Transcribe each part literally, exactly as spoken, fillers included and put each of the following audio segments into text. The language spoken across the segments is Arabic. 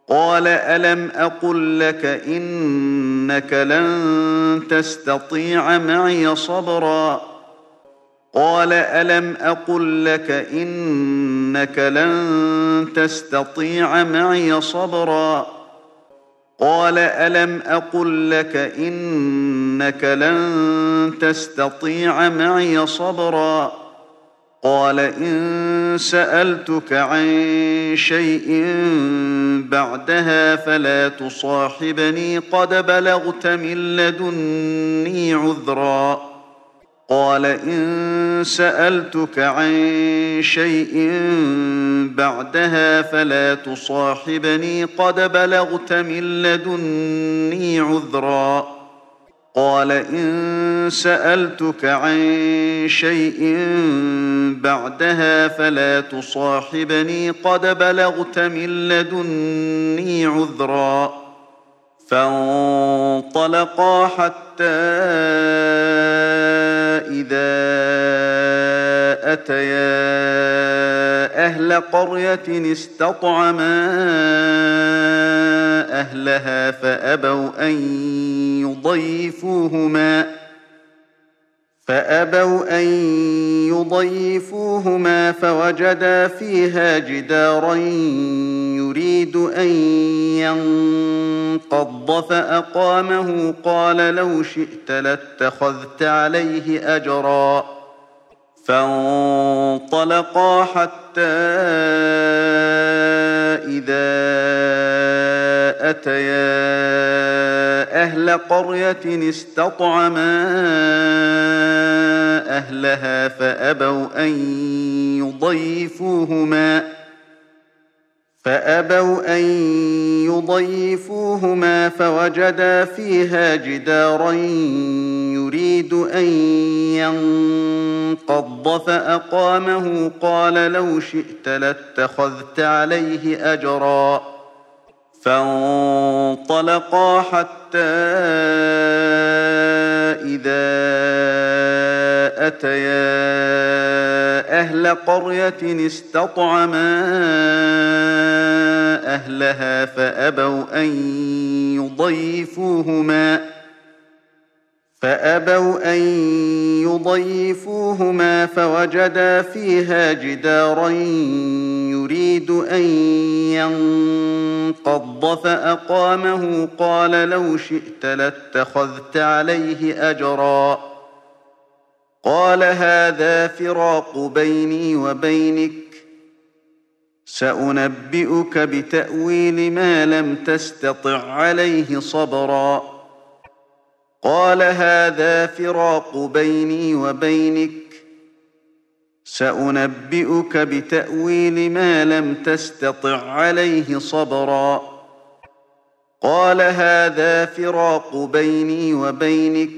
قال ألم أقل لك إنك لن تستطيع معي صبرا قال ألم أقل لك إنك لن تستطيع معي صبرا قال ألم أقل لك إنك لن تستطيع معي صبرا قال إن سألتك عن شيء بعدها فلا تصاحبني قد بلغت من لدني عذرا قال إن سألتك عن شيء بعدها فلا تصاحبني قد بلغت من لدني عذرا قال إن سألتك عن شيء بعدها فلا تصاحبني قد بلغت من لدني عذرا فانطلقا حتى إذا أتيا أهل قرية استطعما أهلها فأبوا أن يضيفوهما فأبوا أن يضيفوهما فوجدا فيها جدارا يريد أن ينقض فأقامه قال لو شئت لاتخذت عليه أجرا فانطلقا حتى إذا أتيا أهل قرية استطعما أهلها فأبوا أن يضيفوهما فأبوا أن يضيفوهما فوجدا فيها جدارا يريد أن ينقض فأقامه قال لو شئت لاتخذت عليه أجرا فانطلقا حتى إذا أتيا أهل قرية استطعما أهلها فأبوا أن يضيفوهما فأبوا أن يضيفوهما فوجدا فيها جدارا يريد أن ينقض فأقامه قال لو شئت لاتخذت عليه أجرا قال هذا فراق بيني وبينك سأنبئك بتأويل ما لم تستطع عليه صبرا قال هذا فراق بيني وبينك سأنبئك بتأويل ما لم تستطع عليه صبرا قال هذا فراق بيني وبينك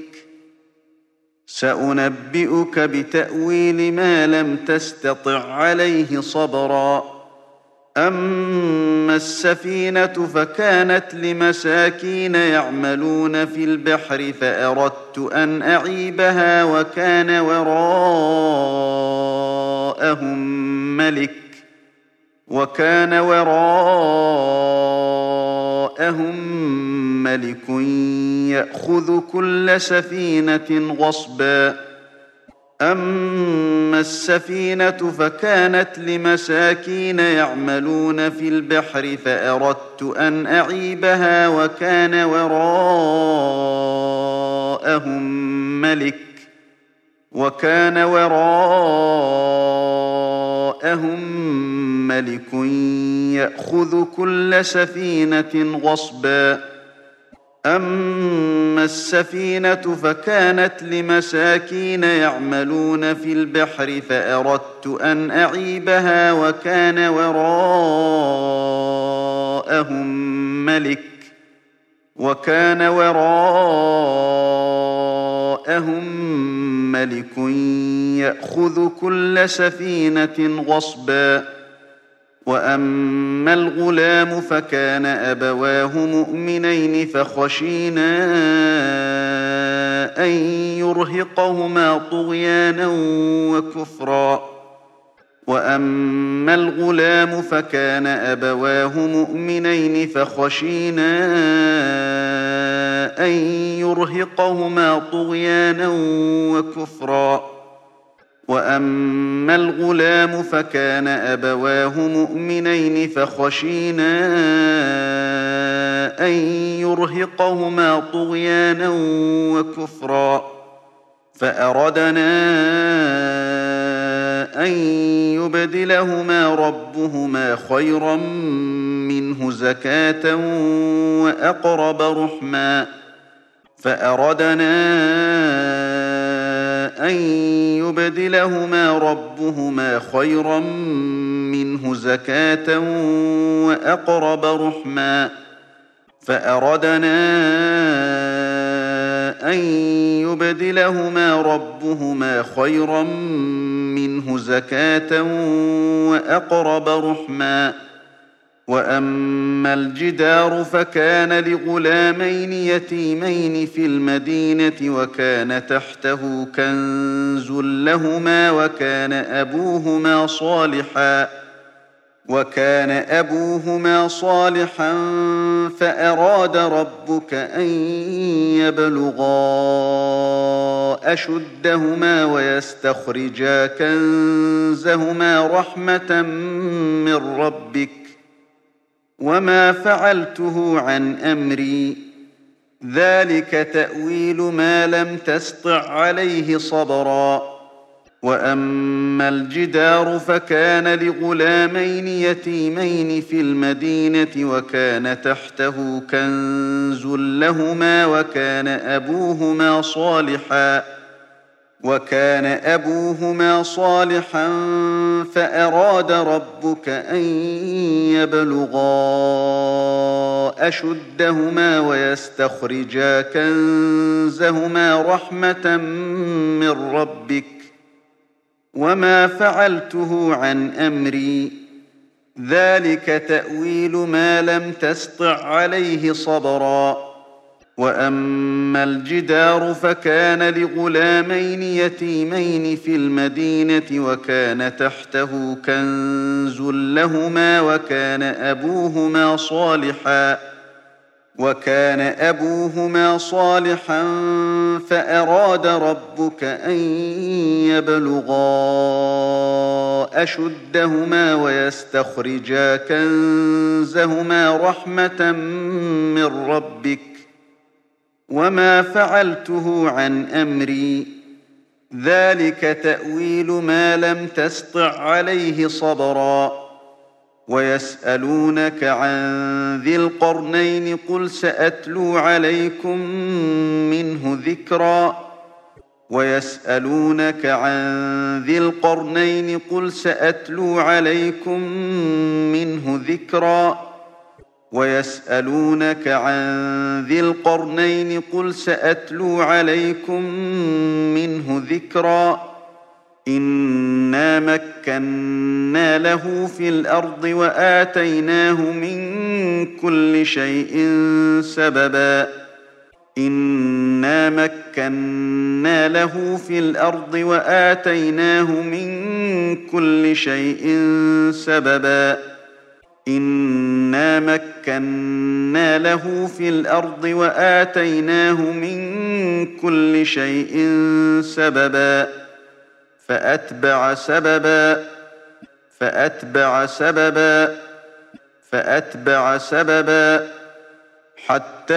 سأنبئك بتأويل ما لم تستطع عليه صبرا أما السفينة فكانت لمساكين يعملون في البحر فأردت أن أعيبها وكان وراءهم ملك وكان وراءهم ملك يأخذ كل سفينة غصبا أما السفينة فكانت لمساكين يعملون في البحر فأردت أن أعيبها وكان وراءهم ملك وكان وراءهم ملك يأخذ كل سفينة غصبا أما السفينة فكانت لمساكين يعملون في البحر فأردت أن أعيبها وكان وراءهم ملك وكان وراءهم ملك يأخذ كل سفينة غصبا وأما الغلام فكان أبواه مؤمنين فخشينا أن يرهقهما طغيانا وكفرا وأما الغلام فكان أبواه مؤمنين فخشينا أن يرهقهما طغيانا وكفرا وأما الغلام فكان أبواه مؤمنين فخشينا أن يرهقهما طغيانا وكفرا فأردنا أن يبدلهما ربهما خيرا منه زكاة وأقرب رحما فأردنا أن يبدلهما ربهما خيرا منه زكاة وأقرب رحما فأردنا أن يبدلهما ربهما خيرا منه زكاة وأقرب رحما وأما الجدار فكان لغلامين يتيمين في المدينة وكان تحته كنز لهما وكان أبوهما صالحا وكان أبوهما صالحا فأراد ربك أن يبلغا أشدهما ويستخرجا كنزهما رحمة من ربك وما فعلته عن أمري ذلك تأويل ما لم تسطع عليه صبرا وأما الجدار فكان لغلامين يتيمين في المدينة وكان تحته كنز لهما وكان أبوهما صالحا وكان أبوهما صالحا فأراد ربك أن يبلغا أشدهما ويستخرجا كنزهما رحمة من ربك وما فعلته عن أمري ذلك تأويل ما لم تسطع عليه صبرا وأما الجدار فكان لغلامين يتيمين في المدينة وكان تحته كنز لهما وكان أبوهما صالحا وكان أبوهما صالحا فأراد ربك أن يبلغا أشدهما ويستخرجا كنزهما رحمة من ربك وما فعلته عن أمري ذلك تأويل ما لم تسطع عليه صبرا ويسألونك عن ذي القرنين قل سأتلو عليكم منه ذكرا ويسألونك عن ذي القرنين قل سأتلو عليكم منه ذكرا ويسألونك عن ذي القرنين قل سأتلو عليكم منه ذكرا إنا مكنا له في الأرض وآتيناه من كل شيء سببا إنا مكنا له في الأرض وآتيناه من كل شيء سببا إنا مكنا له في الأرض وآتيناه من كل شيء سببا فأتبع سببا فأتبع سببا فأتبع سببا حتى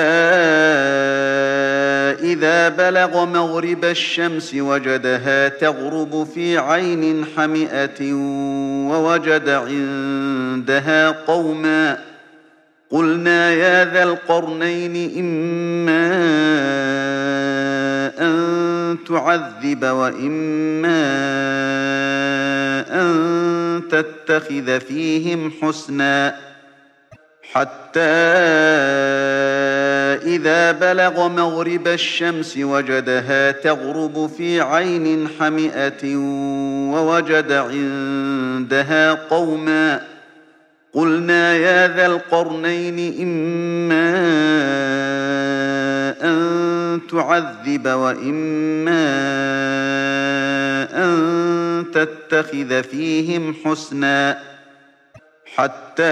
إذا بلغ مغرب الشمس وجدها تغرب في عين حمئة ووجد عندها قوما قلنا يا ذا القرنين إما أن تعذب وإما أن تتخذ فيهم حسنا حتى إذا بلغ مغرب الشمس وجدها تغرب في عين حمئة ووجد عندها قوما قلنا يا ذا القرنين إما أن تعذب وإما أن تتخذ فيهم حسنا حتى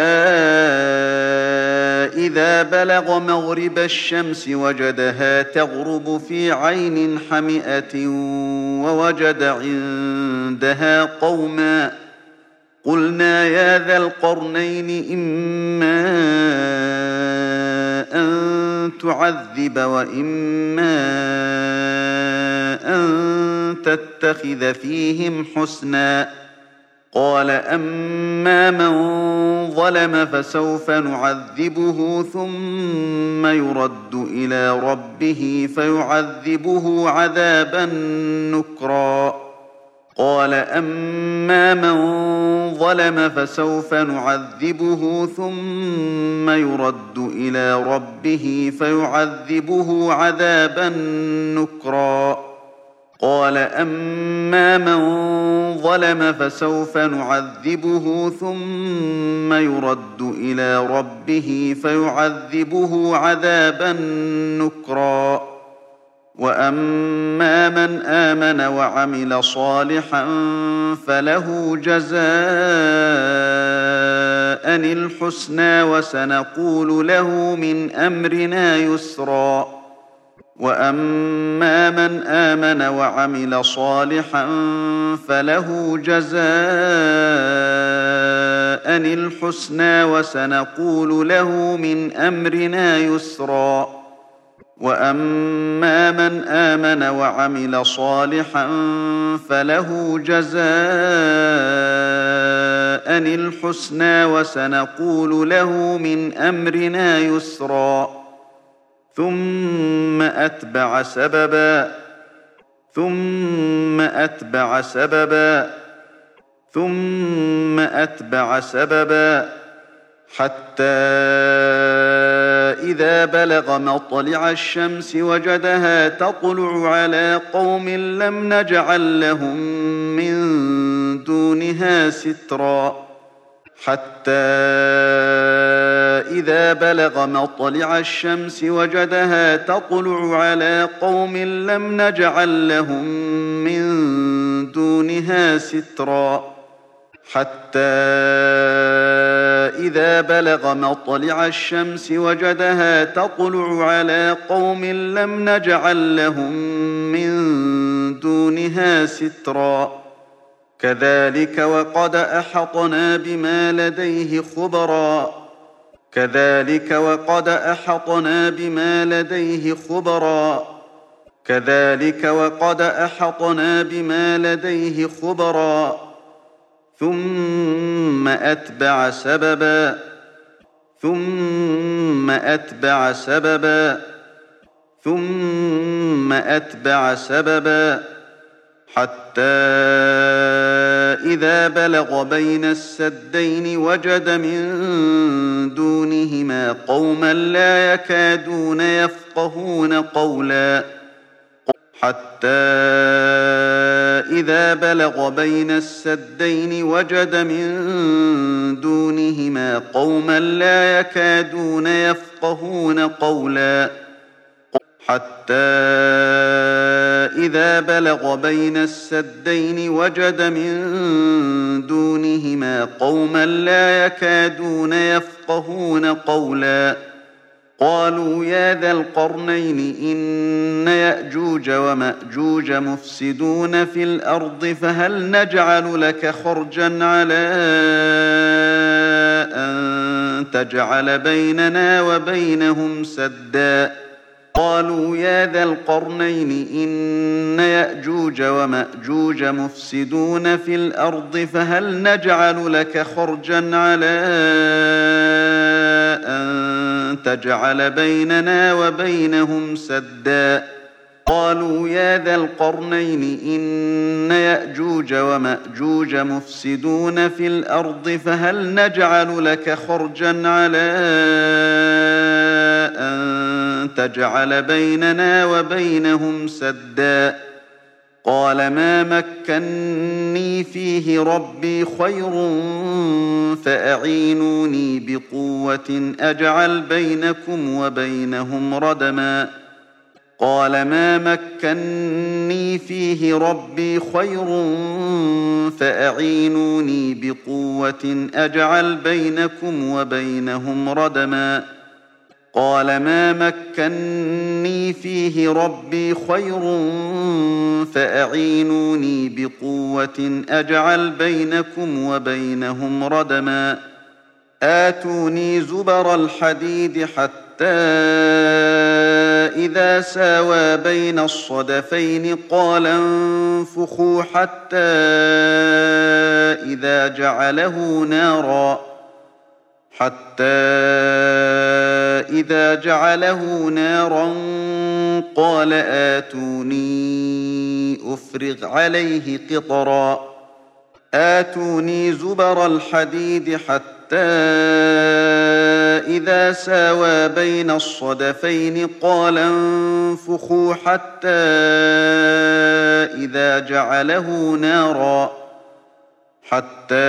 إذا بلغ مغرب الشمس وجدها تغرب في عين حمئة ووجد عندها قوما قلنا يا ذا القرنين إما أن تعذب وإما أن تتخذ فيهم حسنا قال أما من ظلم فسوف نعذبه ثم يرد إلى ربه فيعذبه عذابا نكرا قال أما من ظلم فسوف نعذبه ثم يرد إلى ربه فيعذبه عذابا نكرا قال أما من ظلم فسوف نعذبه ثم يرد إلى ربه فيعذبه عذابا نكرا وأما من آمن وعمل صالحا فله جزاء الحسنى وسنقول له من أمرنا يسرا وأما من آمن وعمل صالحا فله جزاء الحسنى وسنقول له من أمرنا يسرا وأما من آمن وعمل صالحا فله جزاء الحسنى وسنقول له من أمرنا يسرا ثم أتبع سببا ثم أتبع سببا ثم أتبع سببا حتى إذا بلغ مطلع الشمس وجدها تطلع على قوم لم نجعل لهم من دونها سترا حتى إذا بلغ مطلع الشمس وجدها تطلع على قوم لم نجعل لهم من دونها سترا حتى إذا بلغ مطلع الشمس وجدها تطلع على قوم لم نجعل لهم من دونها سترا كذلك وقد أحطنا بما لديه خبرا كذلك وقد أحطنا بما لديه خبرا كذلك وقد أحطنا بما لديه خبرا ثم أتبع سببا ثم أتبع سببا ثم أتبع سببا حتى إذا بلغ بين السدين وجد من دونهما قوما لا يكادون يفقهون قولا حتى إذا بلغ بين السدين وجد من دونهما قوما لا يكادون يفقهون قولا حتى إذا بلغ بين السدين وجد من دونهما قوما لا يكادون يفقهون قولا قالوا يا ذا القرنين إن يأجوج ومأجوج مفسدون في الأرض فهل نجعل لك خرجا على أن تجعل بيننا وبينهم سدا قالوا يا ذا القرنين إن يأجوج ومأجوج مفسدون في الأرض فهل نجعل لك خرجا على أن تجعل بيننا وبينهم سدا قالوا يا ذا القرنين إن يأجوج ومأجوج مفسدون في الأرض فهل نجعل لك خرجا على أن تجعل بيننا وبينهم سدا قال ما مكني فيه ربي خير فأعينوني بقوة أجعل بينكم وبينهم ردما قال ما مكني فيه ربي خير فأعينوني بقوة أجعل بينكم وبينهم ردما قال ما مكني فيه ربي خير فأعينوني بقوة أجعل بينكم وبينهم ردما آتوني زبر الحديد حتى إذا ساوى بين الصدفين قال انفخوا حتى إذا جعله نارا حتى إذا جعله نارا قال آتوني أفرغ عليه قطرا آتوني زبر الحديد حتى إذا ساوى بين الصدفين قال انفخوا حتى إذا جعله نارا حتى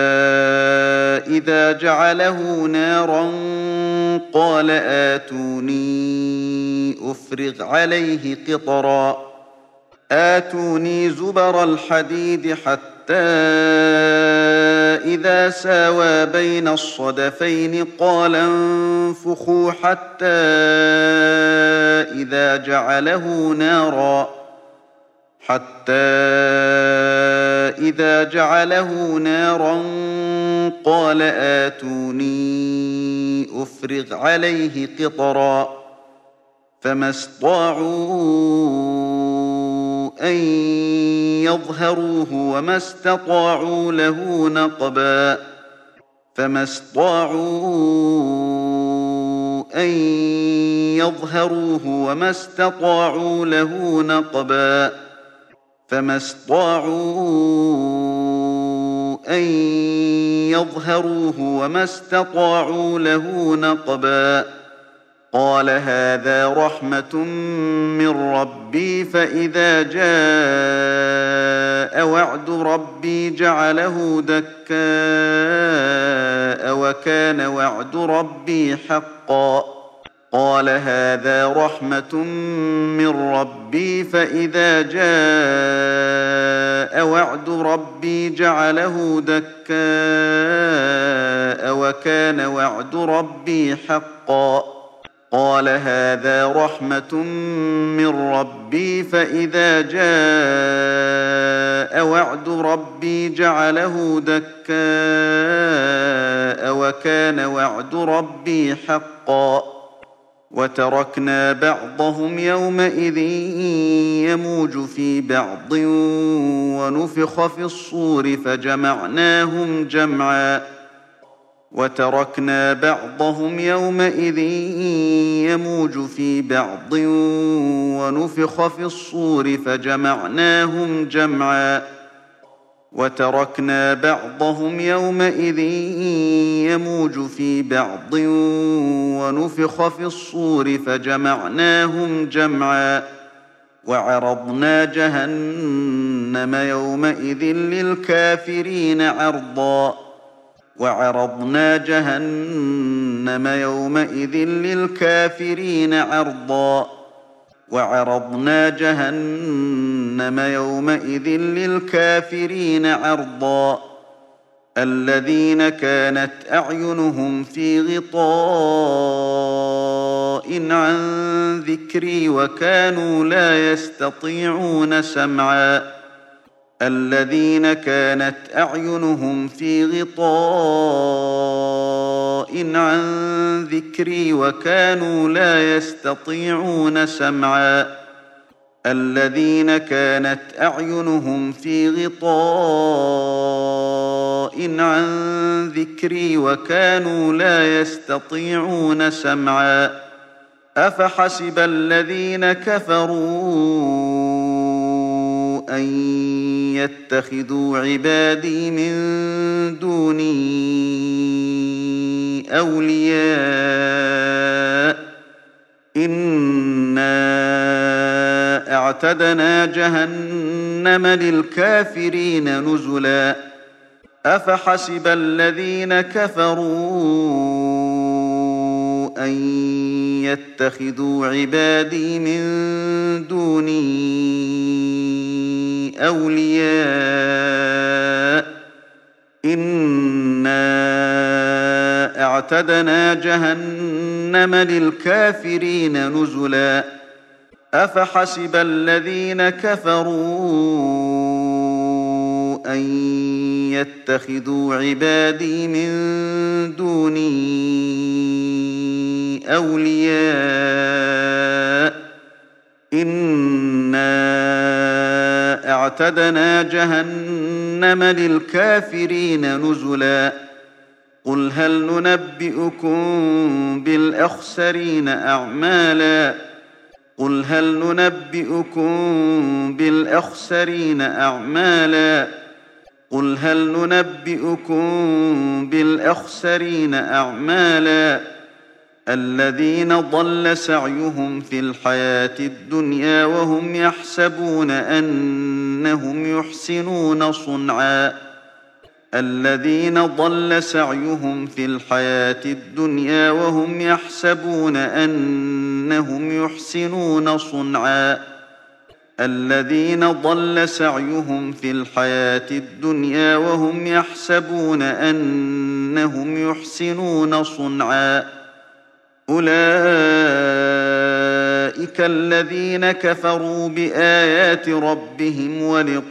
إذا جعله نارا قال آتوني أفرغ عليه قطرا آتوني زبر الحديد حتى إذا ساوى بين الصدفين قال انفخوا حتى إذا جعله نارا حتى إذا جعله نارا قال آتوني أفرغ عليه قطرا فما استطاعوا أن يظهروه وما استطاعوا له نقبا فما استطاعوا أن يظهروه وما استطاعوا له نقبا فما استطاعوا أن يظهروه وما استطاعوا له نقبا قال هذا رحمة من ربي فإذا جاء وعد ربي جعله دكاء وكان وعد ربي حقا قال هذا رحمة من ربي فإذا جاء وعد ربي جعله دكاء وكان وعد ربي حقا قال هذا رحمة من ربي فإذا جاء وعد ربي جعله دكاء وكان وعد ربي حقا وتركنا بعضهم يومئذ يموج في بعض ونفخ في الصور فجمعناهم جمعا وتركنا بعضهم يومئذ يموج في بعض ونفخ في الصور فجمعناهم جمعا وتركنا بعضهم يومئذ يموج في بعض ونفخ في الصور فجمعناهم جمعا وعرضنا جهنم يومئذ للكافرين عرضا وعرضنا جهنم يومئذ للكافرين عرضا وعرضنا جهنم يومئذ للكافرين عرضا الذين كانت أعينهم في غطاء عن ذكري وكانوا لا يستطيعون سمعا الذين كانت أعينهم في غطاء عن ذكري وكانوا لا يستطيعون سمعا الذين كانت أعينهم في غطاء عن ذكري وكانوا لا يستطيعون سمعا أفحسب الذين كفروا أن يتخذوا عبادي من دوني أولياء إنا أعتدنا جهنم للكافرين نزلا أفحسب الذين كفروا أن يتخذوا عبادي من دوني أولياء إنا أعتدنا جهنم للكافرين نزلا أفحسب الذين كفروا أن يتخذوا عبادي من دوني أولياء إنا أعتدنا جهنم للكافرين نزلا قل هل ننبئكم بالأخسرين أعمالا قل هل ننبئكم بالأخسرين أعمالا قل هل ننبئكم بالأخسرين أعمالا الذين ضل سعيهم في الحياة الدنيا وهم يحسبون أنهم يحسنون صنعا الذين ضل سعيهم في الحياة الدنيا وهم يحسبون أنهم يحسنون صنعا الذين ضل سعيهم في الحياة الدنيا وهم يحسبون أنهم يحسنون صنعا أولئك الذين كفروا بآيات ربهم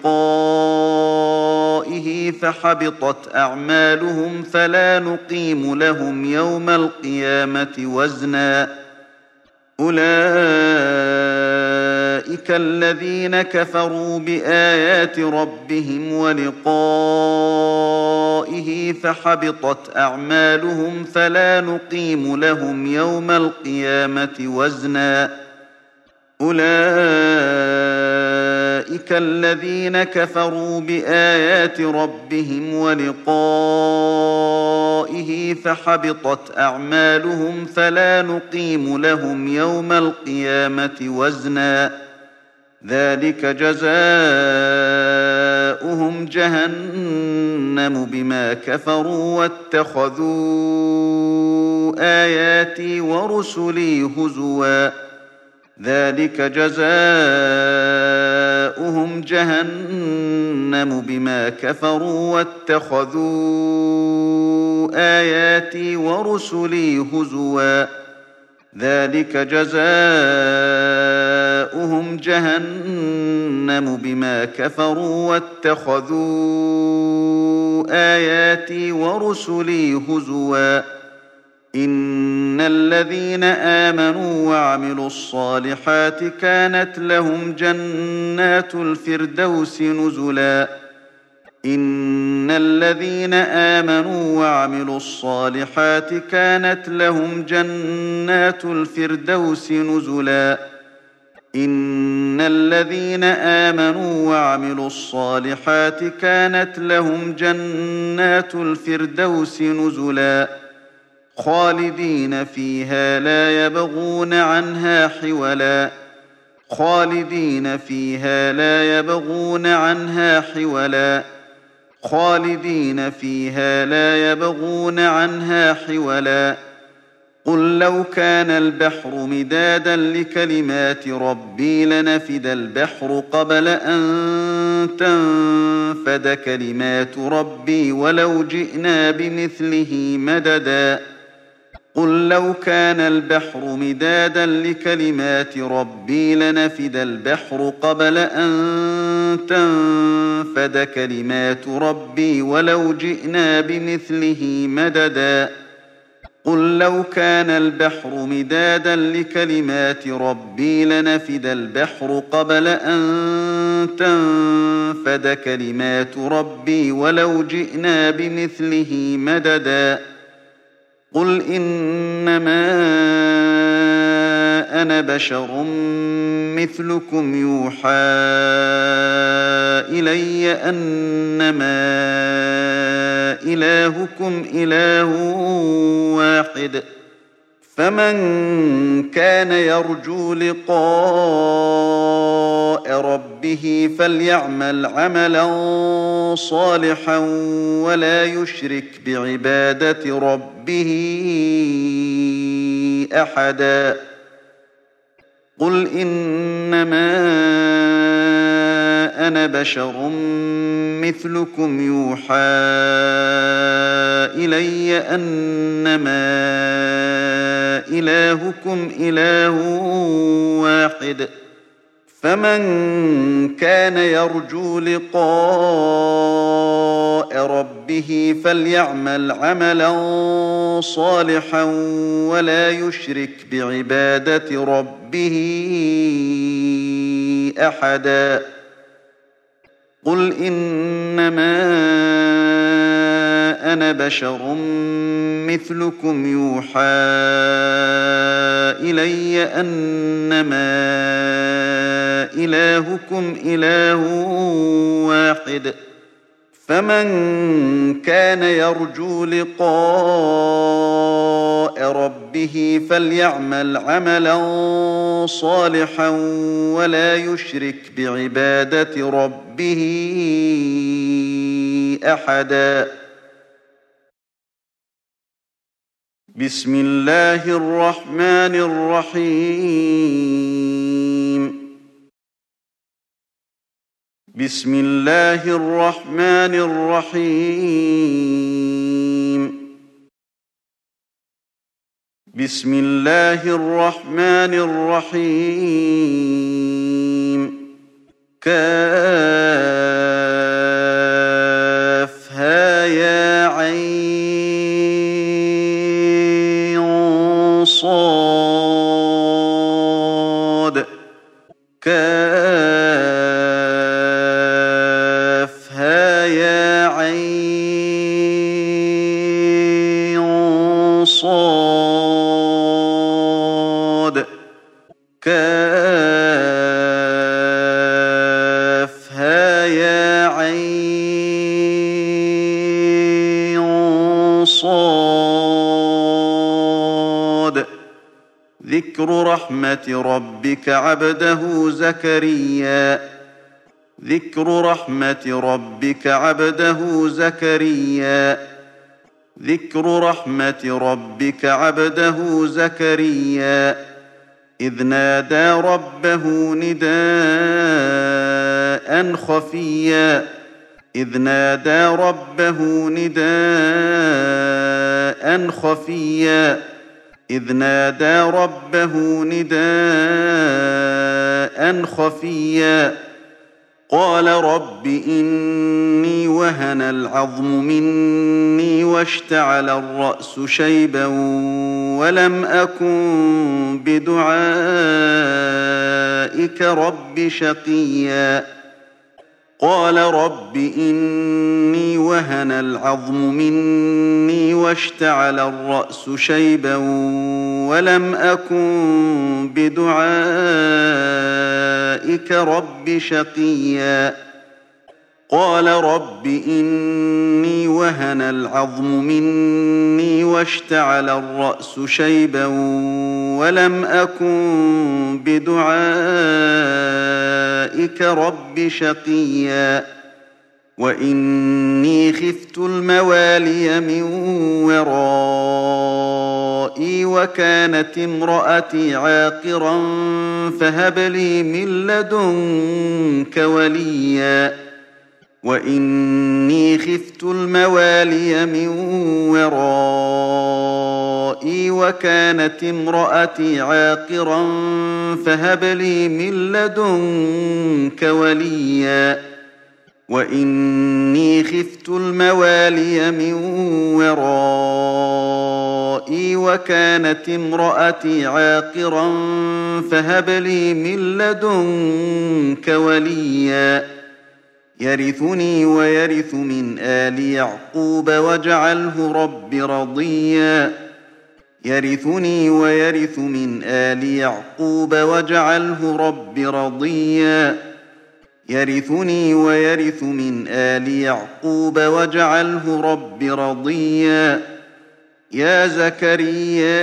ولقائه فحبطت أعمالهم فلا نقيم لهم يوم القيامة وزنا أولئك الذين كفروا بآيات ربهم ولقائه فحبطت أعمالهم فلا نقيم لهم يوم القيامة وزنا أولئك الذين كفروا بآيات ربهم ولقائه فحبطت أعمالهم فلا نقيم لهم يوم القيامة وزنا ذلك جزاؤهم جهنم بما كفروا واتخذوا آياتي ورسلي هزوا ذلك جزاؤهم جهنم بما كفروا واتخذوا آياتي ورسلي هزوا ذلك جزاؤهم جهنم بما كفروا واتخذوا آياتي ورسلي هزوا إن الذين آمنوا وعملوا الصالحات كانت لهم جنات الفردوس نزلا إن الذين آمنوا وعملوا الصالحات كانت لهم جنات الفردوس نزلا إن الذين آمنوا وعملوا الصالحات كانت لهم جنات الفردوس نزلا خالدين فيها لا يبغون عنها حولا خالدين فيها لا يبغون عنها حولا خالدين فيها لا يبغون عنها حولا قل لو كان البحر مدادا لكلمات ربي لنفد البحر قبل أن تنفد كلمات ربي ولو جئنا بمثله مددا قل لو كان البحر مدادا لكلمات ربي لنفد البحر قبل أن تنفد كلمات ربي ولو جئنا بمثله مددا قل لو كان البحر مدادا لكلمات ربي لنفد البحر قبل أن تنفد كلمات ربي ولو جئنا بمثله مددا قل إنما أنا بشر مثلكم يوحى إلي أنما إلهكم إله واحد فمن كان يرجو لقاء ربه فليعمل عملا صالحا ولا يشرك بعبادة ربه أحدا قل إنما أنا بشر مثلكم يوحى إلي أنما إلهكم إله واحد فمن كان يرجو لقاء ربه فليعمل عملا صالحا ولا يشرك بعبادة ربه أحدا قل إنما أنا بشر مثلكم يوحى إلي أنما إلهكم إله واحد فمن كان يرجو لقاء ربه فليعمل عملا صالحا ولا يشرك بعبادة ربه أحدا بسم الله الرحمن الرحيم بسم الله الرحمن الرحيم بسم الله الرحمن الرحيم كافها يا عين صاد كافها يا عين صاد كافها يا عين صاد ذكر رحمة ربك عبده زكريا ذكر رحمة ربك عبده زكريا ذكر رحمة ربك عبده زكريا إذ نادى ربه نداء خفيا إذ نادى ربه نداء خفيا إذ نادى ربه نداء خفيا قال رب إني وهن العظم مني واشتعل الرأس شيبا ولم أكن بدعائك رب شقيا قال رب إني وهن العظم مني واشتعل الرأس شيبا ولم أكن بدعائك رب شقيا قال رب إني وهن العظم مني واشتعل الرأس شيبا ولم أكن بدعائك رب شقيا وإني خفت الموالي من ورائي وكانت امرأتي عاقرا فهب لي من لدنك وليا وإني خفت الموالي من ورائي وكانت امرأتي عاقرا فهب لي من لدنك وليا وإني خفت الموالي من ورائي وكانت امرأتي عاقرا فهب لي من لدنك وليا يرثني ويرث من آل يعقوب واجعله رب رضيا يرثني ويرث من آل يعقوب واجعله رب رضيا يرثني ويرث من آل يعقوب واجعله رب رضيا يا زكريا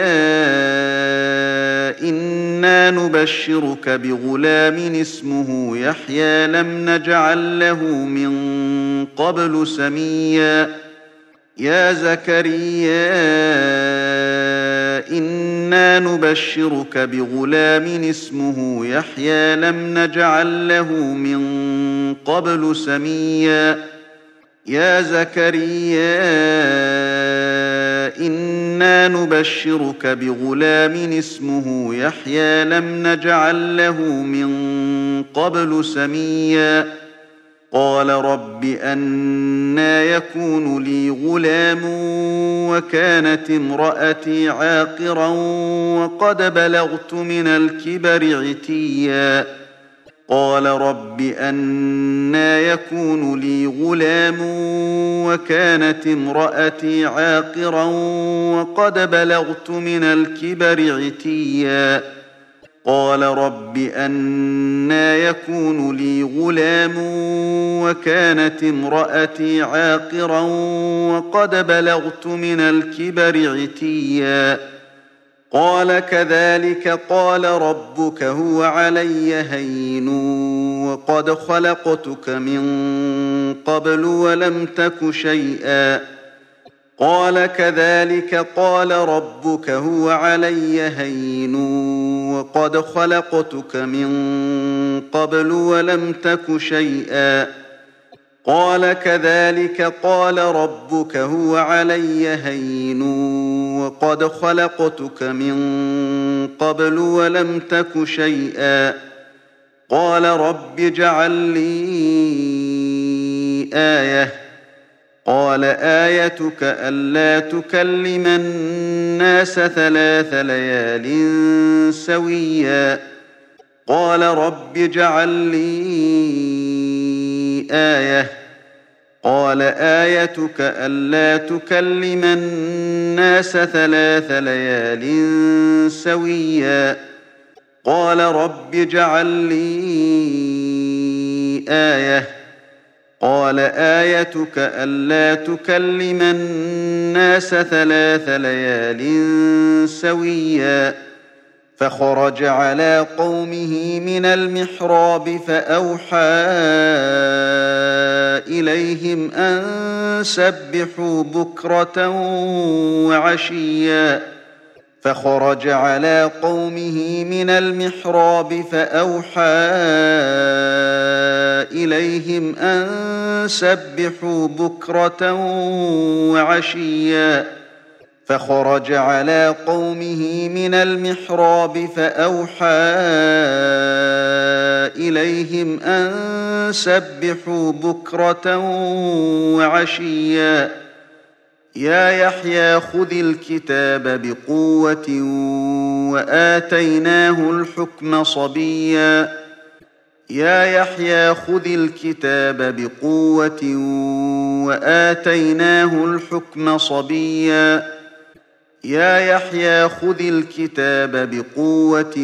إنا نبشرك بغلام اسمه يحيى لم نجعل له من قبل سميا يا زكريا إنا نبشرك بغلام اسمه يحيى لم نجعل له من قبل سميا يا زكريا إنا نبشرك بغلام اسمه يحيى لم نجعل له من قبل سميا قال رب أنى يكون لي غلام وكانت امرأتي عاقرا وقد بلغت من الكبر عتيا قال رب أنى يكون لي غلام وكانت امرأتي عاقرا وقد بلغت من الكبر عتيا قال رب أنى يكون لي غلام وكانت امرأتي عاقرا وقد بلغت من الكبر عتيا قال كذلك قال ربك هو علي هين وقد خلقتك من قبل ولم تك شيئا قال كذلك قال ربك هو علي هين وقد خلقتك من قبل ولم تك شيئا قال كذلك قال ربك هو علي هين وقد خلقتك من قبل ولم تك شيئا قال رب اجعل لي آية قال آيتك ألا تكلم الناس ثلاث ليال سويا قال رب اجعل لي آية قال آيتك ألا تكلم الناس ثلاث ليال سويا قال رب اجعل لي آية قال آيتك ألا تكلم الناس ثلاث ليال سويا فخرج على قومه من المحراب فأوحى إليهم أن سبحوا بكرة وعشيا فخرج على قومه من المحراب فأوحى إليهم أن سبحوا بكرة وعشيا فخرج على قومه من المحراب فأوحى إليهم أن سبحوا بكرة وعشيا يا يحيى خذ الكتاب بقوة وآتيناه الحكم صبيا يا يحيى خذ الكتاب بقوة وآتيناه الحكم صبيا يا يحيى خذ الكتاب بقوة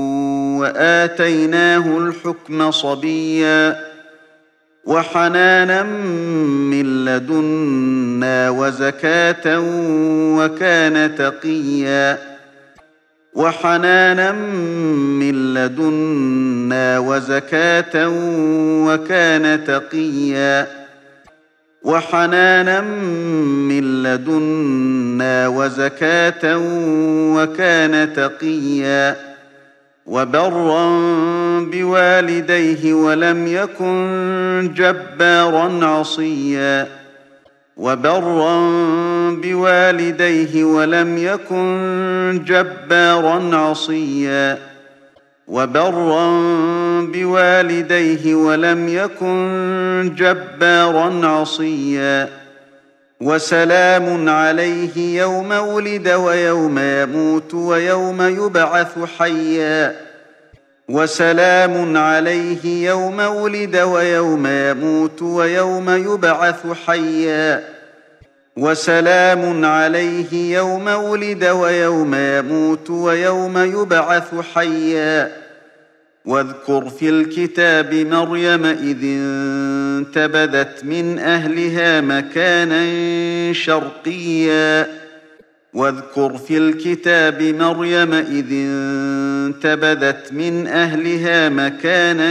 وآتيناه الحكم صبيا وحنانا من لدنا وزكاة وكان تقيا وحنانا من لدنا وزكاة وكان تقيا وحنانا من لدنا وزكاة وكان تقيا وبرا بوالديه ولم يكن جبارا عصيا وبرا بوالديه ولم يكن جبارا عصيا وبرا بوالديه ولم يكن جبارا عصيا وسلام عليه يوم ولد ويوم يموت ويوم يبعث حيا وسلام عليه يوم ولد ويوم يموت ويوم يبعث حيا وسلام عليه يوم ولد ويوم يموت ويوم يبعث حيا واذكر في الكتاب مريم إذ انتبذت من أهلها مكانا شرقيا واذكر في الكتاب مريم إذ انتبذت من أهلها مكانا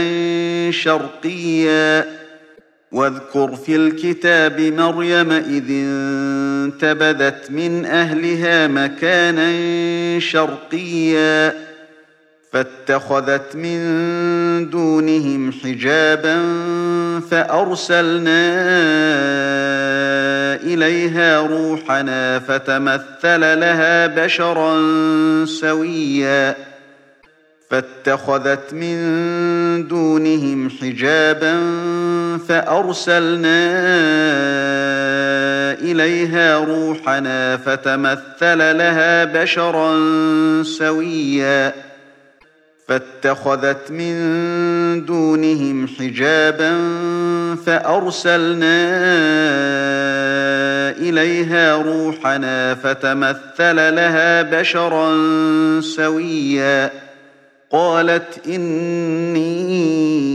شرقيا واذكر في الكتاب مريم إذ فانتبذت من أهلها مكانا شرقيا فاتخذت من دونهم حجابا فأرسلنا إليها روحنا فتمثل لها بشرا سويا فاتخذت من دونهم حجابا فأرسلنا إليها روحنا فتمثل لها بشرا سويا فاتخذت من دونهم حجابا فأرسلنا إليها روحنا فتمثل لها بشرا سويا قالت إني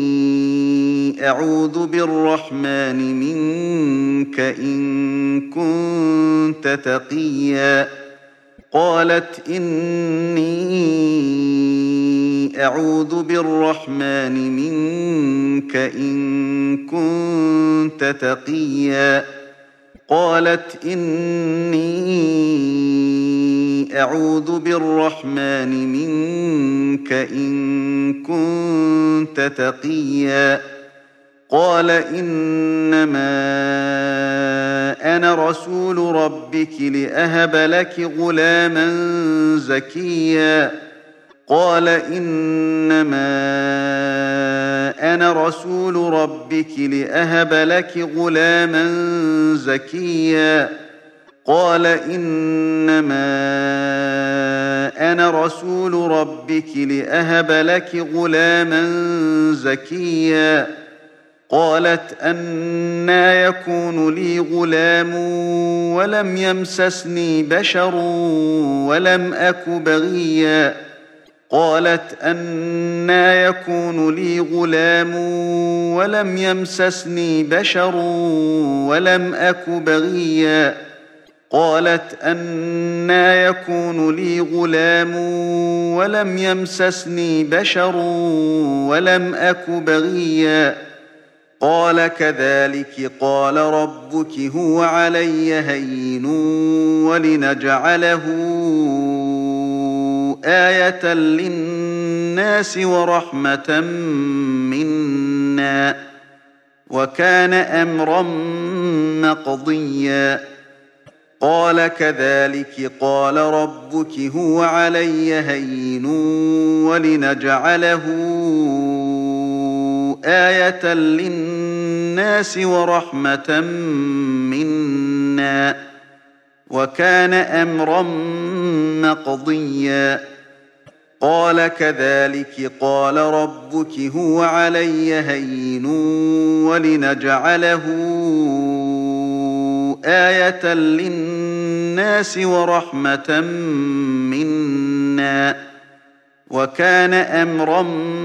أعوذ بالرحمن منك إن كنت تقيا قالت إني أعوذ بالرحمن منك إن كنت تقيا قالت إني أعوذ بالرحمن منك إن كنت تقيا قال إنما أنا رسول ربك لأهب لك غلاما زكيا قال إنما أنا رسول ربك لأهب لك غلاما زكيا قال إنما أنا رسول ربك لأهب لك غلاما زكيا قالت أنى يكون لي غلام ولم يمسسني بشر ولم أك بغيا قالت أنى يكون لي غلام ولم يمسسني بشر ولم أك بغيا قالت أنى يكون لي غلام ولم يمسسني بشر ولم أك بغيا قال كذلك قال ربك هو علي هين ولنجعله آية للناس ورحمة منا وكان أمرا مقضيا قال كذلك قال ربك هو علي هين ولنجعله آية للناس ورحمة منا وكان أمرا مقضيا قال كذلك قال ربك هو علي هين ولنجعله آية للناس ورحمة منا وكان أمرا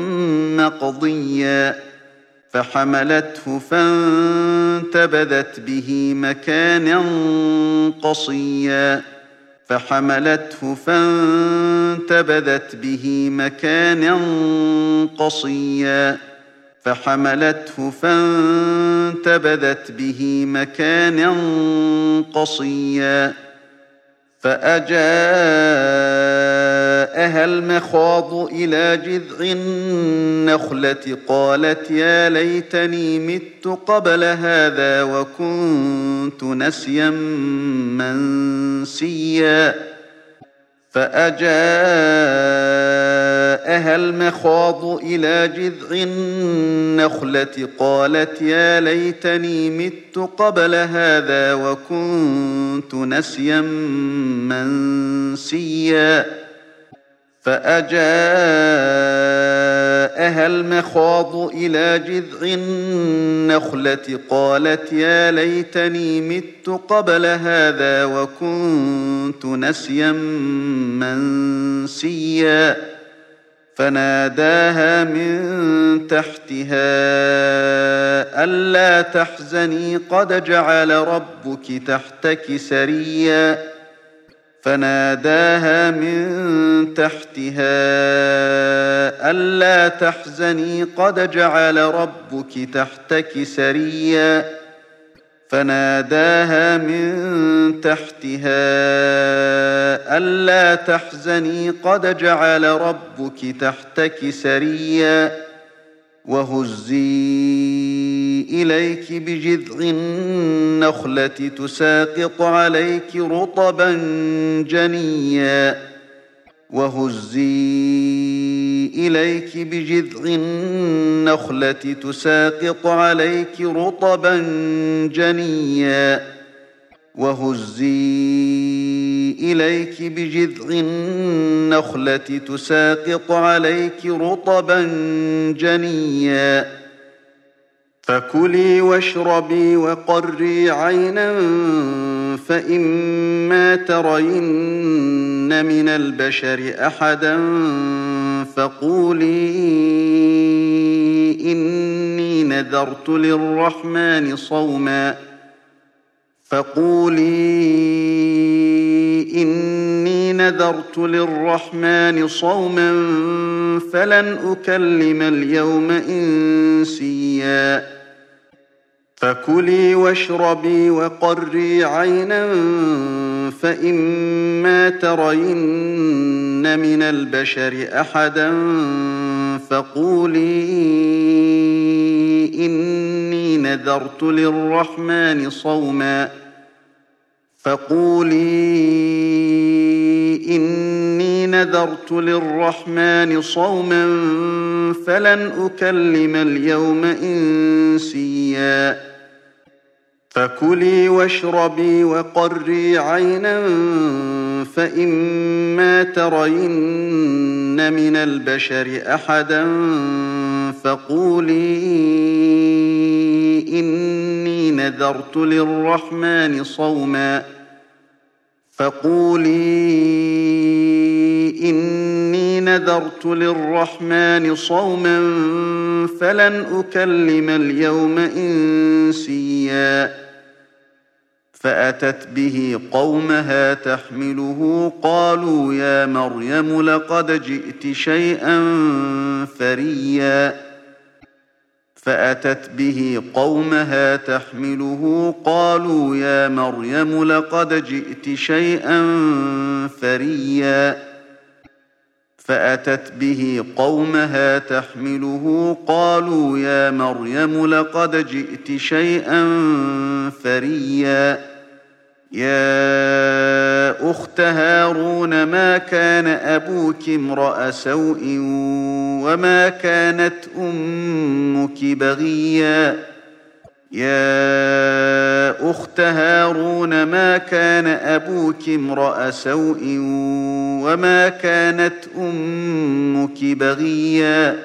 مقضيا فحملته فانتبذت به مكانا قصيا فحملته فانتبذت به مكانا قصيا فحملته فانتبذت به مكانا قصيا فأجاءها المخاض إلى جذع النخلة قالت يا ليتني مت قبل هذا وكنت نسيا منسيا فأجاءها المخاض إلى جذع النخلة قالت يا ليتني مت قبل هذا وكنت نسيا منسيا فأجاءها المخاض إلى جذع النخلة قالت يا ليتني مت قبل هذا وكنت نسيا منسيا فناداها من تحتها ألا تحزني قد جعل ربك تحتك سريا فناداها من تحتها ألا تحزني قد جعل ربك تحتك سريا فناداها من تحتها ألا تحزني قد جعل ربك تحتك سريا وهزي إليك بجذع النخلة تساقط عليك رطبا جنيا وهزي إليك بجذع النخلة تساقط عليك رطبا جنيا وهزي إليك بجذع النخلة تساقط عليك رطبا جنيا فكلي واشربي وقري عينا فإما ترين من البشر أحدا فقولي إني نذرت للرحمن صوما فقولي إني نذرت للرحمن صوما فلن أكلم اليوم إنسيا فكلي واشربي وقري عينا فإما ترين من البشر أحدا فقولي إني نذرت للرحمن صوما فقولي إني نذرت للرحمن صوما فلن أكلم اليوم إنسيا فكلي واشربي وقري عينا فإما ترين من البشر أحدا فقولي إني نذرت للرحمن صوما فقولي إني نذرت للرحمن صوما فلن أكلم اليوم إنسيا فأتت به قومها تحمله قالوا يا مريم لقد جئت شيئا فريا فأتت به قومها تحمله قالوا يا مريم لقد جئت شيئا فريا فأتت به قومها تحمله قالوا يا مريم لقد جئت شيئا فريا يا أخت هارون ما كان أبوك امرأ سوء وما كانت أمك بغيا يا أخت هارون ما كان أبوك امرأ سوء وما كانت أمك بغيا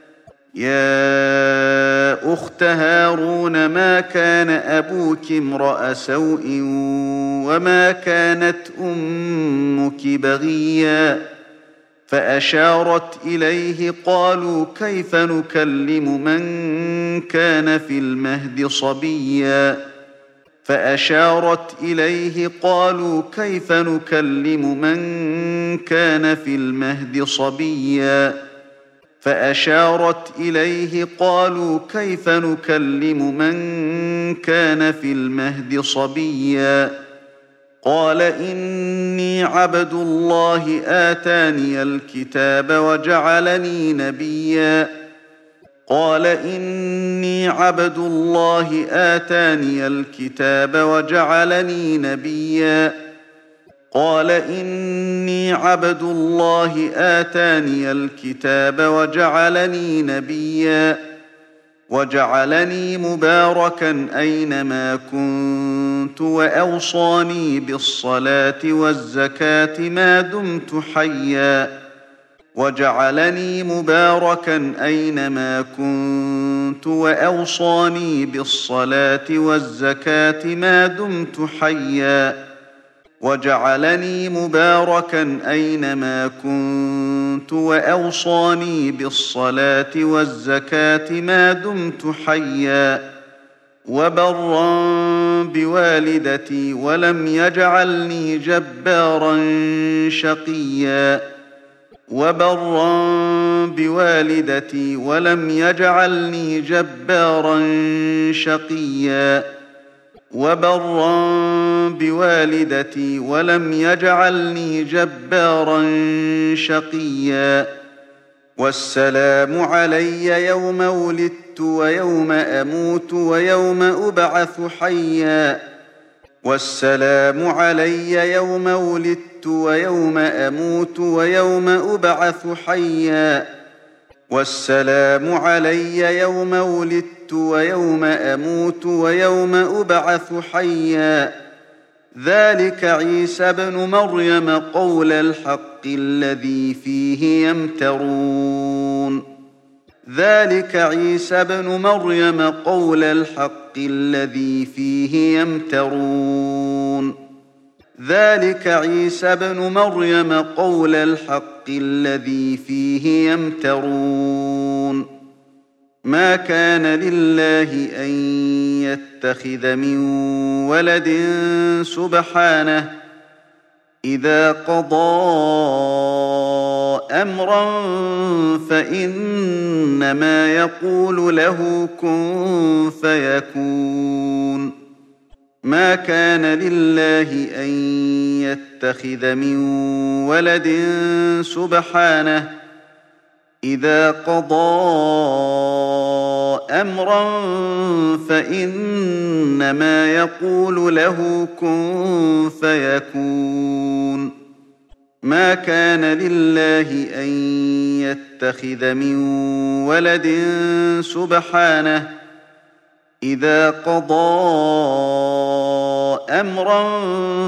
يا أخت هارون ما كان أبوك امرأ سوء وما كانت أمك بغيا فأشارت إليه قالوا كيف نكلم من كان في المهد صبيا فأشارت إليه قالوا كيف نكلم من كان في المهد صبيا فأشارت إليه قالوا كيف نكلم من كان في المهد صبيا قال إني عبد الله آتاني الكتاب وجعلني نبيا قال إني عبد الله آتاني الكتاب وجعلني نبيا قال إني عبد الله آتاني الكتاب وجعلني نبيا وجعلني مباركا أينما كنت وأوصاني بالصلاة والزكاة ما دمت حيا وجعلني مباركا أينما كنت وأوصاني بالصلاة والزكاة ما دمت حيا وجعلني مباركا أينما كنت وأوصاني بالصلاة والزكاة ما دمت حيا وبرا بوالدتي ولم يجعلني جبارا شقيا وبرا بوالدتي ولم يجعلني جبارا شقيا وبرا بوالدتي ولم يجعلني جبارا شقيا والسلام علي يوم ولدت ويوم أموت ويوم أبعث حيا والسلام علي يوم ولدت ويوم أموت ويوم أبعث حيا والسلام علي يوم ولدت ويوم أموت ويوم أبعث حيا ذلك عيسى ابن مريم قول الحق الذي فيه يمترون ذلك عيسى ابن مريم قول الحق الذي فيه يمترون ذلك عيسى ابن مريم قول الحق الذي فيه يمترون ما كان لله أن يتخذ من ولد سبحانه إذا قضى أمرا فإنما يقول له كن فيكون ما كان لله أن يتخذ من ولد سبحانه إذا قضى أمرا فإنما يقول له كن فيكون ما كان لله أن يتخذ من ولد سبحانه إذا قضى أمرا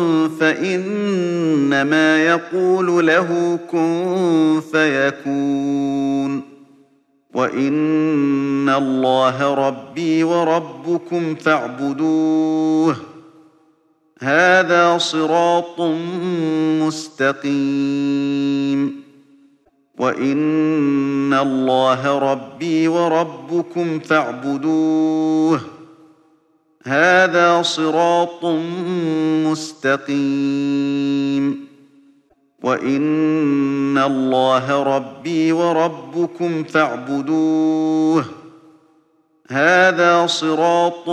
فإنما يقول له كن فيكون وإن الله ربي وربكم فاعبدوه هذا صراط مستقيم وإن الله ربي وربكم فاعبدوه هذا صراط مستقيم وإن الله ربي وربكم فاعبدوه هذا صراط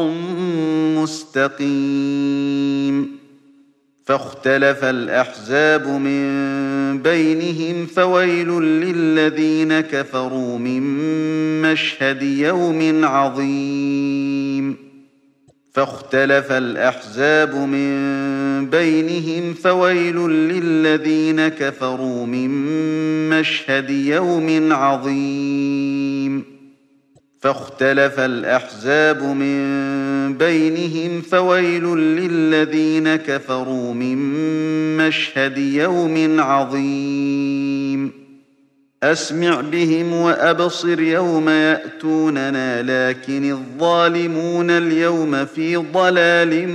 مستقيم فاختلف الأحزاب من بينهم فويل للذين كفروا من مشهد يوم عظيم فاختلف الأحزاب من بينهم فويل للذين كفروا من مشهد يوم عظيم فاختلف الأحزاب من بينهم فويل للذين كفروا من مشهد يوم عظيم أسمع بهم وأبصر يوم يأتوننا لكن الظالمون اليوم في ضلال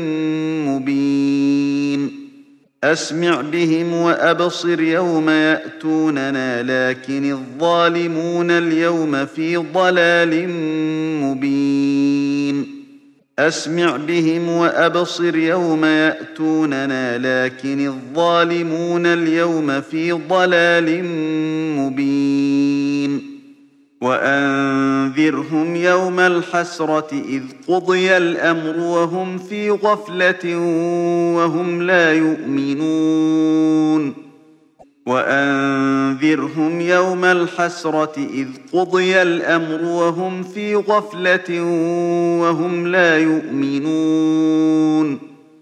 مبين أسمع بهم وأبصر يوم يأتوننا لكن الظالمون اليوم في ضلال مبين أسمع بهم وأبصر يوم يأتوننا لكن الظالمون اليوم في ضلال مبين وأنذرهم يوم الحسرة إذ قضي الأمر وهم في غفلة وهم لا يؤمنون وأنذرهم يوم الحسرة إذ قضي الأمر وهم في غفلة وهم لا يؤمنون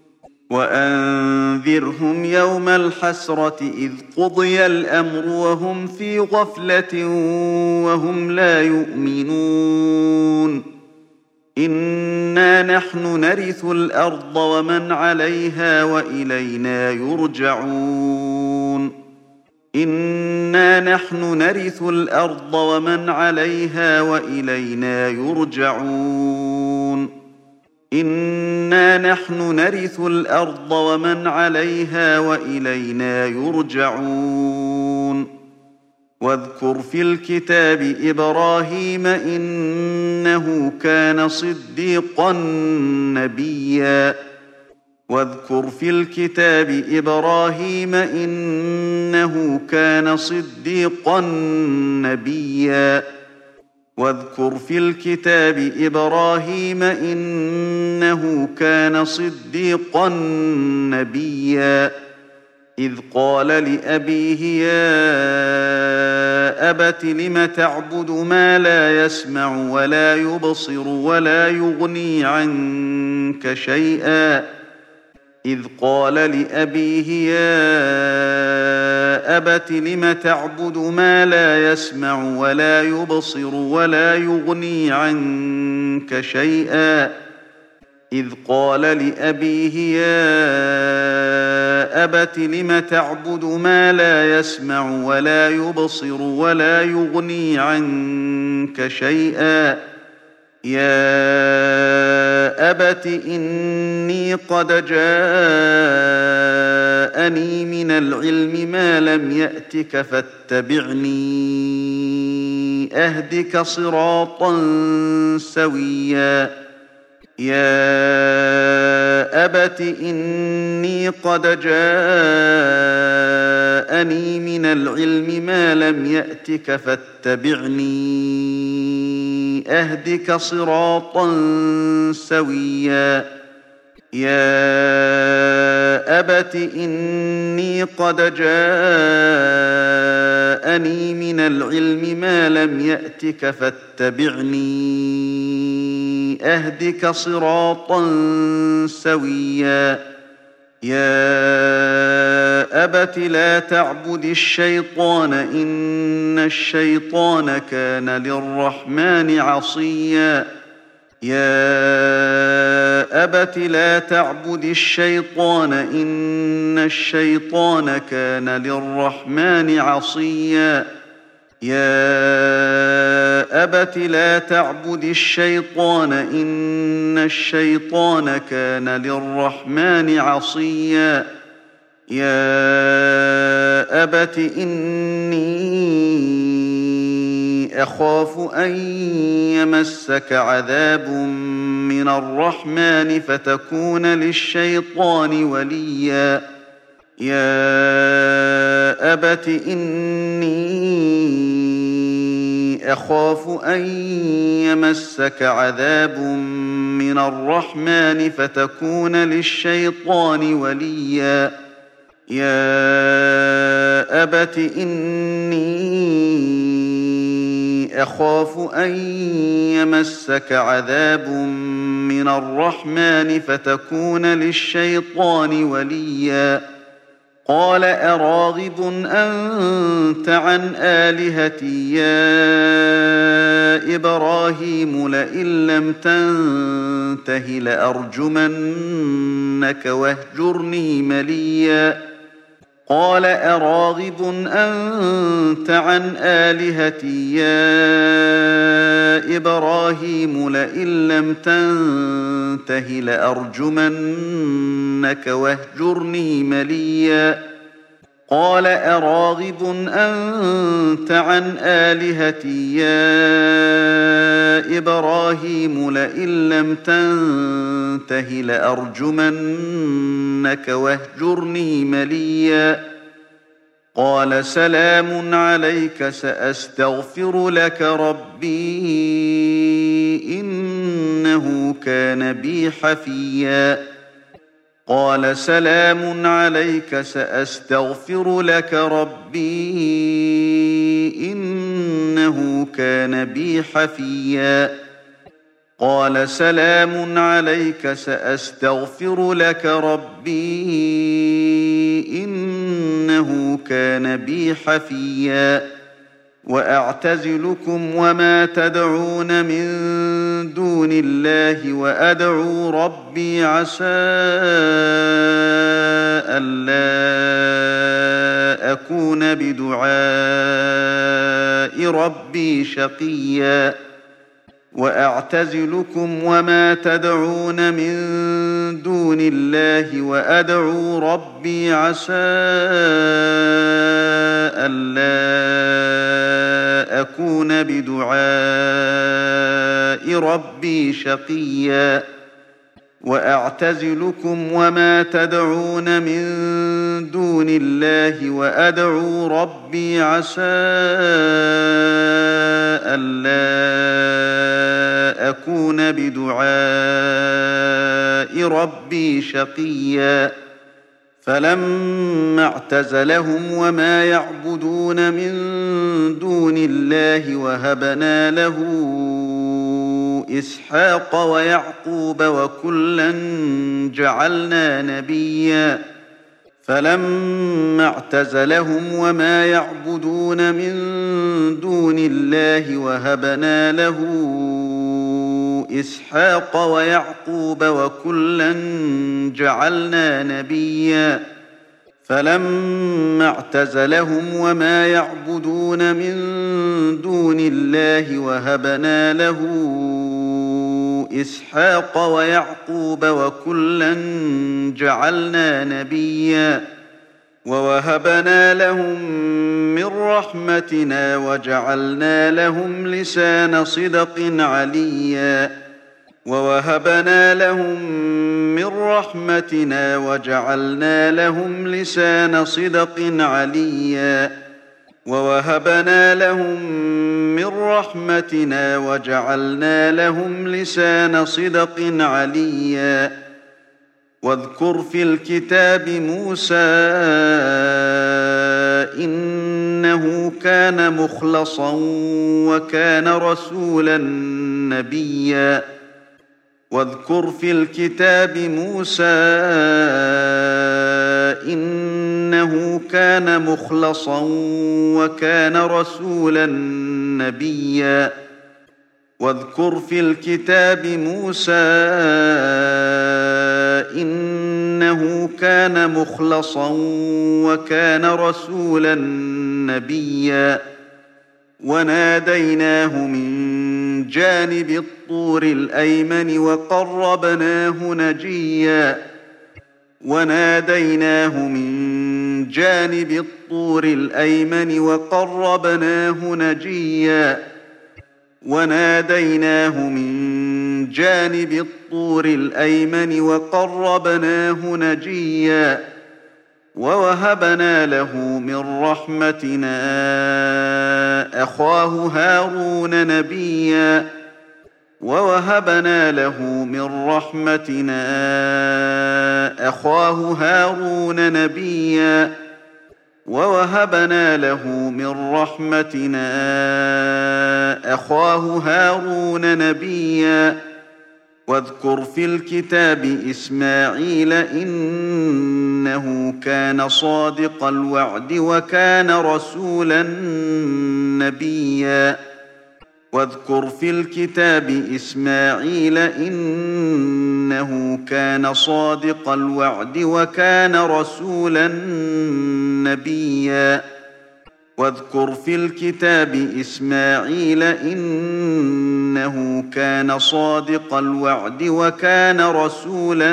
وأنذرهم يوم الحسرة إذ قضي الأمر وهم في غفلة وهم لا يؤمنون إنا نحن نرث الأرض ومن عليها وإلينا يرجعون إنا نحن نرث الأرض ومن عليها وإلينا يرجعون إنا نحن نرث الأرض ومن عليها وإلينا يرجعون واذكر في الكتاب إبراهيم إنه كان صديقا نبيا واذكر في الكتاب إبراهيم إنه كان صديقا نبيا واذكر في الكتاب إبراهيم إنه كان صديقا نبيا إذ قال لأبيه يا أبت لم تعبد ما لا يسمع ولا يبصر ولا يغني عنك شيئا إذ قال لأبيه يا أبت لم تعبد ما لا يسمع ولا يبصر ولا يغني عنك شيئا إذ قال لأبيه يا أبت لم تعبد ما لا يسمع ولا يبصر ولا يغني عنك شيئا يا أبت إني قد جاءني من العلم ما لم يأتك فاتبعني أهدك صراطا سويا يا أبت إني قد جاءني من العلم ما لم يأتك فاتبعني أهدك صراطا سويا يا أبت إني قد جاءني من العلم ما لم يأتك فاتبعني أهدك صراطا سويا يا أبت لا تعبد الشيطان إن الشيطان كان للرحمن عصيا يا أبت لا تعبد الشيطان إن الشيطان كان للرحمن عصيا يا أبت لا تعبد الشيطان إن الشيطان كان للرحمن عصيا يا أبت إني أخاف أن يمسك عذاب من الرحمن فتكون للشيطان وليا يا أبت إني أخاف أن يمسك عذاب من الرحمن فتكون للشيطان وليا يا أبت إني أخاف أن يمسك عذاب من الرحمن فتكون للشيطان وليا قال أراغب أنت عن آلهتي يا إبراهيم لئن لم تنته لأرجمنك واهجرني مليا قال أراغب أنت عن آلهتي يا إبراهيم لئن لم تنته لأرجمنك واهجرني مليا قال أراغب أنت عن آلهتي يا إبراهيم لئن لم تنته لأرجمنك واهجرني مليا قال سلام عليك سأستغفر لك ربي إنه كان بي حفيا قال سلام عليك سأستغفر لك ربي إنه كان بي حفيا قال سلام عليك سأستغفر لك ربي إنه كان بي حفيا وأعتزلكم وما تدعون من دون الله وأدعو ربي عسى ألا أكون بدعاء ربي شقيا وأعتزلكم وما تدعون من دون الله وأدعو ربي عسى ألا أكون بدعاء ربي شقيا وأعتزلكم وما تدعون من دون الله وأدعو ربي عسى ألا بدعاء ربي شقيا فلما اعتزلهم وما يعبدون من دون الله وهبنا له إسحاق ويعقوب وكلا جعلنا نبيا فلما اعتزلهم وما يعبدون من دون الله وهبنا له إسحاق ويعقوب وكلا جعلنا نبيا فلما اعتزلهم وما يعبدون من دون الله وهبنا له إسحاق ويعقوب وكلا جعلنا نبيا ووهبنا لهم من رحمتنا وجعلنا لهم لسان صدق عليا ووهبنا لهم من رحمتنا وجعلنا لهم لسان صدق عليا ووهبنا لهم من رحمتنا وجعلنا لهم لسان صدق عليا واذكر في الكتاب موسى إنه كان مخلصا وكان رسولا نبيا واذكر في الكتاب موسى إنه كان مخلصا وكان رسولا نبيا واذكر في الكتاب موسى إنه كان مخلصا وكان رسولا نبيا وناديناه من جانب الطور الأيمن وقربناه نجيا وناديناه من جانب الطور الأيمن وقربناه نجيا وناديناه من جانب الطور الأيمن وقربناه نجيا ووهبنا له من رحمتنا أخاه هارون نبيا ووهبنا له من رحمتنا أخاه هارون نبيا ووهبنا له من رحمتنا أخاه هارون نبيا واذكر في الكتاب إسماعيل إنه كان صادق الوعد وكان رسولا نبيا واذكر في الكتاب إسماعيل إنه كان صادق الوعد وكان رسولا نبيا واذكر في الكتاب إسماعيل إنه كان صادق الوعد وكان رسولا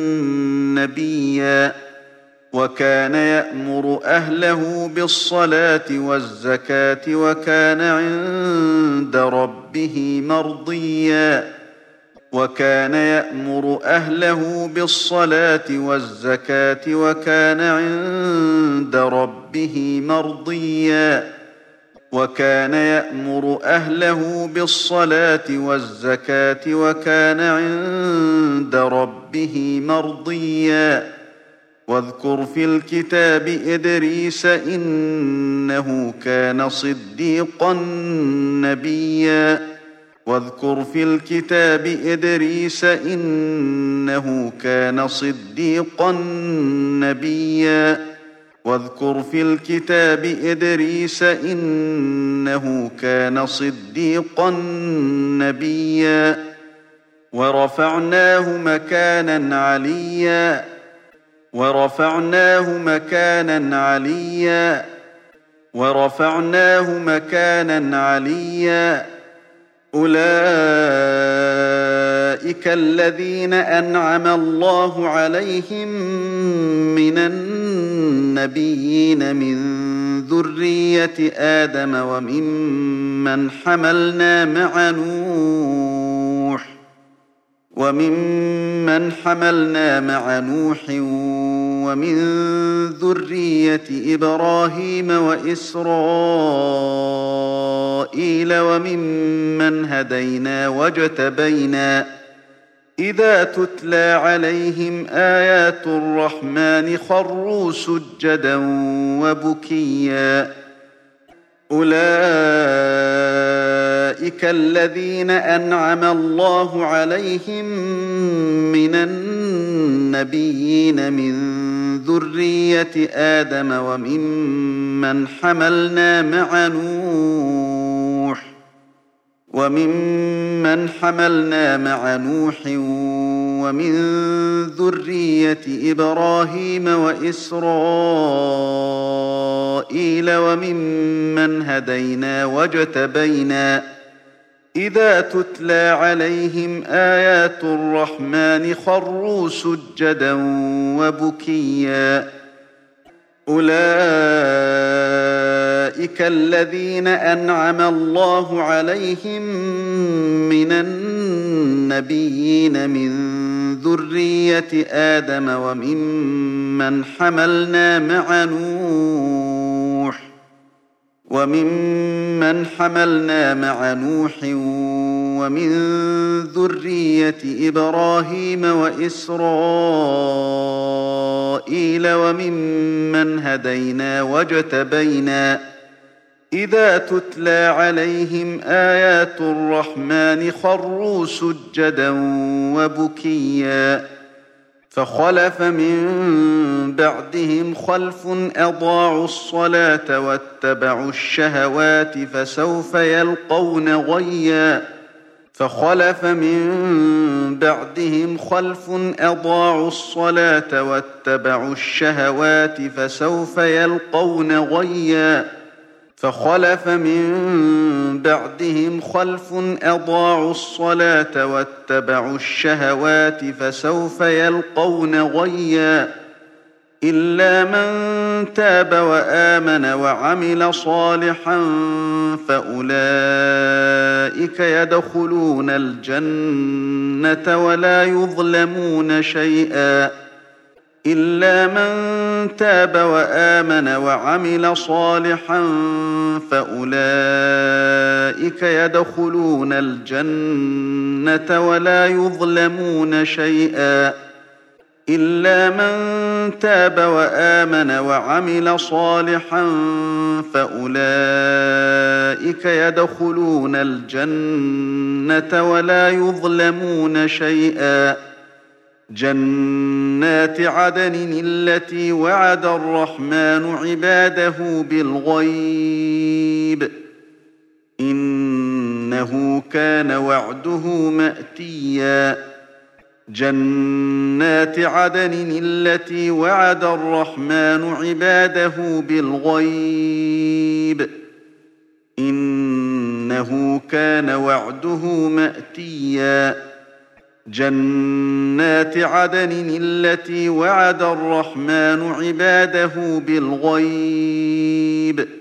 نبيا وكان يأمر أهله بالصلاة والزكاة وكان عند ربه مرضيا وكان يأمر أهله بالصلاة والزكاة وكان عند ربه مرضيا وكان يأمر أهله بالصلاة والزكاة وكان عند ربه مرضيا واذكر في الكتاب إدريس إنه كان صديقا نبيا واذكر في الكتاب إدريس إنه كان صديقا نبيا واذكر في الكتاب إدريس إنه كان صديقا نبيا ورفعناه مكانا عليا ورفعناه مكانا عليا ورفعناه مكانا عليا أولئك الذين أنعم الله عليهم من النبيين من ذرية آدم وممن حملنا مع نوح وممن حملنا مع نوح ومن ذرية إبراهيم وإسرائيل إسرائيل وممن هدينا واجتبينا إذا تتلى عليهم آيات الرحمن خروا سجدا وبكيا أولئك الذين أنعم الله عليهم من النبيين من ذرية آدم وممن حملنا مع نوح وممن حملنا مع نوح ومن ذرية إبراهيم وإسرائيل وممن هدينا واجتبينا إذا تتلى عليهم آيات الرحمن خروا سجدا وبكيا أولئك الذين أنعم الله عليهم من النبيين من ذرية آدم وممن حملنا مع نوح وممن حملنا مع نوح ومن ذرية إبراهيم وإسرائيل وممن هدينا واجتبينا إذا تتلى عليهم آيات الرحمن خروا سجدا وبكيا فخلف من بعدهم خلف أضاعوا الصلاة واتبعوا الشهوات فسوف يلقون غيا فخلف من بعدهم خلف أضاعوا الصلاة واتبعوا الشهوات فسوف يلقون غيا فخلف من بعدهم خلف أضاعوا الصلاة واتبعوا الشهوات فسوف يلقون غيا إلا من تاب وآمن وعمل صالحا فأولئك يدخلون الجنة ولا يظلمون شيئا إلا من تاب وآمن وعمل صالحا فأولئك يدخلون الجنة ولا يظلمون شيئا إلا من تاب وآمن وعمل صالحا فأولئك يدخلون الجنة ولا يظلمون شيئا جنات عدن التي وعد الرحمن عباده بالغيب إنه كان وعده مأتيا جنات عدن التي وعد الرحمن عباده بالغيب إنه كان وعده مأتيا جنات عدن التي وعد الرحمن عباده بالغيب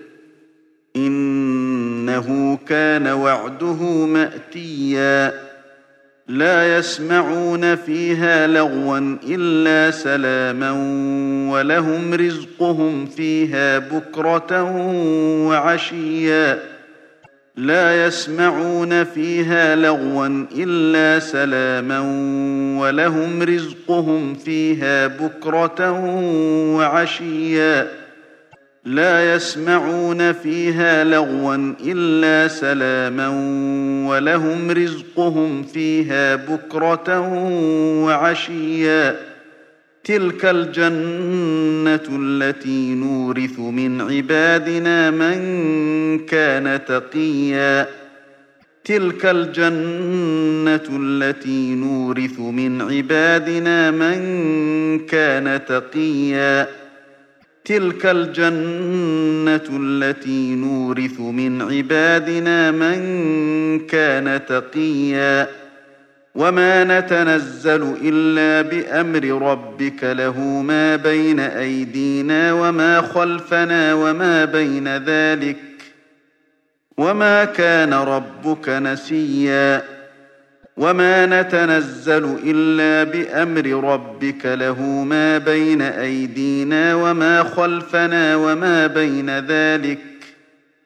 إنه كان وعده مأتيا لا يسمعون فيها لغوا إلا سلاما ولهم رزقهم فيها بكرة وعشيا لا يسمعون فيها لغوا إلا سلاما ولهم رزقهم فيها بكرة وعشيا لا يسمعون فيها لغوا إلا سلاما ولهم رزقهم فيها بكرة وعشيا تلك الجنة التي نورث من عبادنا من كان تقيا تلك الجنة التي نورث من عبادنا من كان تقيا تلك الجنة التي نورث من عبادنا من كان تقيا وما نتنزل إلا بأمر ربك له ما بين أيدينا وما خلفنا وما بين ذلك وما كان ربك نسيا وما نتنزل إلا بأمر ربك له ما بين أيدينا وما خلفنا وما بين ذلك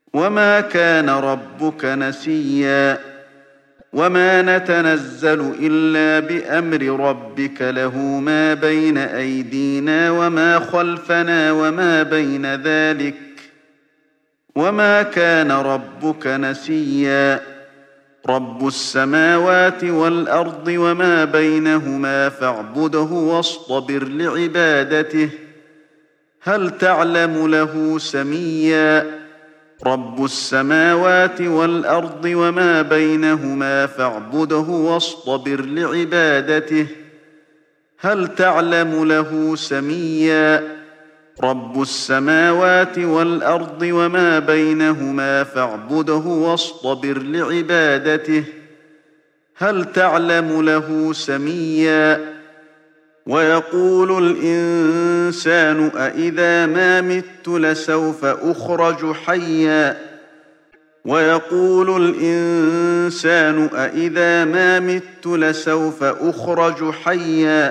وما كان ربك نسيا وما نتنزل إلا بأمر ربك له ما بين أيدينا وما خلفنا وما بين ذلك وما كان ربك نسيا رب السماوات والأرض وما بينهما فاعبده واصطبر لعبادته هل تعلم له سميا رب السماوات والأرض وما بينهما فاعبده واصطبر لعبادته هل تعلم له سميا رب السماوات والأرض وما بينهما فاعبده واصطبر لعبادته هل تعلم له سميا ويقول الإنسان أإذا ما مت لسوف أخرج حيا ويقول الإنسان أإذا ما مت لسوف أخرج حيا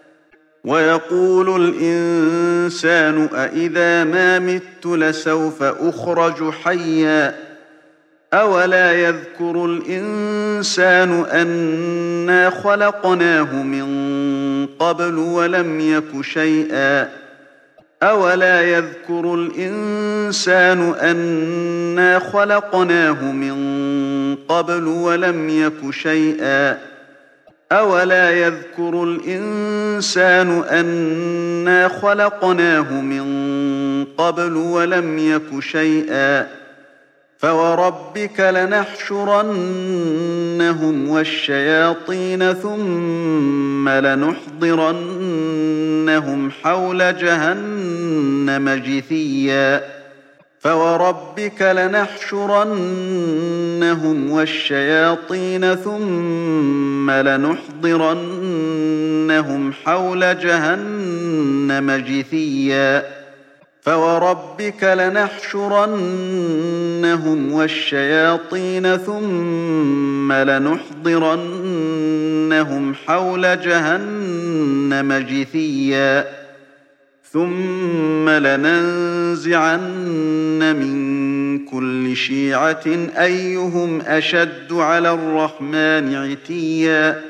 ويقول الإنسان أإذا ما مت لسوف أخرج حيا أولا يذكر الإنسان أنا خلقناه من قبل ولم يك شيئا أولا يذكر الإنسان أنا خلقناه من قبل ولم يك شيئا أولا يذكر الإنسان أنا خلقناه من قبل ولم يك شيئا فوربك لنحشرنهم والشياطين ثم لنحضرنهم حول جهنم جثيا فوربك لنحشرنهم والشياطين ثم لنحضرنهم حول جهنم جثيا فوربك لنحشرنهم والشياطين ثم لنحضرنهم حول جهنم جثيا ثم لننزعن من كل شيعة أيهم أشد على الرحمن عتيا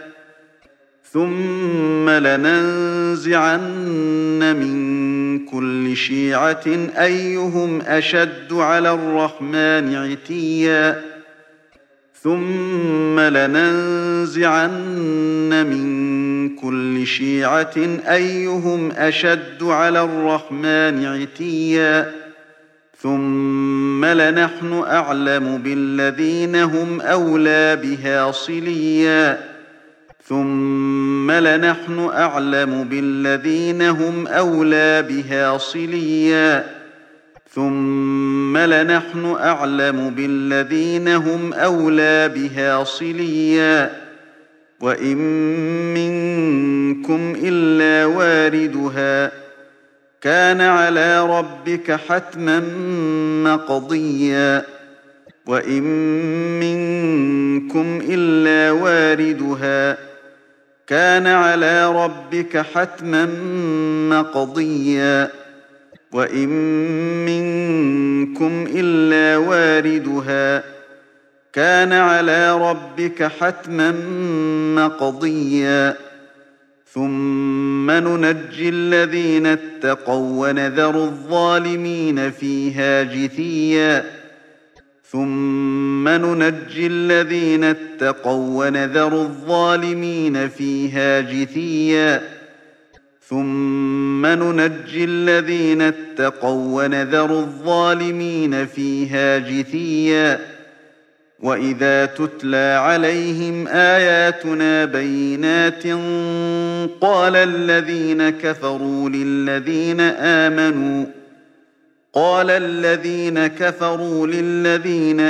ثم لننزعن من كل شيعة أيهم أشد على الرحمن عتيا ثم لننزعن من كل شيعة أيهم أشد على الرحمن عتيا ثم لنحن أعلم بالذين هم أولى بها صليا ثم لنحن أعلم بالذين هم أولى بها صليا ثم لنحن أعلم بالذين هم أولى بها صليا وإن منكم إلا واردها كان على ربك حتما مقضيا وإن منكم إلا واردها كان على ربك حتما مقضيا وإن منكم إلا واردها كان على ربك حتما مقضيا ثم ننجي الذين اتقوا ونذر الظالمين فيها جثيا ثم ننجي الذين اتقوا ونذر الظالمين فيها جثيا ثم ننجي الذين اتقوا ونذر الظالمين فيها جثيا وإذا تتلى عليهم آياتنا بينات قال الذين كفروا للذين آمنوا قال الذين كفروا للذين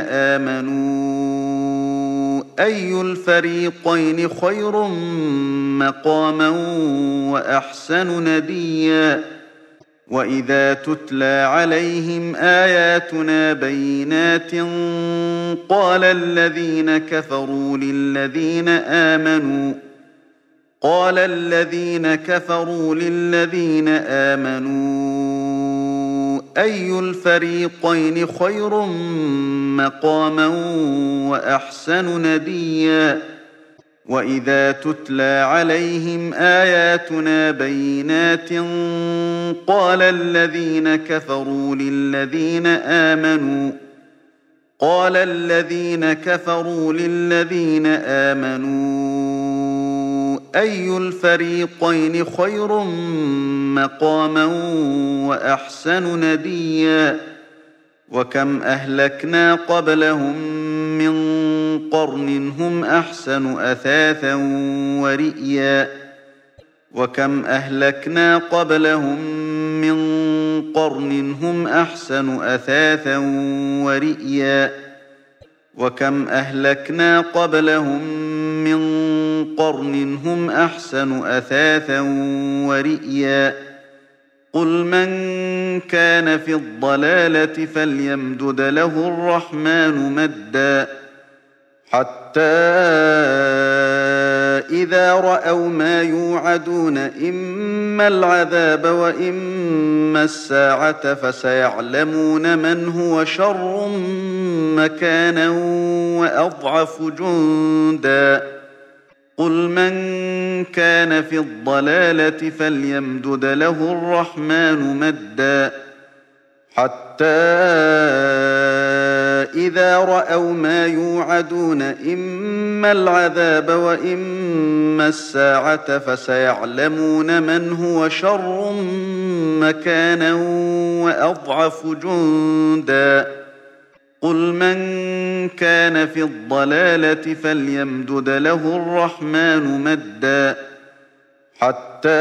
آمنوا أي الفريقين خير مقاما وأحسن نديا وإذا تتلى عليهم آياتنا بينات قال الذين كفروا للذين آمنوا قال الذين كفروا للذين آمنوا أي الفريقين خير مقاما وأحسن نديا وإذا تتلى عليهم آياتنا بينات قال الذين كفروا للذين آمنوا قال الذين كفروا للذين آمنوا أي الفريقين خير مقاما وأحسن نديا وكم أهلكنا قبلهم من قرن هم أحسن أثاثا ورئيا وكم أهلكنا قبلهم من قرن هم أحسن أثاثا ورئيا وكم أهلكنا قبلهم من قرن هم أحسن أثاثا ورئيا قل من كان في الضلالة فليمدد له الرحمن مدا حتى إذا رأوا ما يوعدون إما العذاب وإما الساعة فسيعلمون من هو شر مكانا وأضعف جندا قل من كان في الضلالة فليمدد له الرحمن مدا حتى إذا رأوا ما يوعدون إما العذاب وإما الساعة فسيعلمون من هو شر مكانا وأضعف جندا قل من كان في الضلالة فليمدد له الرحمن مدا حتى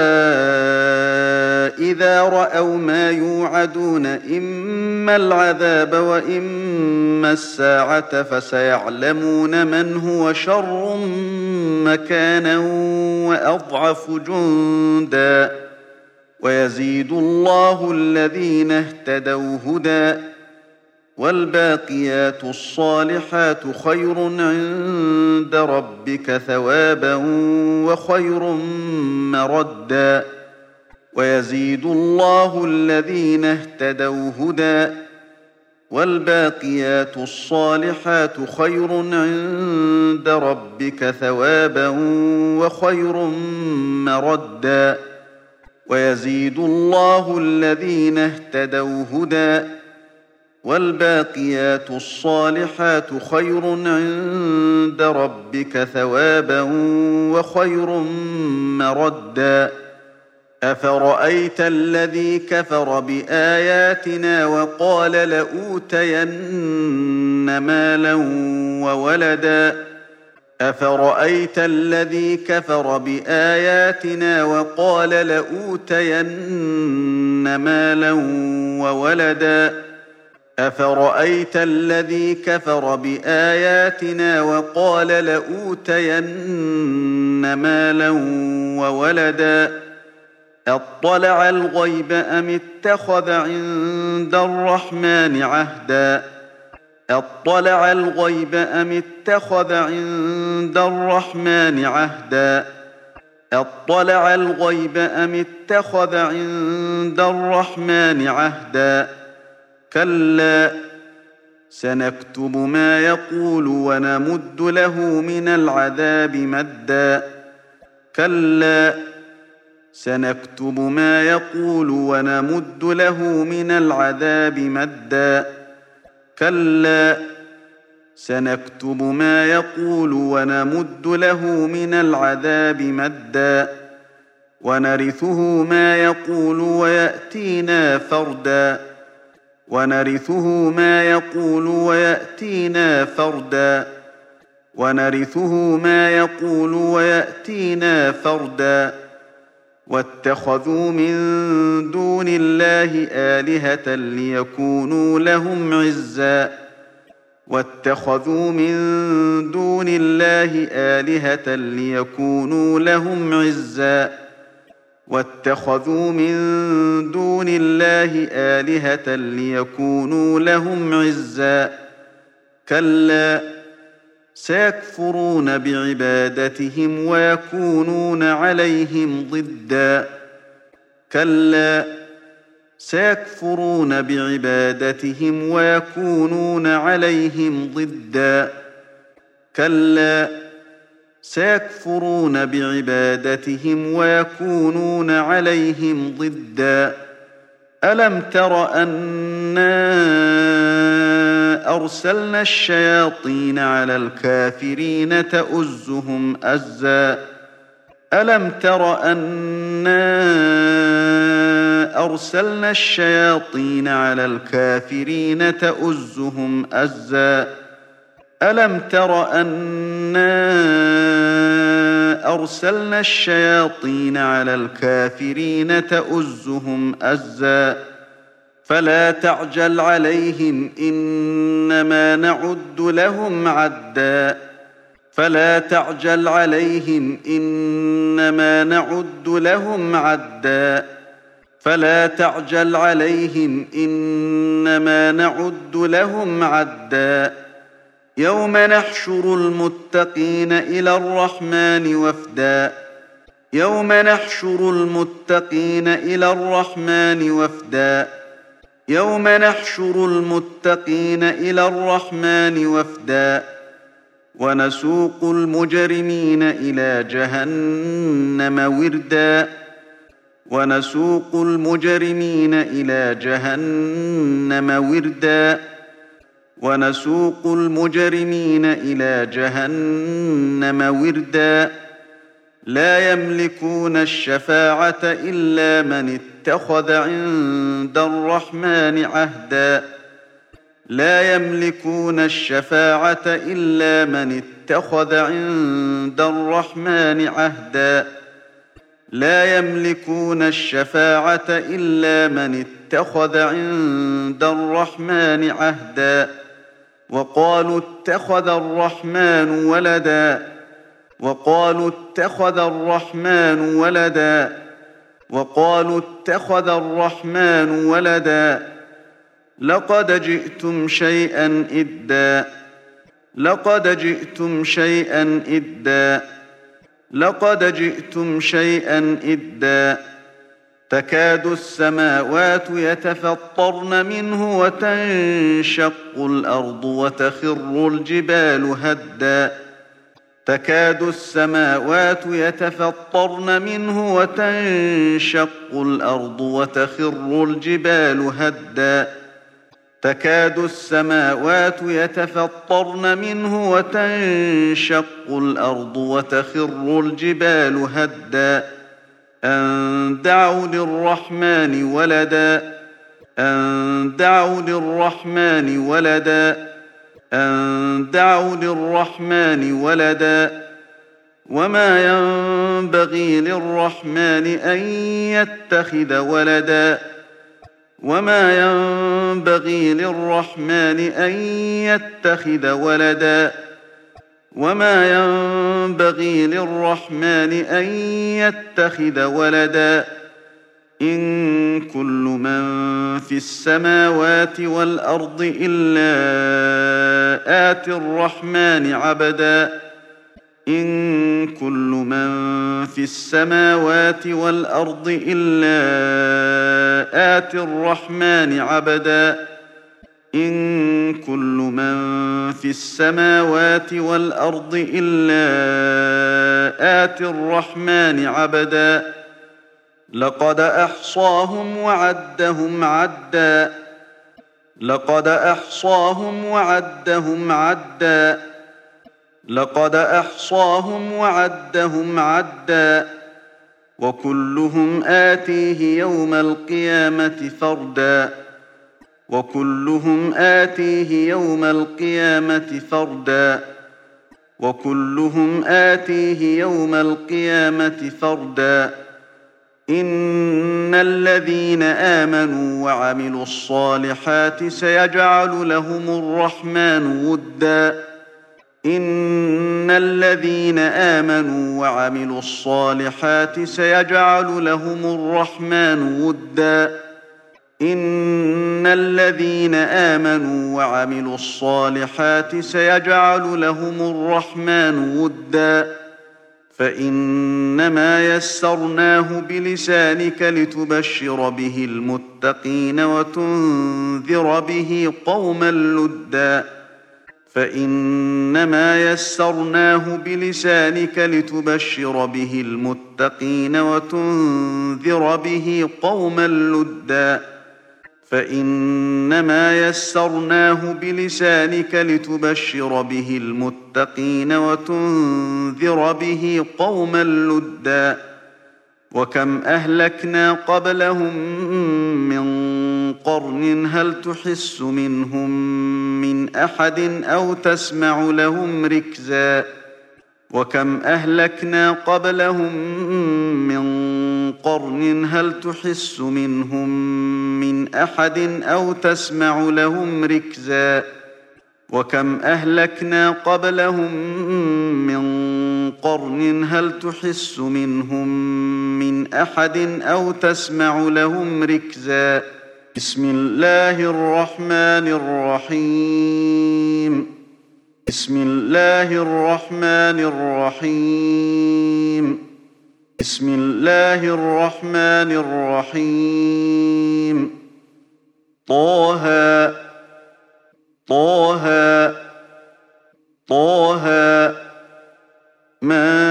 إذا رأوا ما يوعدون إما العذاب وإما الساعة فسيعلمون من هو شر مكانا وأضعف جندا ويزيد الله الذين اهتدوا هدى والباقيات الصالحات خير عند ربك ثوابا وخير مردا ويزيد الله الذين اهتدوا هدى والباقيات الصالحات خير عند ربك ثوابا وخير مردا ويزيد الله الذين اهتدوا هدى والباقيات الصالحات خير عند ربك ثوابا وخير مردا أفرأيت الذي كفر بآياتنا وقال لأوتين مالا وولدا أفرأيت الذي كفر بآياتنا وقال لأوتين مالا وولدا أفرأيت الذي كفر بآياتنا وقال لأوتين مالا وولدا أطلع الغيب أم اتخذ عند الرحمن عهدا أطلع الغيب أم اتخذ عند الرحمن عهدا أطلع الغيب أم اتخذ عند الرحمن عهدا كلا سنكتب ما يقول ونمد له من العذاب مدا كلا سنكتب ما يقول ونمد له من العذاب مدا كلا سنكتب ما يقول ونمد له من العذاب مدا ونرثه ما يقول ويأتينا فردا ونرثه ما يقول ويأتينا فردا ونرثه ما يقول ويأتينا فردا واتخذوا من دون الله آلهة ليكونوا لهم عزا واتخذوا من دون الله آلهة ليكونوا لهم عزا واتخذوا من دون الله آلهة ليكونوا لهم عزا كلا سيكفرون بعبادتهم ويكونون عليهم ضدا كلا سيكفرون بعبادتهم ويكونون عليهم ضدا كلا سيكفرون بعبادتهم ويكونون عليهم ضدا ألم تر أنا أرسلنا الشياطين على الكافرين تؤزهم أزا ألم تر أنا أرسلنا الشياطين على الكافرين تؤزهم أزا ألم تر أنا أرسلنا الشياطين على الكافرين تؤزهم أزا فلا تعجل عليهم إنما نعد لهم عدا فلا تعجل عليهم إنما نعد لهم عدا فلا تعجل عليهم إنما نعد لهم عدا يوم نحشر المتقين إلى الرحمن وفدا يوم نحشر المتقين إلى الرحمن وفدا يوم نحشر المتقين إلى الرحمن وفدا ونسوق المجرمين إلى جهنم وردا ونسوق المجرمين إلى جهنم وردا ونسوق المجرمين إلى جهنم وردا لا يملكون الشفاعة إلا من اتخذ عند الرحمن عهدا لا يملكون الشفاعة إلا من اتخذ عند الرحمن عهدا لا يملكون الشفاعة إلا من اتخذ عند الرحمن عهدا وقالوا اتخذ الرحمن ولدا وقالوا اتخذ الرحمن ولدا وقالوا اتخذ الرحمن ولدا لقد جئتم شيئا إدا لقد جئتم شيئا إدا لقد جئتم شيئا إدا تكاد السماوات يتفطرن منه وتنشق الأرض وتخر الجبال هدا تكاد السماوات يتفطرن منه وتنشق الأرض وتخر الجبال هدا تكاد السماوات يتفطرن منه وتنشق الأرض وتخر الجبال هدا أن دعوا للرحمن ولدا أن دعوا للرحمن ولدا أن دعوا للرحمن ولدا وما ينبغي للرحمن أن يتخذ ولدا وما ينبغي للرحمن أن يتخذ ولدا وما ينبغي للرحمن أن يتخذ ولدا إن كل من في السماوات والأرض إلا آتي الرحمن عبدا إن كل من في السماوات والأرض إلا آتي الرحمن عبدا إن كل من في السماوات والأرض إلا آتي الرحمن عبدا لقد أحصاهم وعدهم عدا لقد أحصاهم وعدهم عدا لقد أحصاهم وعدهم عدا وكلهم آتيه يوم القيامة فردا وكلهم آتيه يوم القيامة فردا وكلهم آتيه يوم القيامة فردا إن الذين آمنوا وعملوا الصالحات سيجعل لهم الرحمن ودا إن الذين آمنوا وعملوا الصالحات سيجعل لهم الرحمن ودا إن الذين آمنوا وعملوا الصالحات سيجعل لهم الرحمن ودا فإنما يسرناه بلسانك لتبشر به المتقين وتنذر به قوما لدا فإنما يسرناه بلسانك لتبشر به المتقين وتنذر به قوما لدا فإنما يسرناه بلسانك لتبشر به المتقين وتنذر به قوما لدا وكم أهلكنا قبلهم من قرن هل تحس منهم من أحد أو تسمع لهم ركزا وكم أهلكنا قبلهم من قرن هل تحس منهم من أحد أو تسمع لهم ركزا وكم أهلكنا قبلهم من قرن هل تحس منهم من أحد أو تسمع لهم ركزا بسم الله الرحمن الرحيم بسم الله الرحمن الرحيم بسم الله الرحمن الرحيم طه طه طه ما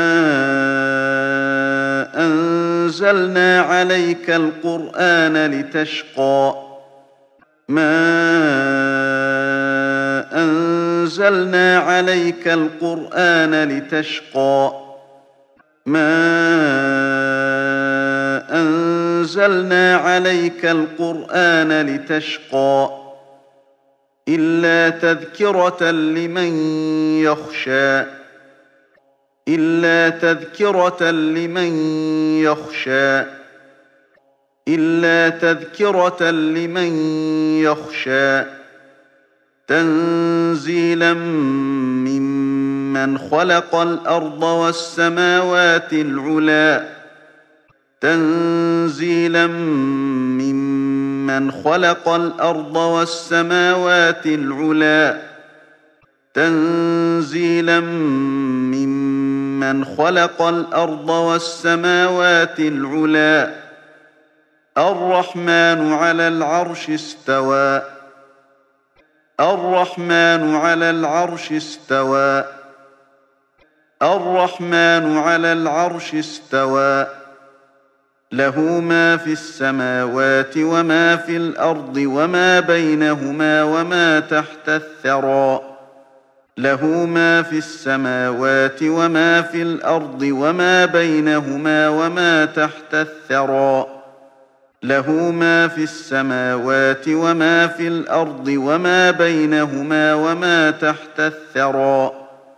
أنزلنا عليك القرآن لتشقى ما أنزلنا عليك القرآن لتشقى ما أنزلنا عليك القرآن لتشقى إلا تذكرة لمن يخشى إلا تذكرة لمن يخشى إلا تذكرة لمن يخشى تنزيلا ممن خلق الأرض والسماوات العلى تنزيلا ممن خلق الأرض والسماوات العلى تنزيلا ممن خلق الأرض والسماوات العلى الرحمن على العرش استوى الرحمن على العرش استوى الرحمن على العرش استوى له ما في السماوات وما في الأرض وما بينهما وما تحت الثرى له ما في السماوات وما في الأرض وما بينهما وما تحت الثرى له ما في السماوات وما في الأرض وما بينهما وما تحت الثرى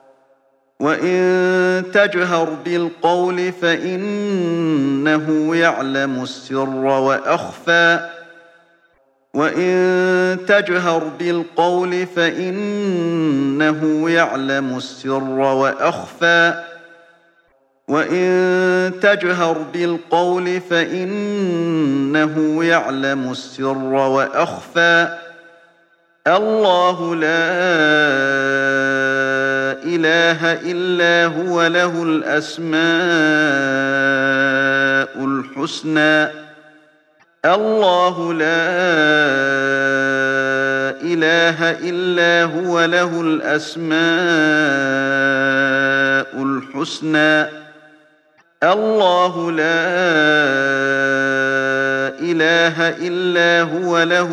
وإن تجهر بالقول فإنه يعلم السر وأخفى وإن تجهر بالقول فإنه يعلم السر وأخفى وإن تجهر بالقول فإنه يعلم السر وأخفى الله لا إله إلا هو له الأسماء الحسنى الله لا إله إلا هو له الأسماء الحسنى الله لا إله إلا هو له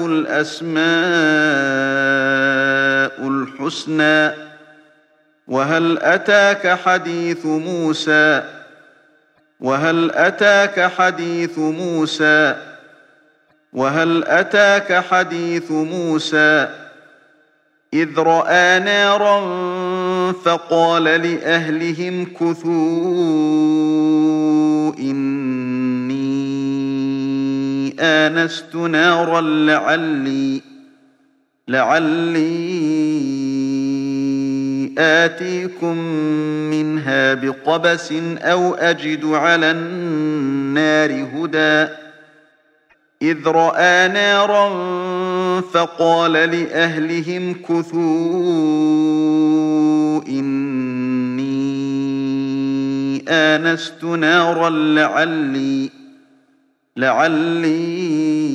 الأسماء الحسنى وهل أتاك حديث موسى وهل أتاك حديث موسى وهل أتاك حديث موسى إذ رأى نارا فقال لأهلهم كثوا إني آنست نارا لعلي لعلي آتيكم منها بقبس أو أجد على النار هدى إذ رأى نارا فقال لأهلهم كثوا إني آنست نارا لعلي لعلي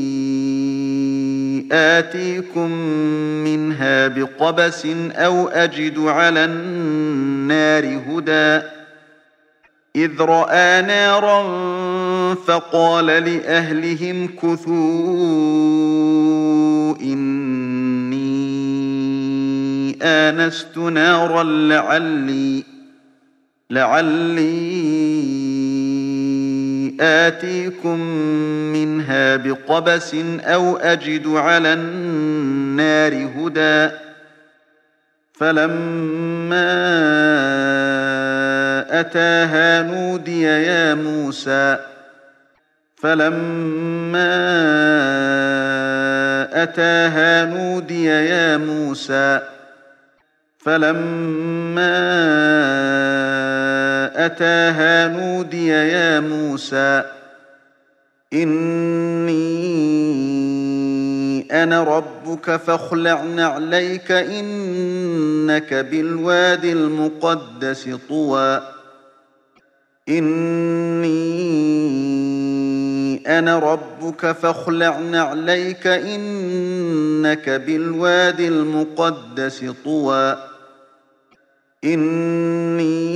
آتيكم منها بقبس أو أجد على النار هدى إذ رأى نارا فقال لأهلهم كثوا إني آنست نارا لعلي لعلي آتيكم منها بقبس أو أجد على النار هدى فلما أتاها نودي يا موسى فلما أتاها نودي يا موسى فلما أتاها نودي يا موسى إني أنا ربك فاخلع نعليك إنك بالواد المقدس طوى إني أنا ربك فاخلع نعليك إنك بالواد المقدس طوى إني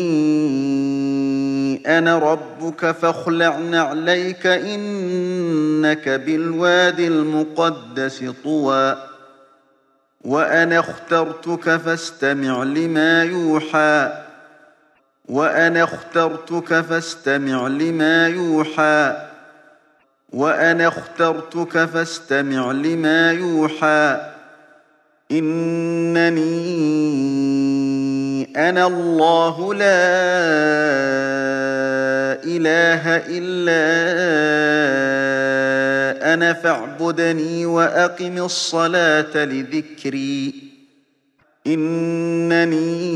أنا ربك فاخلع نعليك إنك بالواد المقدس طوى وأنا اخترتك فاستمع لما يوحى وأنا اخترتك فاستمع لما يوحى وأنا اخترتك فاستمع لما يوحى إنني أنا الله لا إله إلا أنا فاعبدني وأقم الصلاة لذكري إنني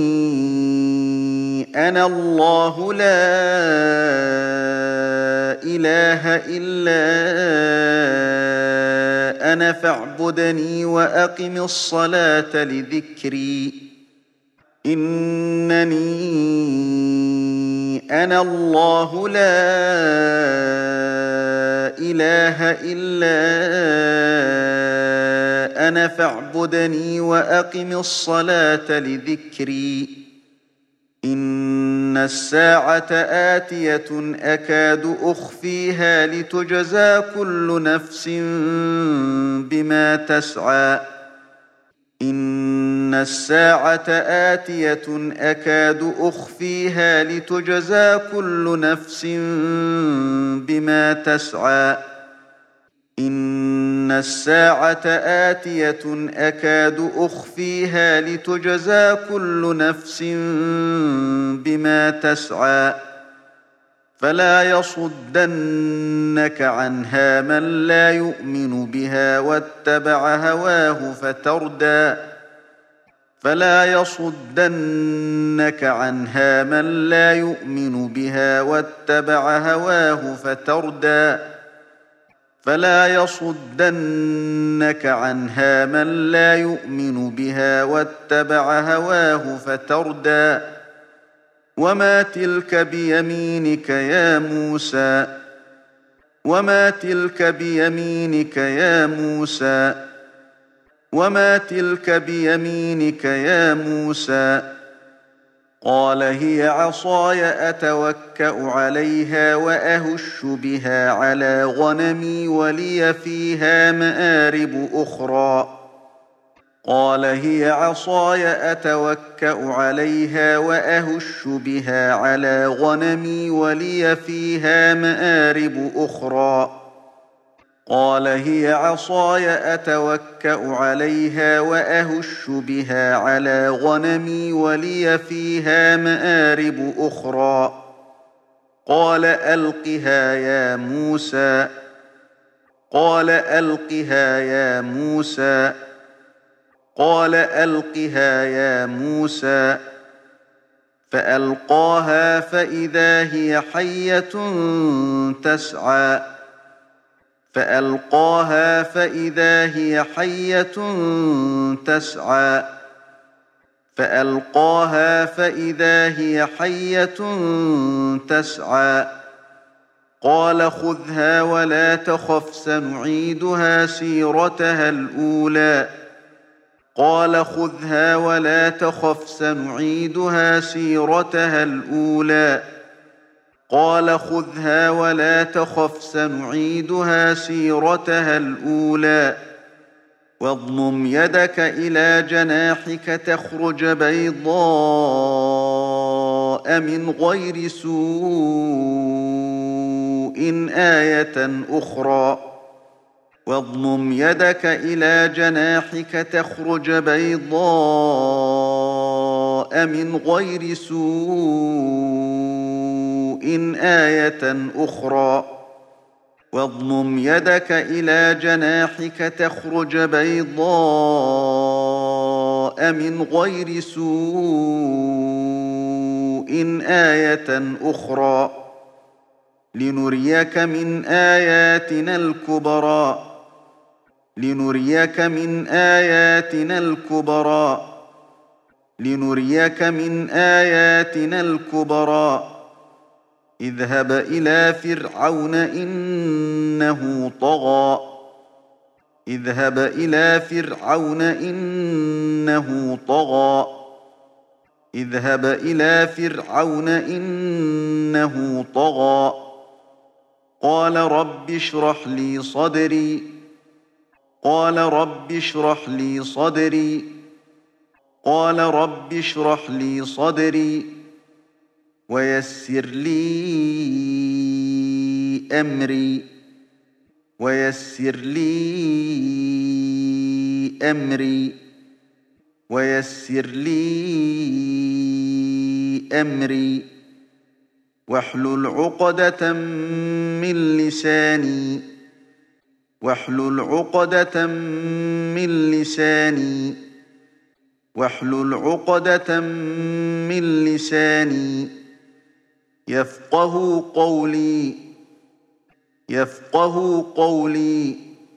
أنا الله لا إله إلا أنا فاعبدني وأقم الصلاة لذكري إنني أنا الله لا إله إلا أنا فاعبدني وأقم الصلاة لذكري إن الساعة آتية أكاد أخفيها لتجزى كل نفس بما تسعى إن الساعة آتية أكاد أخفيها لتجزى كل نفس بما تسعى إن الساعة آتية أكاد أخفيها لتجزى كل نفس بما تسعى فلا يصدنك عنها من لا يؤمن بها واتبع هواه فتردى فلا يصدنك عنها من لا يؤمن بها واتبع هواه فتردى فلا يصدنك عنها من لا يؤمن بها واتبع هواه فتردى وما تلك بيمينك يا موسى وما تلك بيمينك يا موسى وما تلك بيمينك يا موسى قال هي عصاي أتوكأ عليها وأهش بها على غنمي ولي فيها مآرب أخرى قال هي عصاي أتوكأ عليها وأهش بها على غنمي ولي فيها مآرب أخرى قال هي عصاي أتوكأ عليها وأهش بها على غنمي ولي فيها مآرب أخرى قال ألقها يا موسى قال ألقها يا موسى قال ألقها يا موسى فألقاها فإذا هي حية تسعى فألقاها فإذا هي حية تسعى فألقاها فإذا هي حية تسعى قال خذها ولا تخف سنعيدها سيرتها الأولى قال خذها ولا تخف سنعيدها سيرتها الأولى قال خذها ولا تخف سنعيدها سيرتها الأولى واضمم يدك إلى جناحك تخرج بيضاء من غير سوء آية أخرى واضمم يدك إلى جناحك تخرج بيضاء من غير سوء آية أخرى واضمم يدك إلى جناحك تخرج بيضاء من غير سوء آية أخرى لنريك من آياتنا الكبرى لنريك من آياتنا الكبرى لنريك من آياتنا الكبرى اذهب إلى فرعون إنه طغى اذهب إلى فرعون إنه طغى اذهب إلى فرعون إنه طغى قال رب اشرح لي صدري قال رب اشرح لي صدري قال رب اشرح لي صدري ويسر لي أمري ويسر لي أمري ويسر لي أمري واحلل عقدة من لساني واحلل عقدة من لساني واحلل عقدة من لساني يفقه قولي يفقه قولي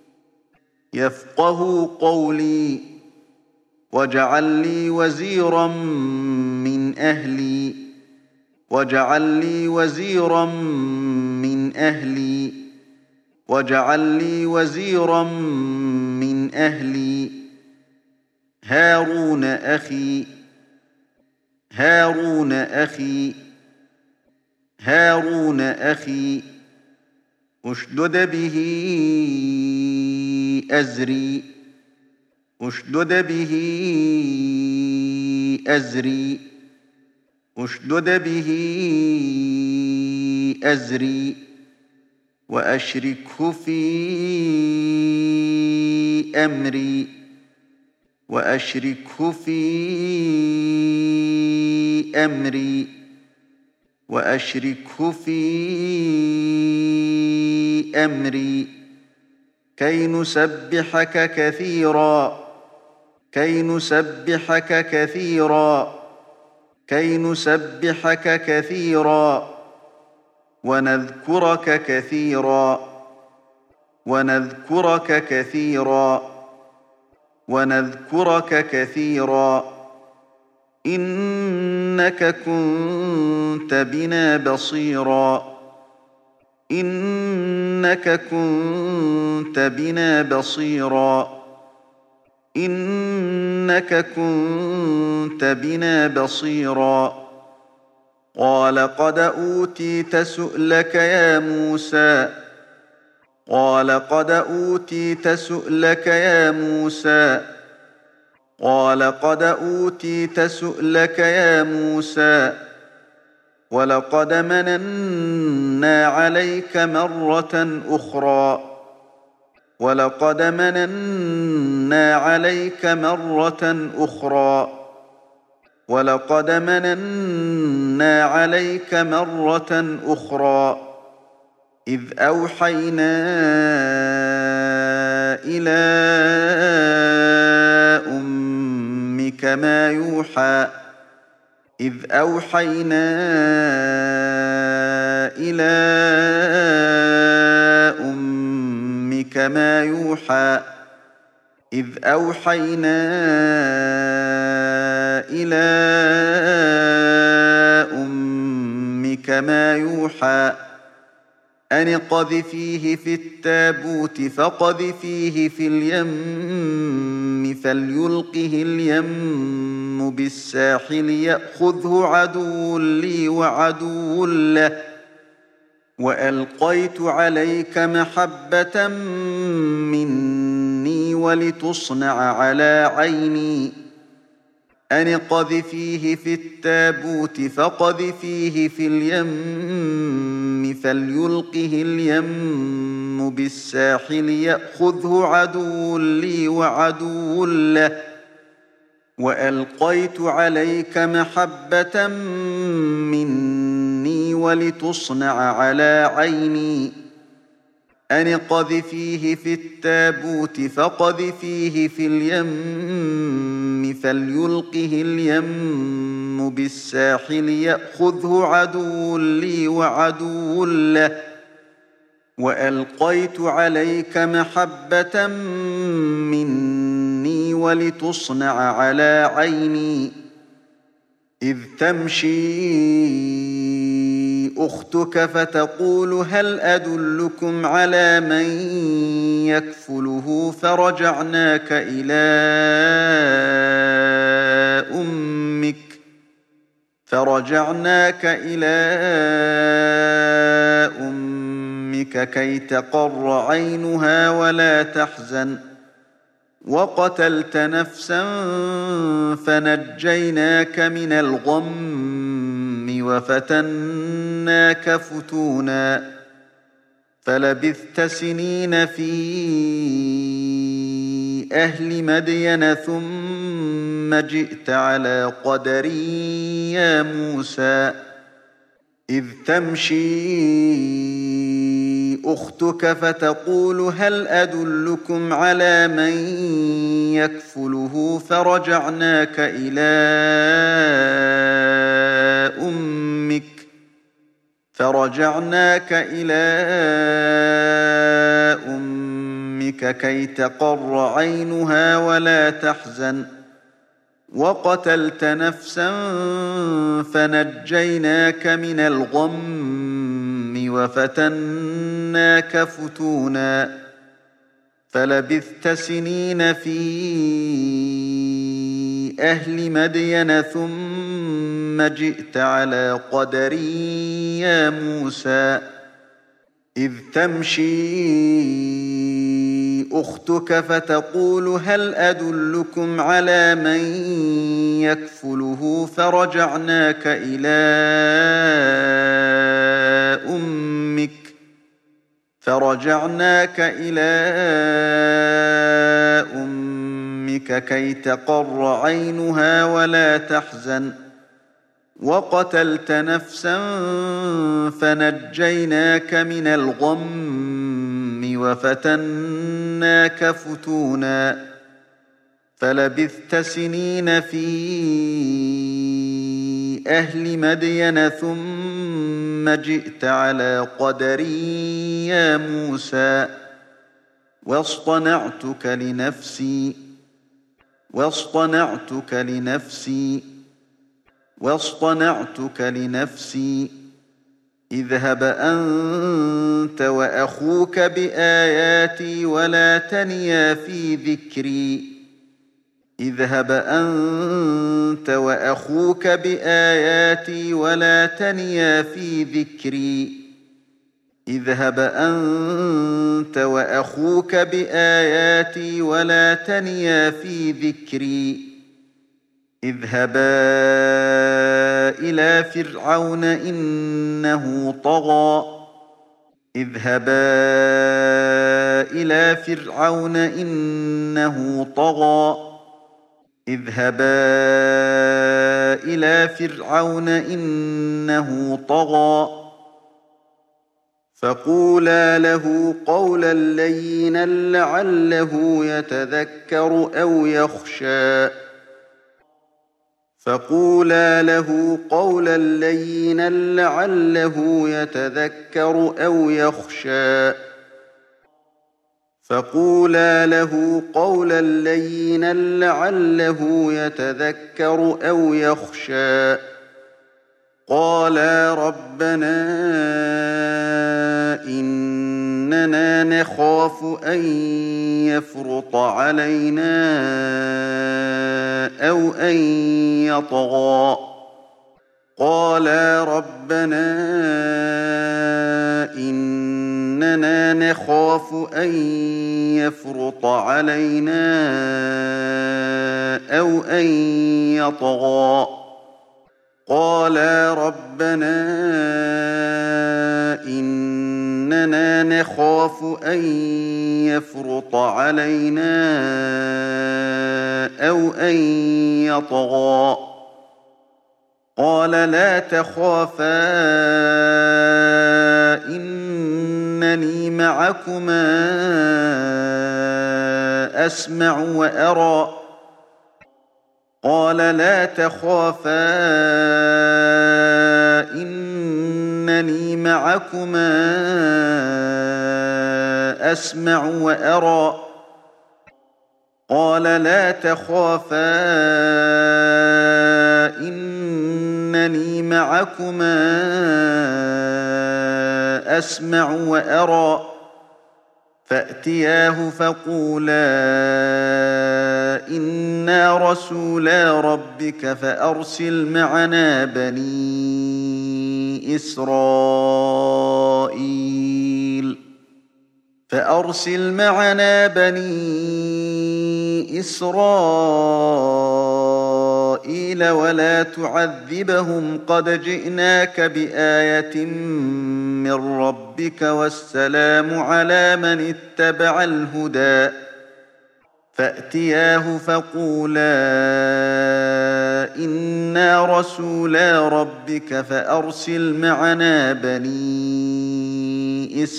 يفقه قولي واجعل لي وزيرا من أهلي واجعل لي وزيرا من أهلي واجعل لي وزيرا من أهلي هارون أخي هارون أخي هارون أخي اشدد به أزري اشدد به أزري اشدد به أزري وأشركه في أمري وأشركه في أمري وأشركه في أمري كي نسبحك كثيرا كي نسبحك كثيرا كي نسبحك كثيرا ونذكرك كثيرا ونذكرك كثيرا ونذكرك كثيرا إنك كنت بنا بصيرا إنك كنت بنا بصيرا إنك كنت بنا بصيرا قال قد أوتيت سؤلك يا موسى قال قد أوتيت سؤلك يا موسى قال قد أوتيت سؤلك يا موسى ولقد مننا عليك مرة أخرى ولقد مننا عليك مرة أخرى ولقد مننا عليك مرة أخرى إذ أوحينا إلى أمك ما يوحى إذ أوحينا إلى أمك ما يوحى إذ أوحينا إلى أمك ما يوحى أن اقذفيه في التابوت فاقذفيه في اليم فليلقه اليم بالساحل يأخذه عدو لي وعدو له وألقيت عليك محبة مني ولتصنع على عيني أن اقذفيه في التابوت فاقذفيه في اليم فليلقه اليم بالساحل يأخذه عدو لي وعدو له وألقيت عليك محبة مني ولتصنع على عيني أن اقذفيه في التابوت فاقذفيه في اليم فليلقه اليم بالساحل يأخذه عدو لي وعدو له وألقيت عليك محبة مني ولتصنع على عيني إذ تمشي أختك فتقول هل أدلكم على من يكفله فرجعناك إلى أمك فرجعناك إلى أمك كي تقر عينها ولا تحزن وقتلت نفسا فنجيناك من الغم وفتناك فتونا فلبثت سنين في أهل مدين ثم جئت على قدر يا موسى إذ تمشي أختك فتقول هل أدلكم على من يكفله فرجعناك إلى أمك فرجعناك إلى أمك كي تقر عينها ولا تحزن وقتلت نفسا فنجيناك من الغم وفتناك فتونا فلبثت سنين في أهل مدين ثم جئت على قدر يا موسى إذ تمشي أختك فتقول هل أدلكم على من يكفله فرجعناك إلى أمك فرجعناك إلى أمك كي تقر عينها ولا تحزن وقتلت نفسا فنجيناك من الغم وفتناك فتونا فلبثت سنين في أهل مدين ثم جئت على قدر يا موسى واصطنعتك لنفسي واصطنعتك لنفسي واصطنعتك لنفسي اذهب أنت وأخوك بآياتي ولا تنيا في ذكري اذهب أنت وأخوك بآياتي ولا تنيا في ذكري اذهب أنت وأخوك بآياتي ولا تنيا في ذكري اذهبا إلى فرعون إنه طغى اذهبا إلى فرعون إنه طغى اذهبا إلى فرعون إنه طغى فقولا له قولا لينا لعله يتذكر أو يخشى فقولا له قولا لينا لعله يتذكر أو يخشى فقولا له قولا لينا لعله يتذكر أو يخشى قالا ربنا إننا نخاف أن يفرط علينا أو أن يطغى قالا ربنا إننا نخاف أن يفرط علينا أو أن يطغى قالا ربنا إننا نخاف أن يفرط علينا أو أن يطغى قال لا تخافا إنني معكما أسمع وأرى قال لا تخافا إنني معكما أسمع وأرى قال لا تخافا إنني معكما أسمع وأرى فأتياه فقولا إنا رسولا ربك فأرسل معنا بني إسرائيل فأرسل معنا بني إسرائيل ولا تعذبهم قد جئناك بآية من ربك والسلام على من اتبع الهدى فأتياه فقولا إنا رسولا ربك فأرسل معنا بني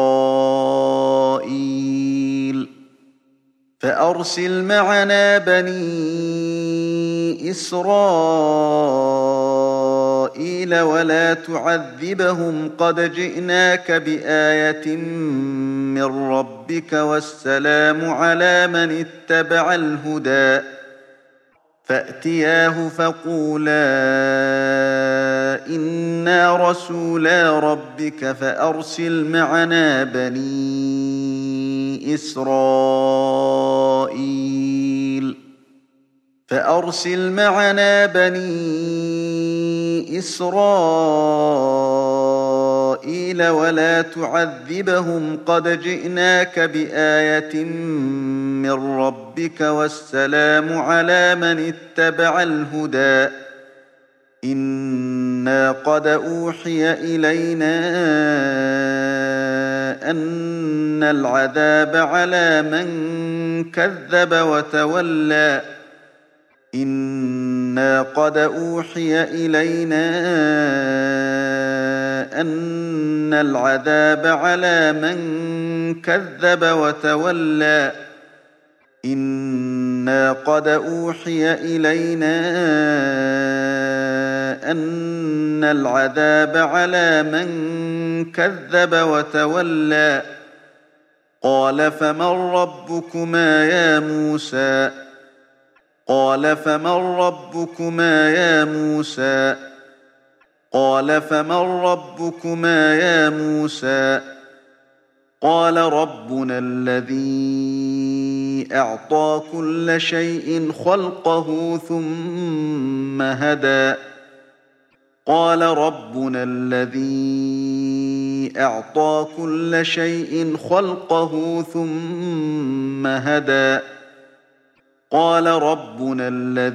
إسرائيل فأرسل معنا بني إسرائيل ولا تعذبهم قد جئناك بآية من ربك والسلام على من اتبع الهدى فأتياه فقولا إنا رسولا ربك فأرسل معنا بني إسرائيل فأرسل معنا بني إسرائيل ولا تعذبهم قد جئناك بآية من ربك والسلام على من اتبع الهدى إنا قد أوحي إلينا أن العذاب على من كذب وتولى إنا قد أوحي إلينا أن العذاب على من كذب وتولى إنا قد أوحي إلينا أن العذاب على من كذب وتولى قال فمن ربكما يا موسى قال فمن ربكما يا موسى قال فمن ربكما يا موسى قال ربنا الذي أعطى كل شيء خلقه ثم هدى قال ربنا الذي أعطى كل شيء خلقه ثم هدى قال ربنا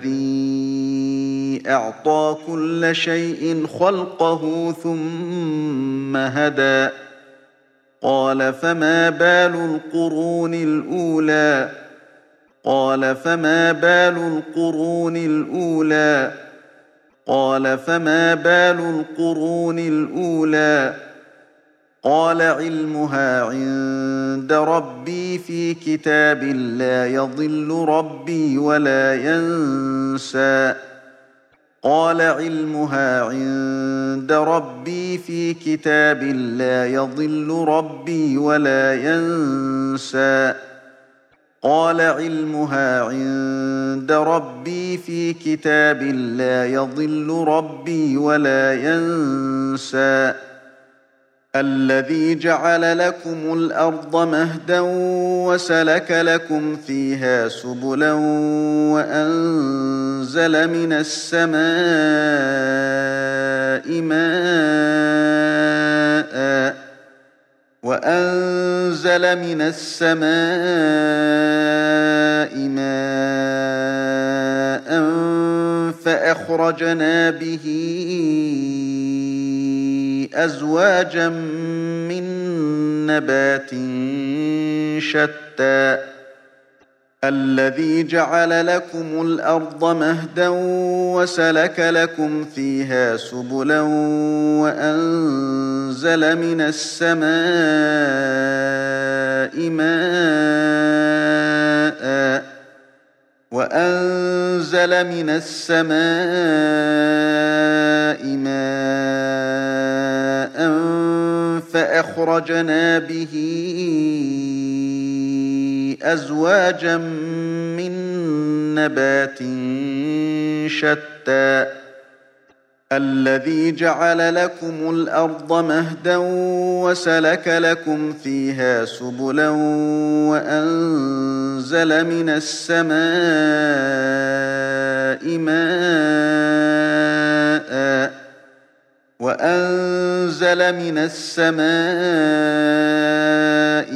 الذي أعطى كل شيء خلقه ثم هدى قال فما بال القرون الأولى قال فما بال القرون الأولى قال فما بال القرون الأولى قال علمها عند ربي في كتاب لا يضل ربي ولا ينسى قال علمها عند ربي في كتاب لا يضل ربي ولا ينسى قال علمها عند ربي في كتاب لا يضل ربي ولا ينسى الذي جعل لكم الأرض مهدا وسلك لكم فيها سبلا وأنزل من السماء ماء وأنزل من السماء ماء فأخرجنا به أزواجا من نبات شتى الذي جعل لكم الأرض مهدا وسلك لكم فيها سبلا وأنزل من السماء ماء وأنزل من السماء ماء فأخرجنا به أزواجا من نبات شتى الذي جعل لكم الأرض مهدا وسلك لكم فيها سبلا وأنزل من السماء ماء وأنزل من السماء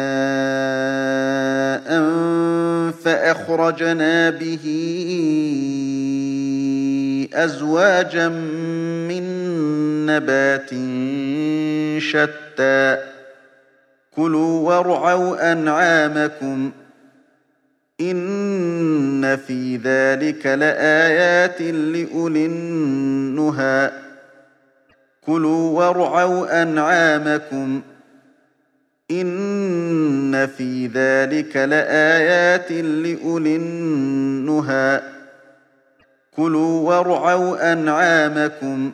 ماء فأخرجنا به أزواجا من نبات شتى كلوا وارعوا أنعامكم إن في ذلك لآيات لأولي النهى كلوا وارعوا أنعامكم إن في ذلك لآيات لأولي النهى كلوا وارعوا أنعامكم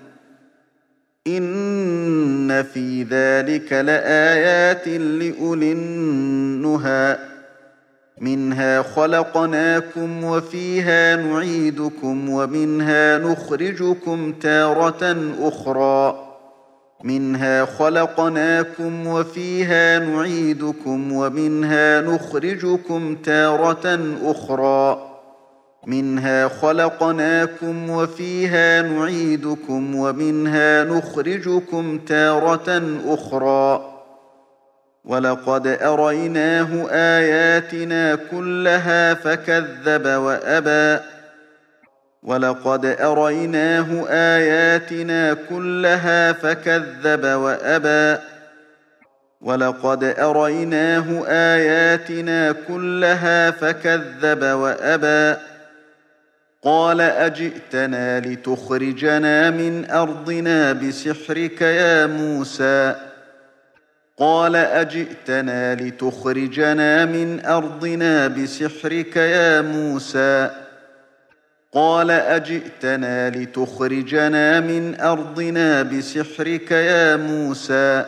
إن في ذلك لآيات لأولي النهى منها خلقناكم وفيها نعيدكم ومنها نخرجكم تارة أخرى منها خلقناكم وفيها نعيدكم ومنها نخرجكم تارة أخرى منها خلقناكم وفيها نعيدكم ومنها نخرجكم تارة أخرى ولقد أريناه آياتنا كلها فكذب وأبى ولقد أريناه آياتنا كلها فكذب وأبى ولقد أريناه آياتنا كلها فكذب وأبى قال أجئتنا لتخرجنا من أرضنا بسحرك يا موسى قال أجئتنا لتخرجنا من أرضنا بسحرك يا موسى قال أجئتنا لتخرجنا من أرضنا بسحرك يا موسى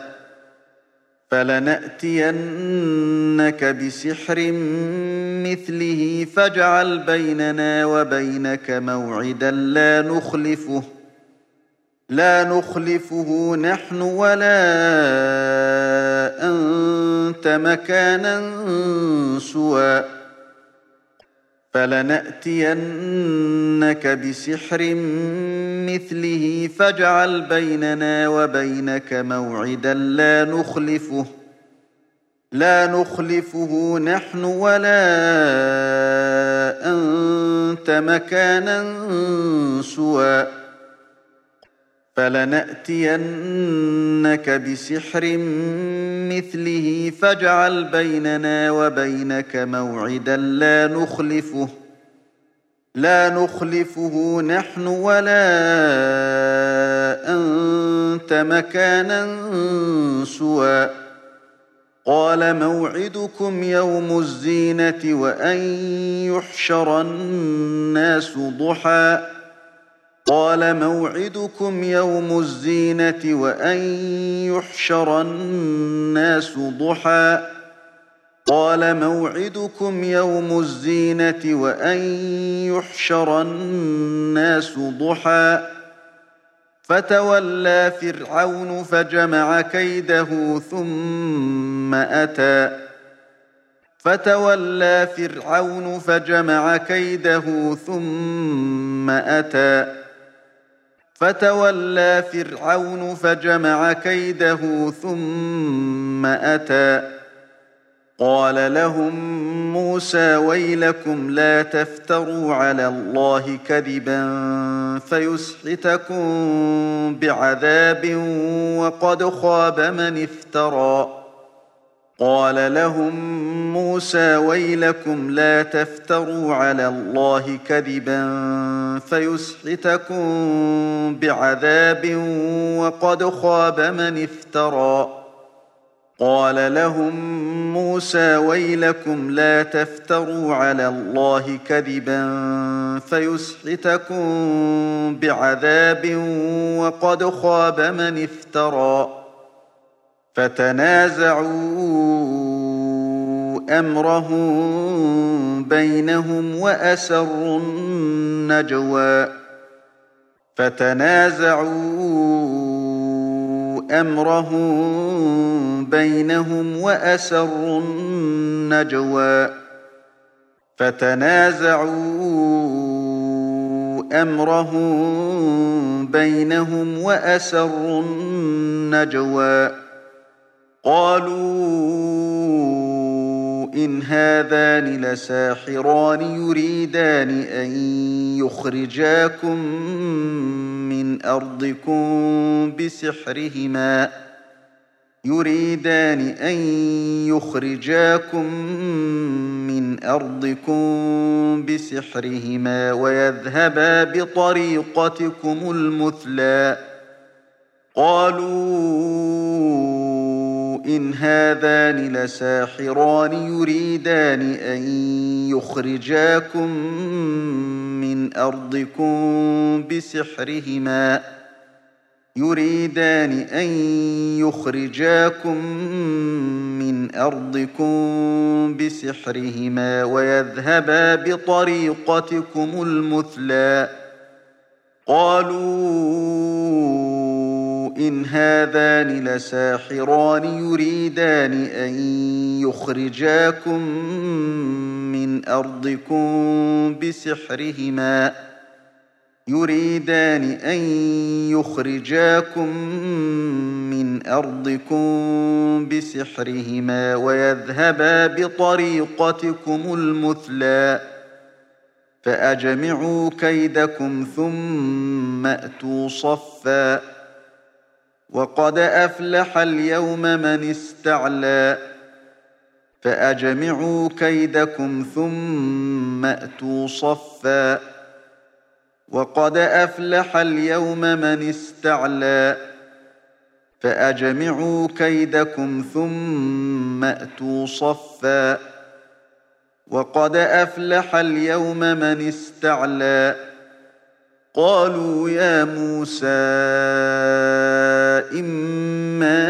فلنأتينك بسحر مثله فاجعل بيننا وبينك موعدا لا نخلفه لا نخلفه نحن ولا أنت مكانا سوى فلنأتينك بسحر مثله فاجعل بيننا وبينك موعدا لا نخلفه لا نخلفه نحن ولا أنت مكانا سوى فلنأتينك بسحر مثله فاجعل بيننا وبينك موعدا لا نخلفه لا نخلفه نحن ولا أنت مكانا سوى قال موعدكم يوم الزينة وأن يحشر الناس ضحى قال موعدكم يوم الزينة وأن يحشر الناس ضحى قال موعدكم يوم الزينة وأن يحشر الناس ضحى فتولى فرعون فجمع كيده ثم أتى فتولى فرعون فجمع كيده ثم أتى فتولى فرعون فجمع كيده ثم أتى قال لهم موسى ويلكم لا تفتروا على الله كذبا فيسحتكم بعذاب وقد خاب من افترى قال لهم موسى ويلكم لا تفتروا على الله كذبا فيسحتكم بعذاب وقد خاب من افترى قال لهم موسى ويلكم لا تفتروا على الله كذبا فيسحتكم بعذاب وقد خاب من افترى فتنازعوا أمرهم بينهم وأسروا النجوى فتنازعوا أمرهم بينهم وأسروا النجوى فتنازعوا أمرهم بينهم وأسروا النجوى قالوا إن هذان لساحران يريدان أن يخرجاكم من أرضكم بسحرهما يريدان أن يخرجاكم من أرضكم بسحرهما ويذهبا بطريقتكم المثلى قالوا إن هذان لساحران يريدان أن يخرجاكم من أرضكم بسحرهما يريدان أن يخرجاكم من أرضكم بسحرهما ويذهبا بطريقتكم المثلى قالوا إن هذان لساحران يريدان أن يخرجاكم من أرضكم بسحرهما يريدان أن يخرجاكم من أرضكم بسحرهما ويذهبا بطريقتكم المثلى فأجمعوا كيدكم ثم أتوا صفا وقد أفلح اليوم من استعلى فأجمعوا كيدكم ثم أتوا صفا وقد أفلح اليوم من استعلى فأجمعوا كيدكم ثم أتوا صفا وقد أفلح اليوم من استعلى قالوا يا موسى إما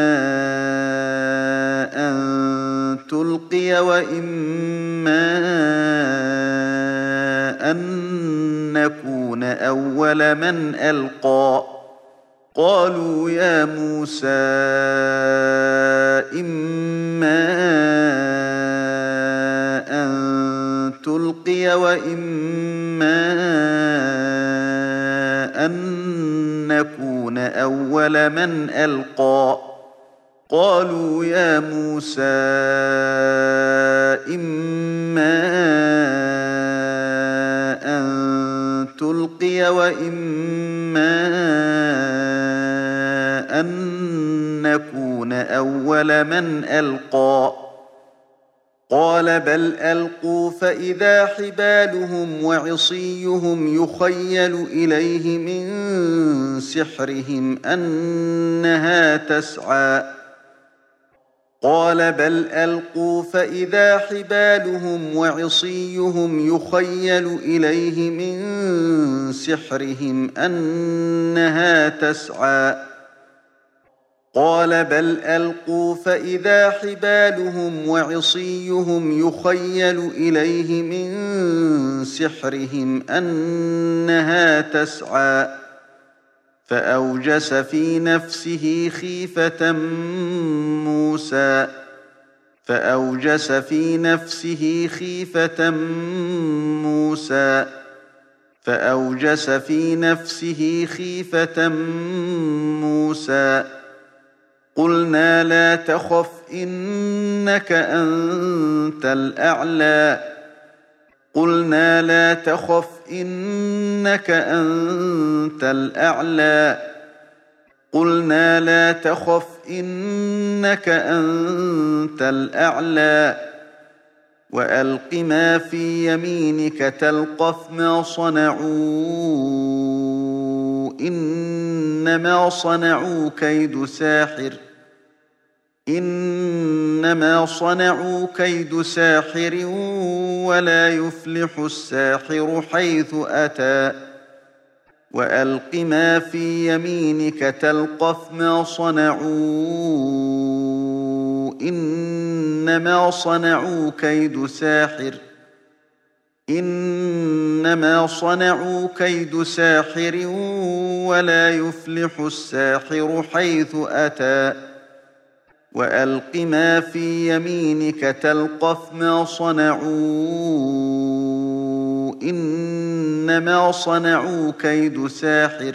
أن تلقي وإما أن نكون أول من ألقى قالوا يا موسى إما أن تلقي وإما أن نكون أول من ألقى قالوا يا موسى إما أن تلقي وإما أن نكون أول من ألقى قال بل ألقوا فإذا حبالهم وعصيهم يخيل إليه من سحرهم أنها تسعى قال بل ألقوا فإذا حبالهم وعصيهم يخيل إليه من سحرهم أنها تسعى قال بل ألقوا فإذا حبالهم وعصيهم يخيل إليه من سحرهم أنها تسعى فأوجس في نفسه خيفة موسى فأوجس في نفسه خيفة موسى فأوجس في نفسه خيفة موسى قلنا لا تخف إنك أنت الأعلى قلنا لا تخف إنك أنت الأعلى قلنا لا تخف إنك أنت الأعلى وألق ما في يمينك تلقف ما صنعوا إنما صنعوا كيد ساحر إنما صنعوا كيد ساحر ولا يفلح الساحر حيث أتى وألق ما في يمينك تلقف ما صنعوا إنما صنعوا كيد ساحر إنما صنعوا كيد ساحر ولا يفلح الساحر حيث أتى وألق ما في يمينك تلقف ما صنعوا إنما صنعوا كيد ساحر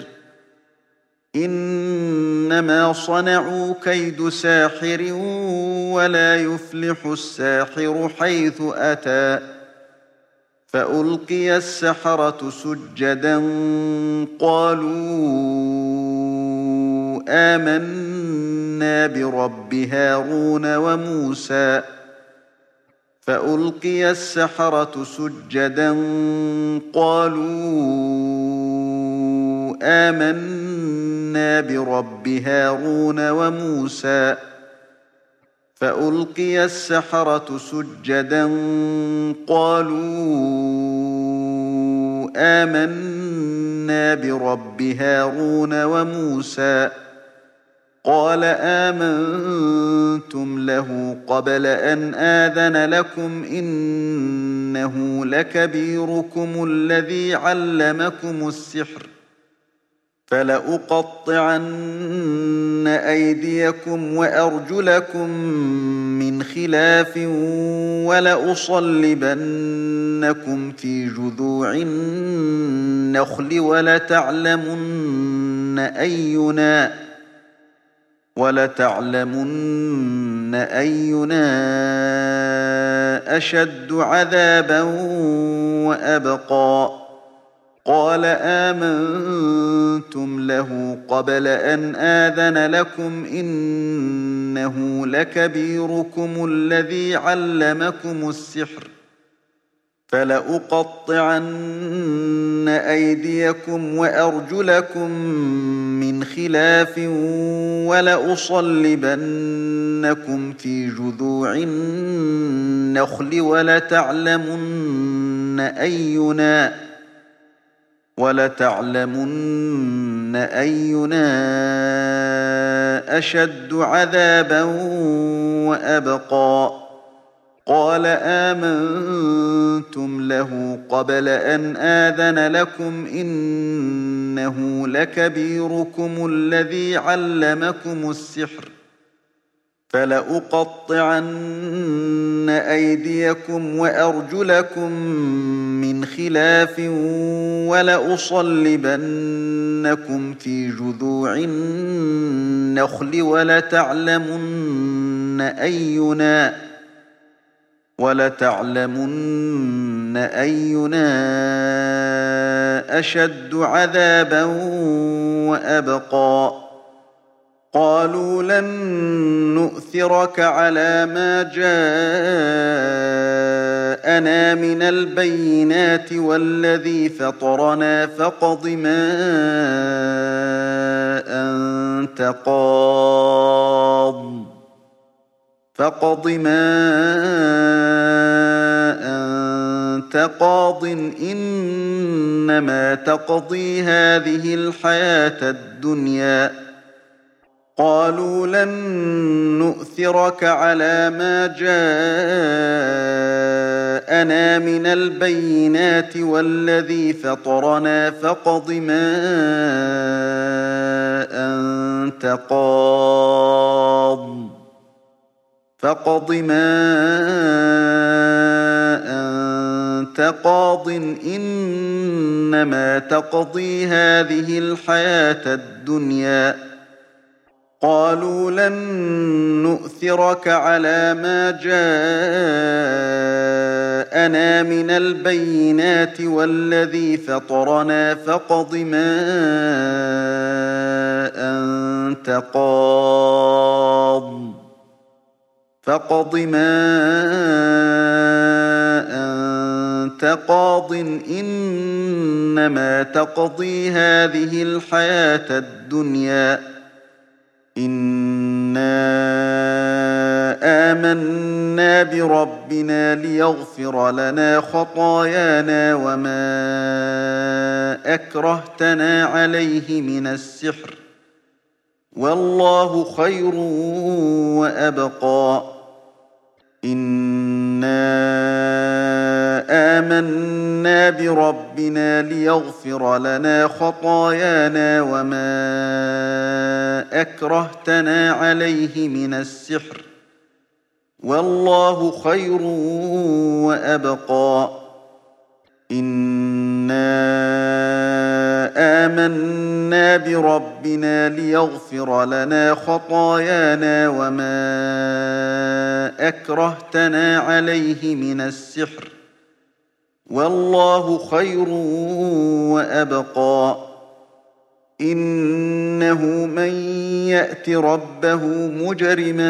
إنما صنعوا كيد ساحر ولا يفلح الساحر حيث أتى فألقي السحرة سجدا قالوا آمنا برب هارون وموسى فألقي السحرة سجدا قالوا آمنا برب هارون وموسى فألقي السحرة سجدا قالوا آمنا برب هارون وموسى قال آمنتم له قبل أن آذن لكم إنه لكبيركم الذي علمكم السحر فلأقطعن أيديكم وأرجلكم من خلاف ولأصلبنكم في جذوع النخل ولتعلمن أينا ولتعلمن أينا أشد عذابا وأبقى قال آمنتم له قبل أن آذن لكم إنه لكبيركم الذي علمكم السحر فلأقطعن أيديكم وأرجلكم من خلاف ولأصلبنكم في جذوع النخل ولتعلمن أينا ولتعلمن أينا أشد عذابا وأبقى قال آمنتم له قبل أن آذن لكم إنه لكبيركم الذي علمكم السحر فلأقطعن أيديكم وأرجلكم من خلاف ولأصلبنكم في جذوع النخل ولتعلمن أينا ولتعلمن أينا أشد عذابا وأبقى قالوا لن نؤثرك على ما جاءنا من البينات والذي فطرنا فاقض ما أنت قاض فاقض ما أنت قاض إنما تقضي هذه الحياة الدنيا. قالوا لن نؤثرك على ما جاءنا من البينات والذي فطرنا فاقض ما أنت قاض فاقض ما أنت قاض إنما تقضي هذه الحياة الدنيا. قالوا لن نؤثرك على ما جاءنا من البينات والذي فطرنا فاقض ما أنت قاض فاقض ما أنت قاض إنما تقضي هذه الحياة الدنيا. إنا آمنا بربنا ليغفر لنا خطايانا وما أكرهتنا عليه من السحر والله خير وأبقى. إنا آمنا بربنا ليغفر لنا خطايانا وما أكرهتنا عليه من السحر والله خير وأبقى. إنا آمنا بربنا ليغفر لنا خطايانا وما أكرهتنا عليه من السحر والله خير وأبقى. إنه من يأت ربه مجرما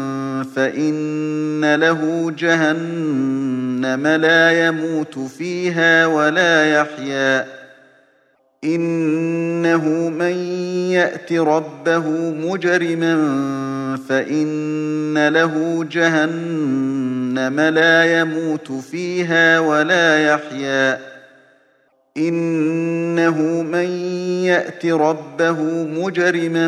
فإن له جهنم لا يموت فيها ولا يحيا. إنه من يأت ربه مجرما فإن له جهنم لا يموت فيها ولا يحيا. إنه من يأت ربه مجرما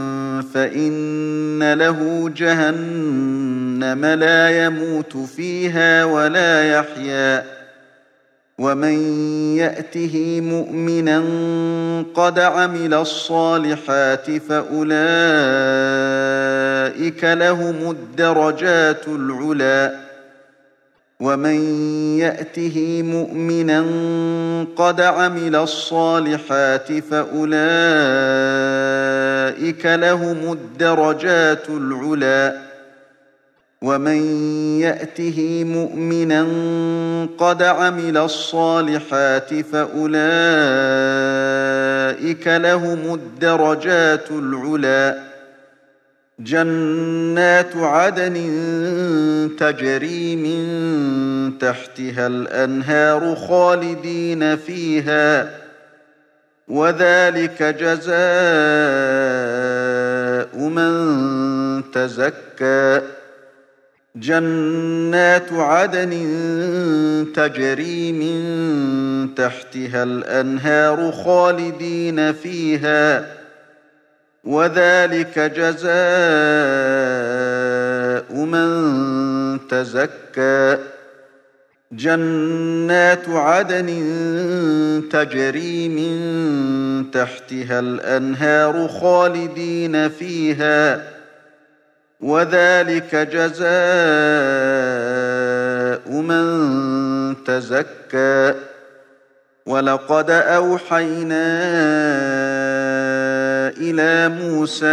فإن له جهنم لا يموت فيها ولا يحيا. ومن يأته مؤمنا قد عمل الصالحات فأولئك لهم الدرجات العلى. ومن يأته مؤمنا قد عمل الصالحات فأولئك لهم الدرجات العلى. ومن يأته مؤمنا قد عمل الصالحات فأولئك لهم الدرجات العلى. جنات عدن تجري من تحتها الأنهار خالدين فيها وذلك جزاء من تزكى. جنات عدن تجري من تحتها الأنهار خالدين فيها وذلك جزاء من تزكى. جنات عدن تجري من تحتها الأنهار خالدين فيها وذلك جزاء من تزكى. ولقد أوحينا إلى موسى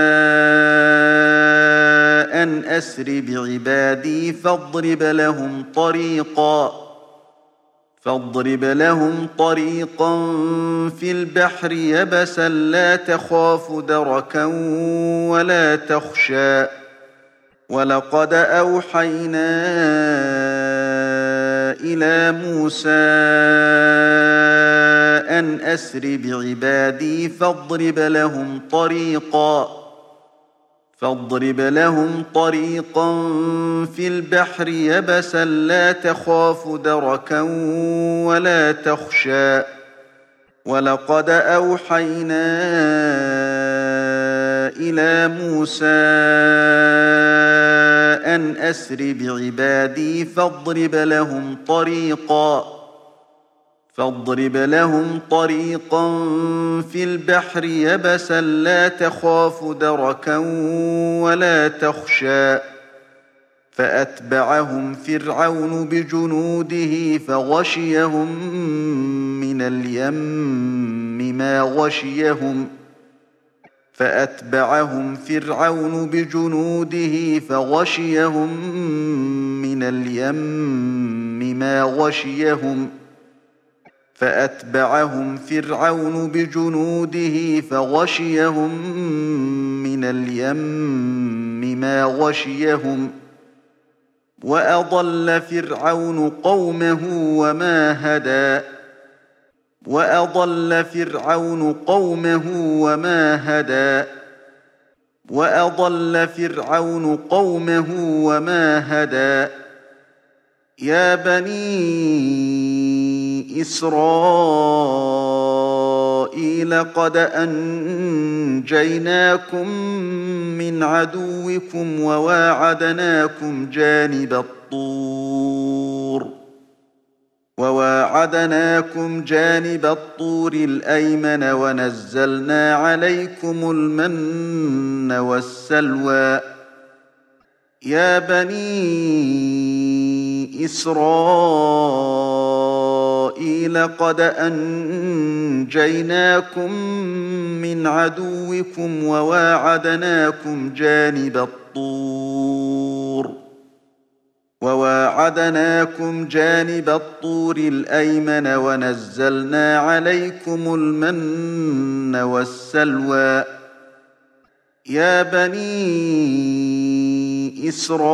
أن أسر بعبادي فاضرب لهم طريقا فاضرب لهم طريقا في البحر يبسا لا تخاف دركا ولا تخشى. ولقد أوحينا إلى موسى أن أسر بعبادي فاضرب لهم طريقا فاضرب لهم طريقا في البحر يبسا لا تخاف دركا ولا تخشى ولقد أوحينا إلى موسى أن أسر بعبادي فاضرب لهم طريقا فاضرب لهم طريقا في البحر يبسا لا تخاف دركا ولا تخشى فأتبعهم فرعون بجنوده فغشيهم من اليم ما غشيهم فأتبعهم فرعون بجنوده فغشيهم من اليم ما غشيهم فأتبعهم فرعون بجنوده فغشيهم من اليم ما غشيهم وأضل فرعون قومه وما هدى وأضل فرعون قومه وما هدى وأضل فرعون قومه وما هدى يا بني إسرائيل قد أنجيناكم من عدوكم وواعدناكم جانب الطور وواعدناكم جانب الطور الأيمن ونزلنا عليكم المن والسلوى يا بني إسرائيل قد أنجيناكم من عدوكم وواعدناكم جانب الطور وواعدناكم جانب الطور الأيمن ونزلنا عليكم المن والسلوى يا بني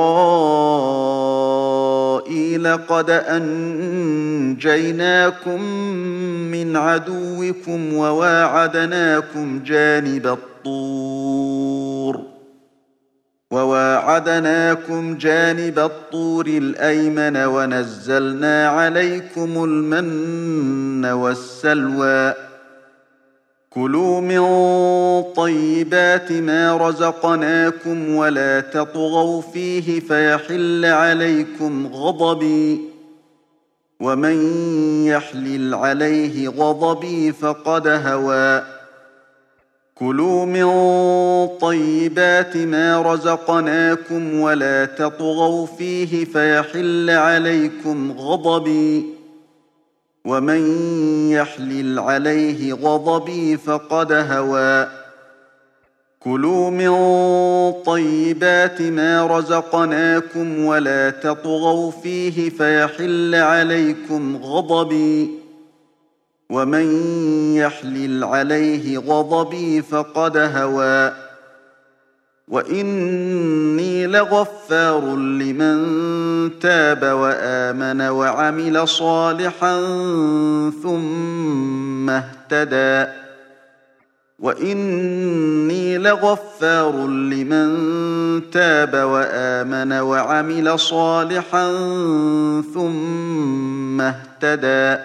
إسرائيل قد أنجيناكم من عدوكم وواعدناكم جانب الطور وواعدناكم جانب الطور الأيمن ونزلنا عليكم المن والسلوى كلوا من طيبات ما رزقناكم ولا تطغوا فيه فيحل عليكم غضبي ومن يحلل عليه غضبي فقد هوى كلوا من طيبات ما رزقناكم ولا تطغوا فيه فيحل عليكم غضبي ومن يحلل عليه غضبي فقد هوى كلوا من طيبات ما رزقناكم ولا تطغوا فيه فيحل عليكم غضبي ومن يحلل عليه غضبي فقد هوى وإني لغفار لمن تاب وآمن وعمل صالحا ثم اهتدى وإني لغفار لمن تاب وآمن وعمل صالحا ثم اهتدى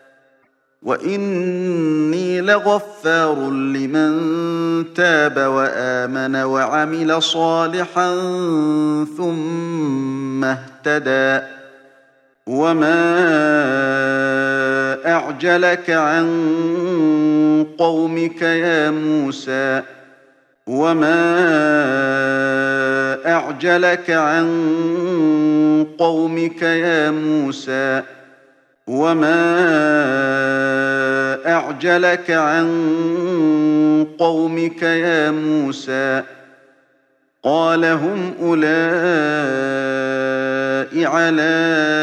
وإني لغفار لمن تاب وآمن وعمل صالحا ثم اهتدى وما أعجلك عن قومك يا موسى وما أعجلك عن قومك يا موسى وما أعجلك عن قومك يا موسى قال هم أولئك على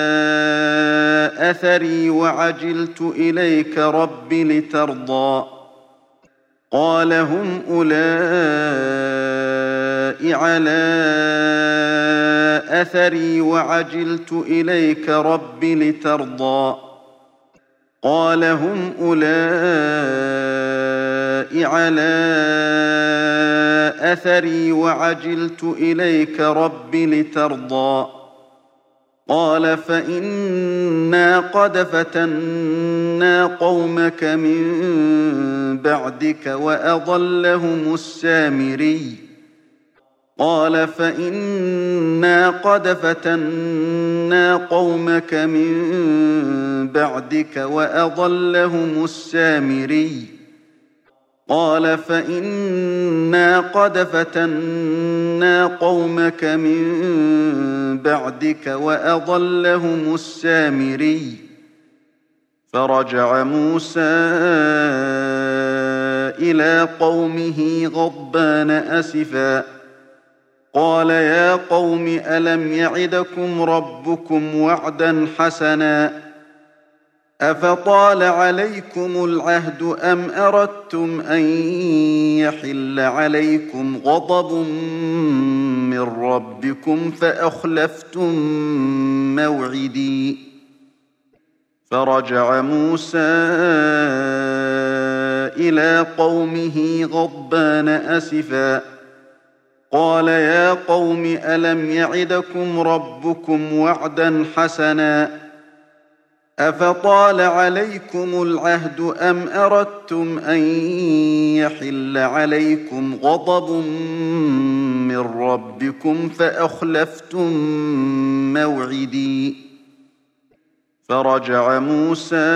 أثري وعجلت إليك رب لترضى قال هم أولئك على أثري وعجلت إليك رب لترضى قال هم أولئك على أثري وعجلت إليك رب لترضى قال فإنا قد فتنا قومك من بعدك وأضلهم السامري قال فإنا قد فتنا قومك من بعدك وأضلهم السامري قال فإنا قد فتنا قومك من بعدك وأضلهم السامري فرجع موسى إلى قومه غضبان أسفا قال يا قوم ألم يعدكم ربكم وعدا حسنا أفطال عليكم العهد أم أردتم أن يحل عليكم غضب من ربكم فأخلفتم موعدي فرجع موسى إلى قومه غضبان أسفا قال يا قوم ألم يعدكم ربكم وعدا حسنا أفطال عليكم العهد أم أردتم أن يحل عليكم غضب من ربكم فأخلفتم موعدي فرجع موسى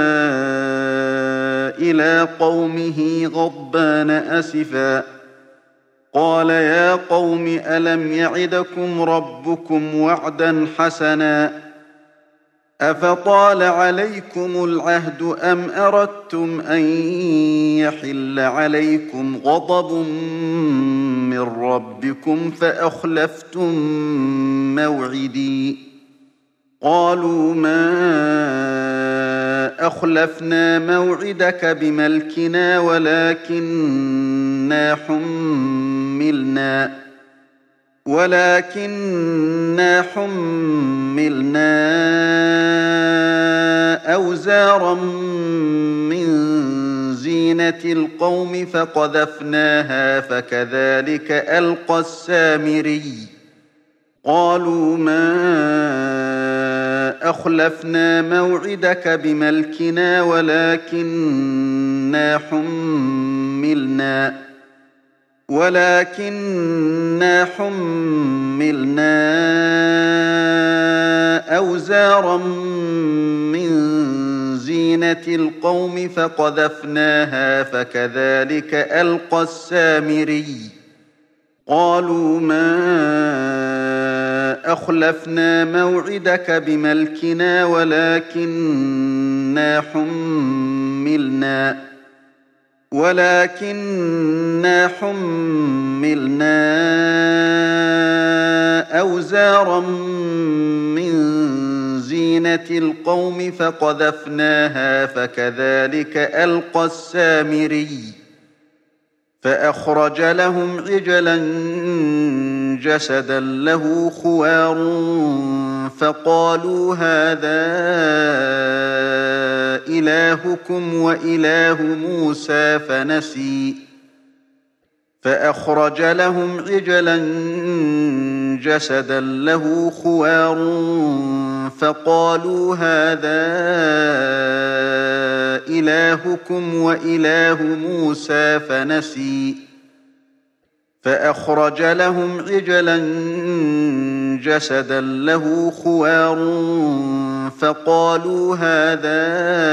إلى قومه غضبان أسفا قال يا قوم ألم يعدكم ربكم وعدا حسنا أفطال عليكم العهد أم أردتم أن يحل عليكم غضب من ربكم فأخلفتم موعدي قالوا ما أخلفنا موعدك بملكنا ولكننا حملنا ولكننا حملنا أوزارا من زينة القوم فقذفناها فكذلك ألقى السامري قالوا ما أخلفنا موعدك بملكنا ولكننا حملنا ولكننا حملنا أوزارا من زينة القوم فقذفناها فكذلك ألقى السامري قالوا ما أخلفنا موعدك بملكنا ولكننا حملنا ولكننا حملنا أوزارا من زينة القوم فقذفناها فكذلك ألقى السامري فأخرج لهم عجلا جسدا له خوار فقالوا هذا إلهكم وإله موسى فنسي فأخرج لهم عجلا جسدا له خوار فقالوا هذا إلهكم وإله موسى فنسي فأخرج لهم عجلا جسدا له خوار فقالوا هذا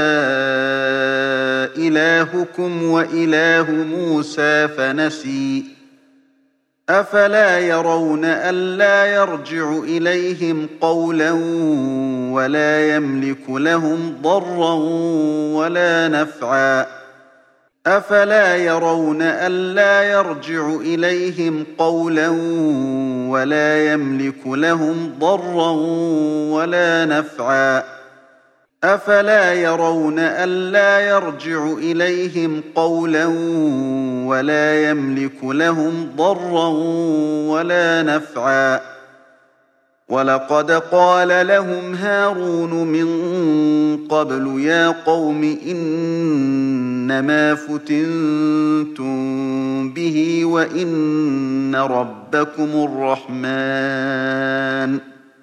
إلهكم وإله موسى فنسي أفلا يرون ألا يرجع إليهم قولا ولا يملك لهم ضرا ولا نفعا أفلا يرون ألا يرجع إليهم قولا ولا يملك لهم ضرا ولا نفعا أفلا يرون ألا يرجع إليهم قولا ولا يملك لهم ضرا ولا نفعا ولقد قال لهم هارون من قبل يا قوم إنما فتنتم به وإن ربكم الرحمن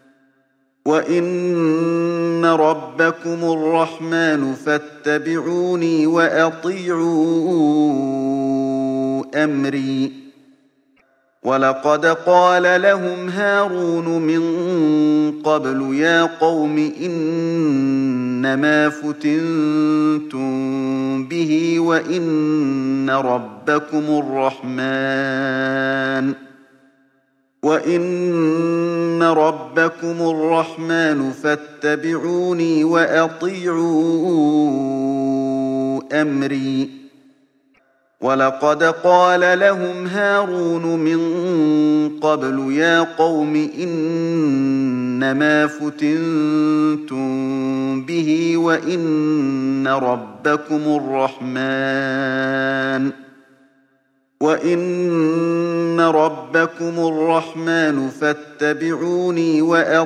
وإن ربكم الرحمن فاتبعوني وأطيعوا أمري ولقد قال لهم هارون من قبل يا قوم إنما فتنتم به وإن ربكم الرحمن وإن ربكم الرحمن فاتبعوني وأطيعوا أمري ولقد قال لهم هارون من قبل يا قوم إنما فتنتم به وإن ربكم الرحمن وإن ربكم الرحمن فاتبعوني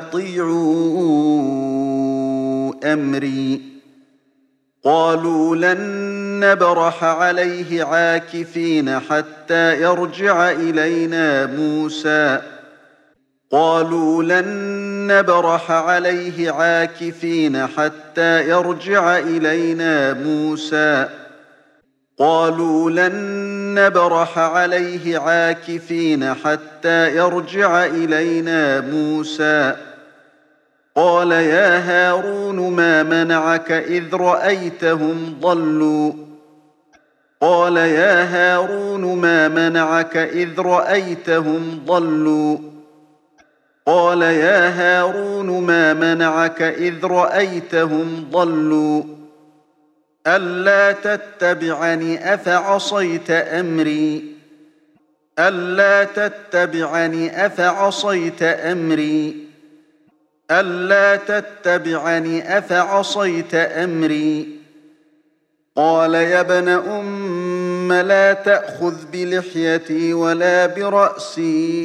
وأطيعوا أمري قالوا لن نبرح عليه عاكفين حتى يرجع إلينا موسى قالوا لن نبرح عليه عاكفين حتى يرجع إلينا موسى قالوا لن نبرح عليه عاكفين حتى يرجع إلينا موسى قال يا هارون ما منعك إذ رأيتهم ضلوا قال يا هارون ما منعك إذ رأيتهم ضلوا قال يا هارون ما منعك إذ رأيتهم ضلوا ألا تتبعني أفعصيت أمري ألا تتبعني أفعصيت أمري ألا تتبعني أفعصيت أمري قال يا ابن أم لا تأخذ بلحيتي ولا برأسي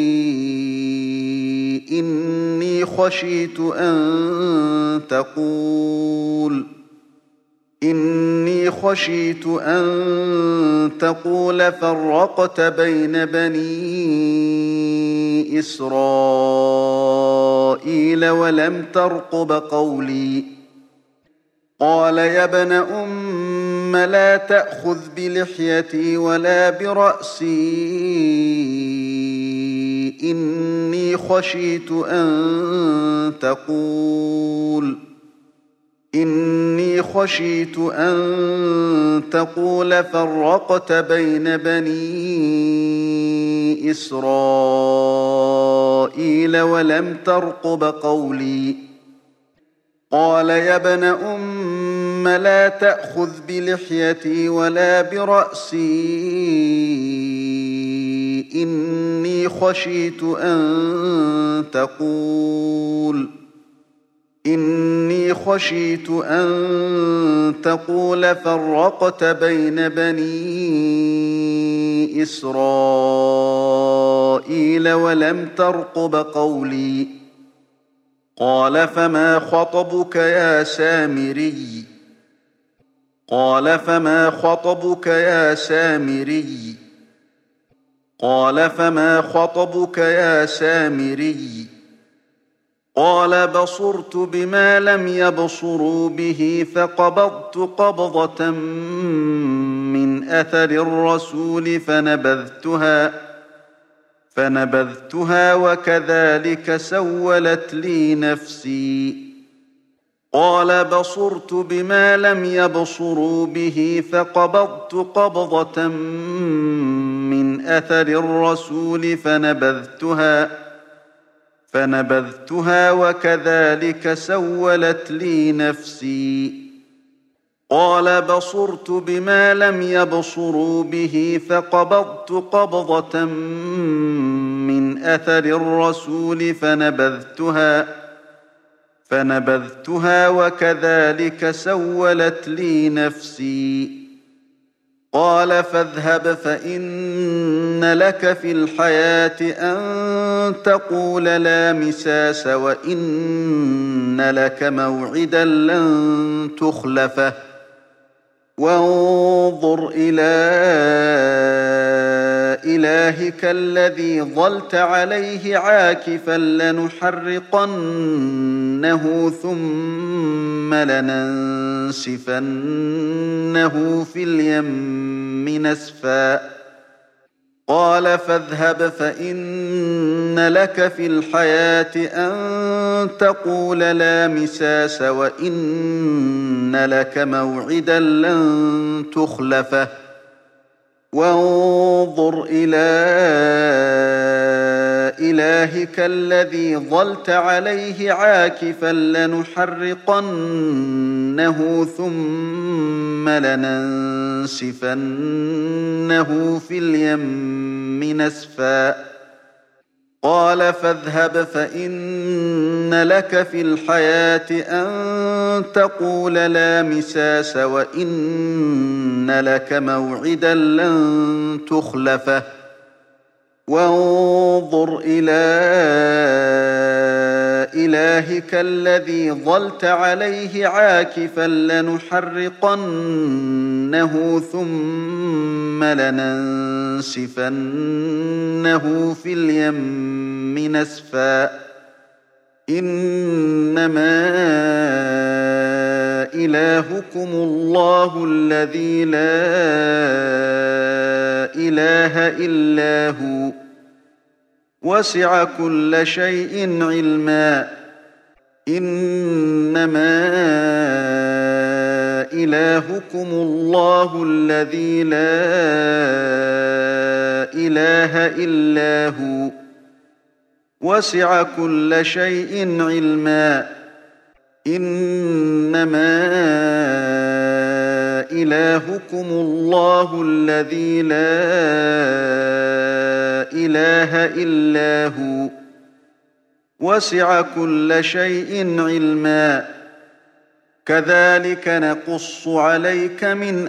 إني خشيت أن تقول إني خشيت أن تقول فرقت بين بني إسرائيل ولم ترقب قولي قال يا ابن أم لا تأخذ بلحيتي ولا برأسي إني خشيت أن تقول إني خشيت أن تقول فرقت بين بني إسرائيل ولم ترقب قولي قال يا ابن أم لا تأخذ بلحيتي ولا برأسي إني خشيت أن تقول إني خشيت أن تقول فرقت بين بني إسرائيل ولم ترقب قولي قال فما خطبك يا سامري قال فما خطبك يا سامري قال فما خطبك يا سامري قال بصرت بما لم يبصروا به فقبضت قبضة من أثر الرسول فنبذتها فنبذتها وكذلك سولت لي نفسي قال بصرت بما لم يبصروا به فقبضت قبضة من أثر الرسول فنبذتها فنبذتها وكذلك سولت لي نفسي قال بصرت بما لم يبصروا به فقبضت قبضة من أثر الرسول فنبذتها فنبذتها وكذلك سولت لي نفسي قال فاذهب فإن لك في الحياة أن تقول لا مساس وإن لك موعدا لن تخلفه وانظر إلى إلهك الذي ظلت عليه عاكفا لنحرقنه ثم لننسفنه في اليم نسفا قال فاذهب فإن لك في الحياة أن تقول لا مساس وإن لك موعدا لن تخلفه وانظر إلى إلهك الذي ظلت عليه عاكفا لنحرقنه ثم لننسفنه في اليم نسفا قال فاذهب فإن لك في الحياة أن تقول لا مساس وإن لك موعدا لن تخلفه وانظر إلى إلهك الذي ظلت عليه عاكفا لنحرقنه ثم لننسفنه في اليم نسفا إنما إلهكم الله الذي لا إله إلا هو وسع كل شيء علما إنما إلهكم الله الذي لا إله إلا هو وسع كل شيء علما إنما إلهكم الله الذي لا إله إلا هو وسع كل شيء علما كذلك نقص عليك من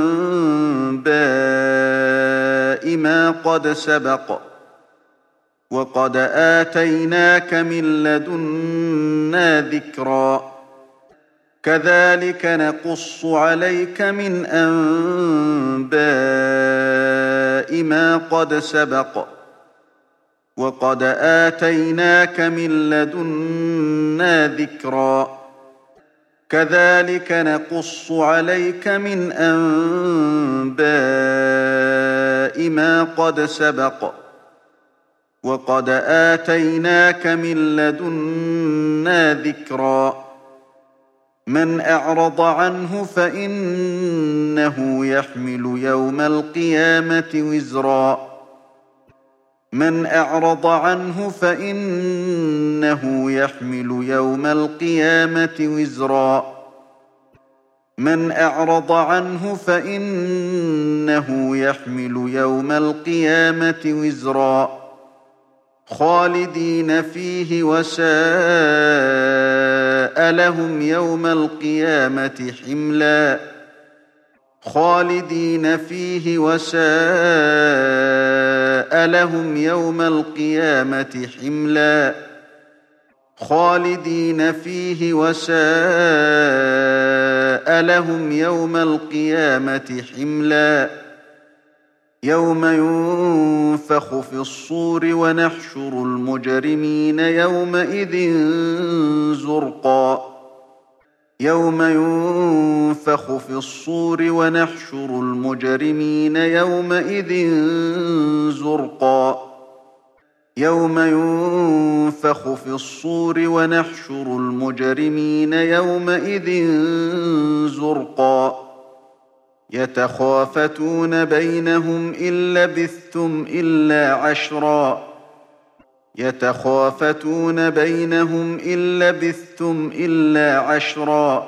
أنباء ما قد سبق وقد آتيناك من لدنا ذكرا كذلك نقص عليك من أنباء ما قد سبق وقد آتيناك من لدنا ذكرا كذلك نقص عليك من أنباء ما قد سبق وقد آتيناك من لدنا ذكرا من أعرض عنه فإنه يحمل يوم القيامة وزرا من أعرض عنه فإنه يحمل يوم القيامة وزرا من أعرض عنه فإنه يحمل يوم القيامة وزرا خالدين فيه وساء لهم يوم القيامة حملا خالدين فيه وساء لهم يوم القيامة حملا خالدين فيه وساء لهم يوم القيامة حملا يوم ينفخ في الصور ونحشر المجرمين يومئذ زرقا يوم ينفخ في الصور ونحشر المجرمين يومئذ زرقا يوم ينفخ في الصور ونحشر المجرمين يومئذ زرقا يتخافتون بينهم إن لبثتم إلا عشرا يتخافتون بينهم إن لبثتم إلا عشرا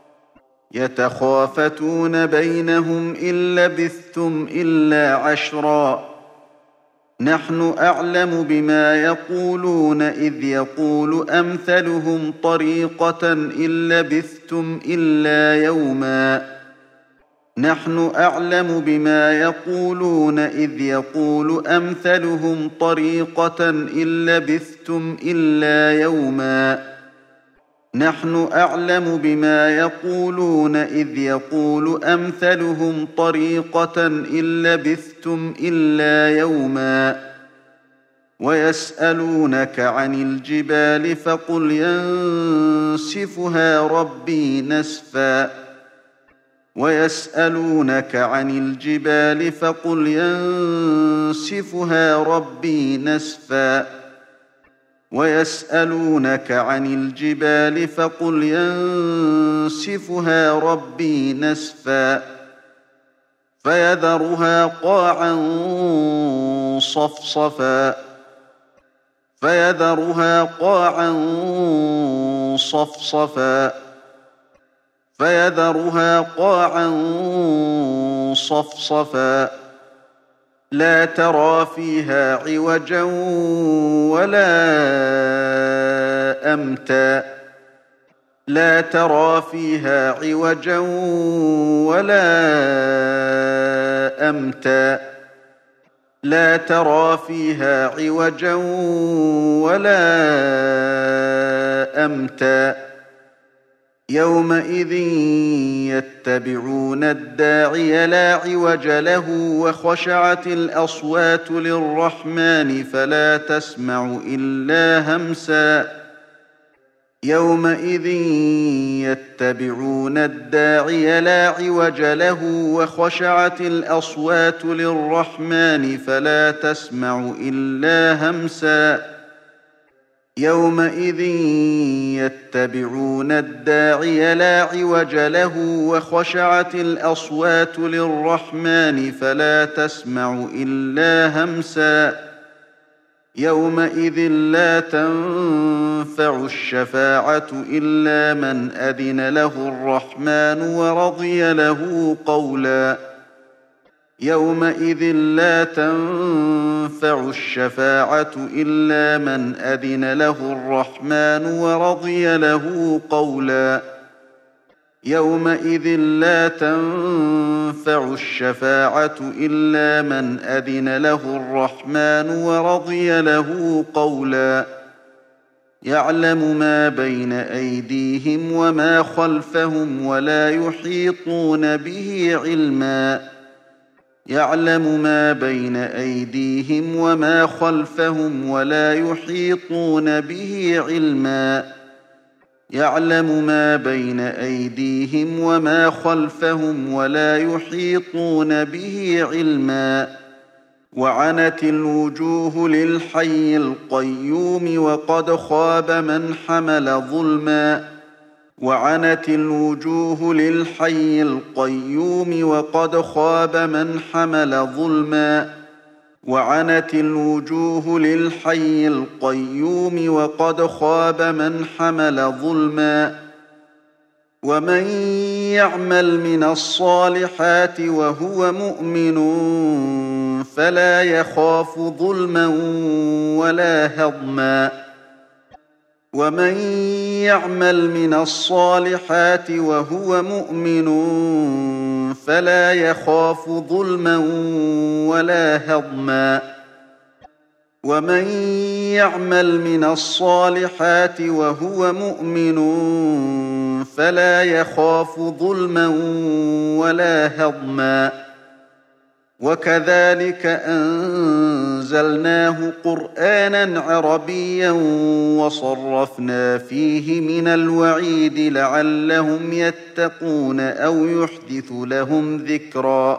يتخافتون بينهم إن لبثتم إلا عشرا نحن أعلم بما يقولون إذ يقول أمثلهم طريقة إن لبثتم إلا يوما نحن أعلم بما يقولون إذ يقول أمثلهم طريقة إن لبثتم إلا يوما نحن أعلم بما يقولون إذ يقول أمثلهم طريقة إن لبثتم إلا يوما ويسألونك عن الجبال فقل ينسفها ربي نسفا ويسألونك عن الجبال فقل ينسفها ربي نسفا ويسألونك عن الجبال فقل ينسفها ربي نسفا فيذرها قاعا صفصفا فيذرها قاعا صفصفا فيذرها قاعا صفصفا لا ترى فيها عوجا ولا أمتا لا ترى فيها عوجا ولا أمتا لا ترى فيها عوجا ولا أمتا يومئذ يتبعون الداعي لا عوج له وخشعت الأصوات للرحمن فلا تسمع إلا همسا يومئذ يتبعون الداعي لا عوج له وخشعت الأصوات للرحمن فلا تسمع إلا همسا يومئذ يتبعون الداعي لا عوج له وخشعت الأصوات للرحمن فلا تسمع إلا همسا يومئذ لا تنفع الشفاعة إلا من أذن له الرحمن ورضي له قولا يومئذ لا تنفع الشفاعة إلا من أذن له الرحمن ورضي له قولا يومئذ لا تنفع الشفاعة إلا من أذن له الرحمن ورضي له قولا يعلم ما بين أيديهم وما خلفهم ولا يحيطون به علما يعلم ما بين أيديهم وما خلفهم ولا يحيطون به علما يعلم ما بين أيديهم وما خلفهم ولا يحيطون به علما وعنت الوجوه للحي القيوم وقد خاب من حمل ظلما وعنت الوجوه للحي القيوم وقد خاب من حمل ظلما وعنت الوجوه للحي القيوم وقد خاب من حمل ظلما ومن يعمل من الصالحات وهو مؤمن فلا يخاف ظلما ولا هضما ومن يعمل من الصالحات وهو مؤمن فلا يخاف ظلما ولا هضما ومن يعمل من الصالحات وهو مؤمن فلا يخاف ظلما ولا هضما وكذلك أنزلناه قرآنا عربيا وصرفنا فيه من الوعيد لعلهم يتقون أو يحدث لهم ذكرا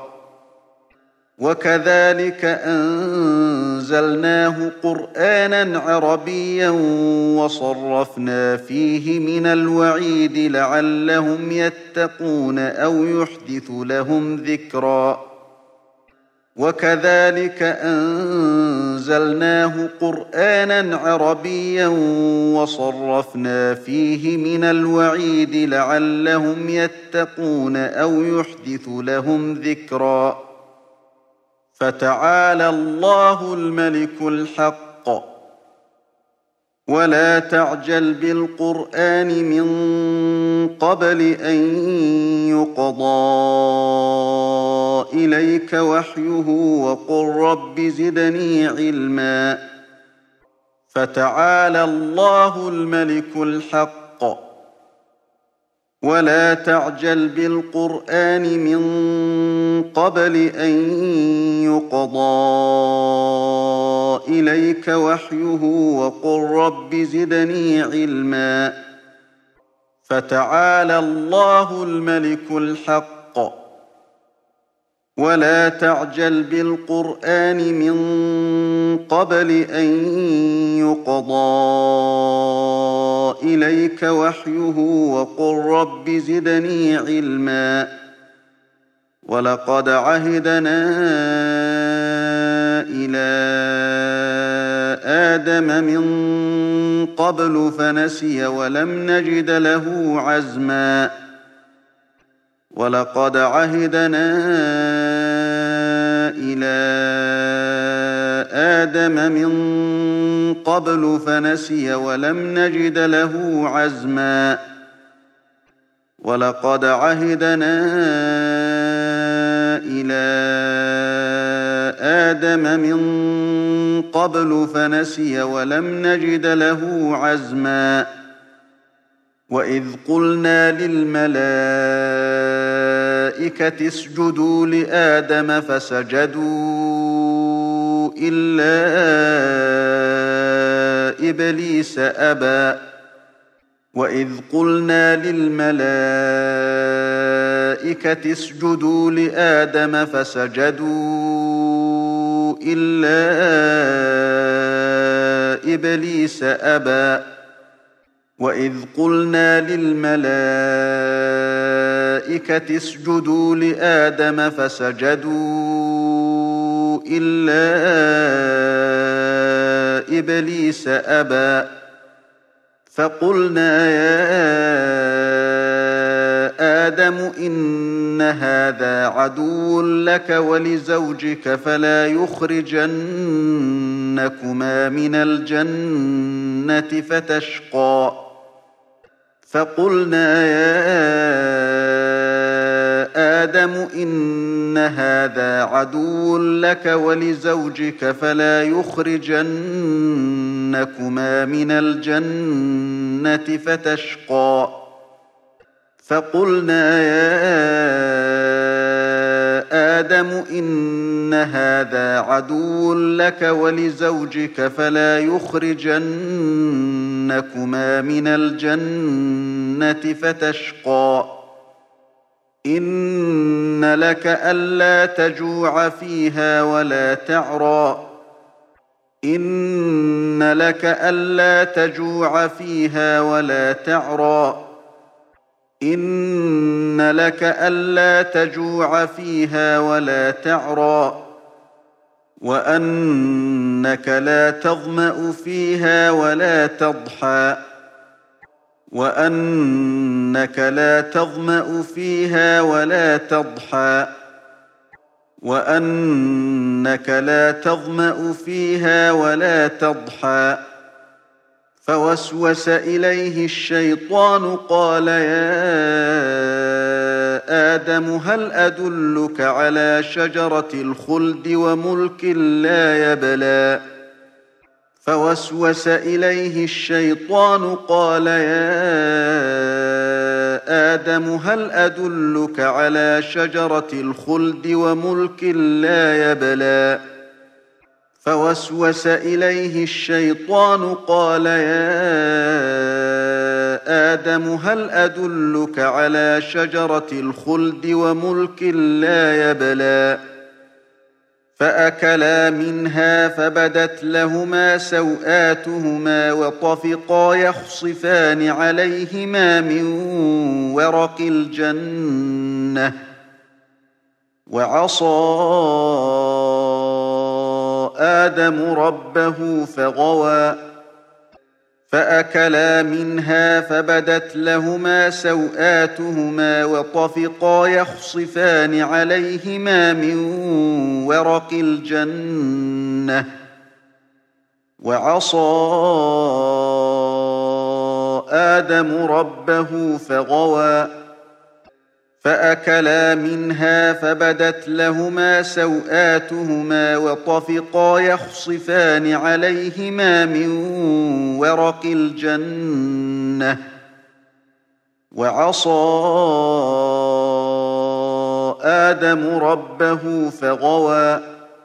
وكذلك أنزلناه قرآنا عربيا وصرفنا فيه من الوعيد لعلهم يتقون أو يحدث لهم ذكرا وكذلك أنزلناه قرآنا عربيا وصرفنا فيه من الوعيد لعلهم يتقون أو يحدث لهم ذكرا فتعالى الله الملك الحق ولا تعجل بالقرآن من قبل أن يقضى إليك وحيه وقل رب زدني علما فتعالى الله الملك الحق ولا تعجل بالقرآن من قبل أن يقضى إليك وحيه وقل رب زدني علما فتعالى الله الملك الحق ولا تعجل بالقرآن من قبل أن يقضى إليك وحيه وقل رب زدني علما ولقد عهدنا إلى آدم من قبل فنسي ولم نجد له عزما ولقد عهدنا إلى آدم من قبل فنسي ولم نجد له عزما ولقد عهدنا إلى آدم من قبل فنسي ولم نجد له عزما وإذ قلنا للملائكة اسجدوا لآدم فسجدوا إلا إبليس أبى وإذ قلنا للملائكة اسجدوا لآدم فسجدوا إلا إبليس أبى وإذ قلنا للملائكة اسجدوا لآدم فسجدوا إلا إبليس أبى فقلنا يا آدم إن هذا عدو لك ولزوجك فلا يخرجنكما من الجنة فتشقى فقلنا يا آدم إن هذا عدو لك ولزوجك فلا يخرجنكما من الجنة فتشقى فقلنا يا آدم إن هذا عدو لك ولزوجك فلا يخرجنكما من الجنة فتشقى إن لك ألا تجوع فيها ولا تعرى إن لك ألا تجوع فيها ولا تعرى إن لك ألا تجوع فيها ولا تعرى وأنك لا تظمأ فيها ولا تضحى وأنك لا تظمأ فيها ولا تضحى وأنك لا تظمأ فيها ولا تضحى فوسوس إليه الشيطان قال يا آدم هل أدلك على شجرة الخلد وملك لا يبلى فوسوس إليه الشيطان قال يا آدم هل أدلك على شجرة الخلد وملك لا يبلى فوسوس إليه الشيطان قال يا آدم هل أدلك على شجرة الخلد وملك لا يبلى فأكلا منها فبدت لهما سوآتهما وطفقا يخصفان عليهما من ورق الجنة وعصى آدم ربه فغوى فأكلا منها فبدت لهما سوآتهما وطفقا يخصفان عليهما من ورق الجنة وعصى آدم ربه فغوى فأكلا منها فبدت لهما سوآتهما وطفقا يخصفان عليهما من ورق الجنة وعصى آدم ربه فغوى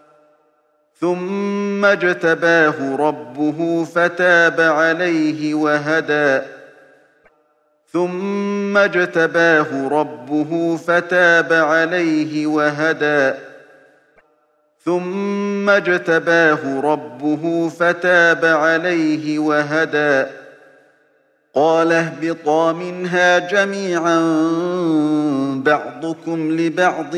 ثم اجتباه ربه فتاب عليه وهدى ثم اجتباه ربه فتاب عليه وهدى ثم اجتباه ربه فتاب عليه وهدى قال اهبطا منها جميعا بعضكم لبعض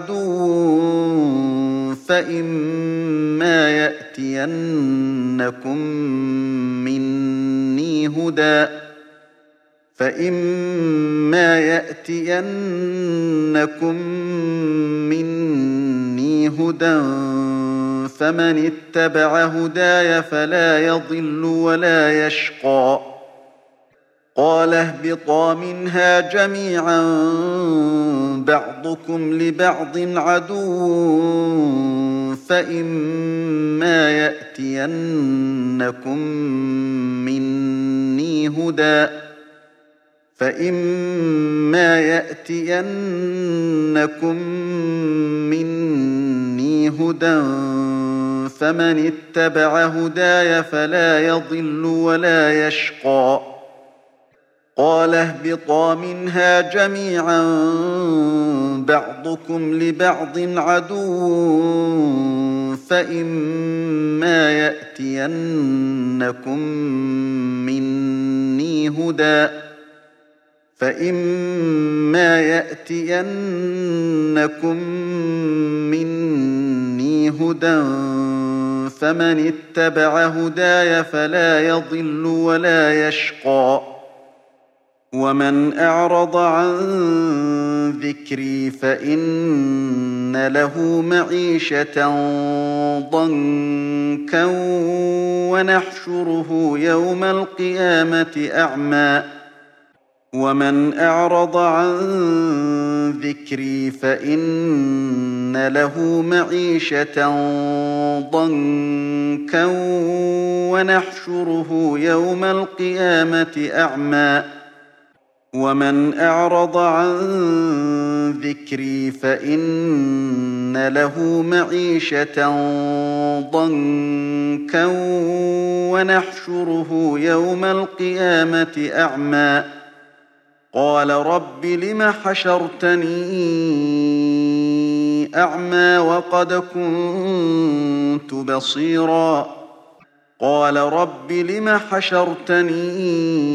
عدو فإما يأتينكم مني هدى فإما يأتينكم مني هدى فمن اتبع هداي فلا يضل ولا يشقى قال اهبطا منها جميعا بعضكم لبعض عدو فإما يأتينكم مني هدى فإما يأتينكم مني هدى فمن اتبع هداي فلا يضل ولا يشقى قال اهبطا منها جميعا بعضكم لبعض عدو فإما يأتينكم مني هدى فإما يأتينكم مني هدى فمن اتبع هداي فلا يضل ولا يشقى ومن أعرض عن ذكري فإن له معيشة ضنكا ونحشره يوم القيامة أعمى ومن أعرض عن ذكري فإن له معيشة ضنكا ونحشره يوم القيامة أعمى ومن أعرض عن ذكري فإن له معيشة ضنكا ونحشره يوم القيامة أعمى قال رب لم حشرتني أعمى وقد كنت بصيرا قال رب لم حشرتني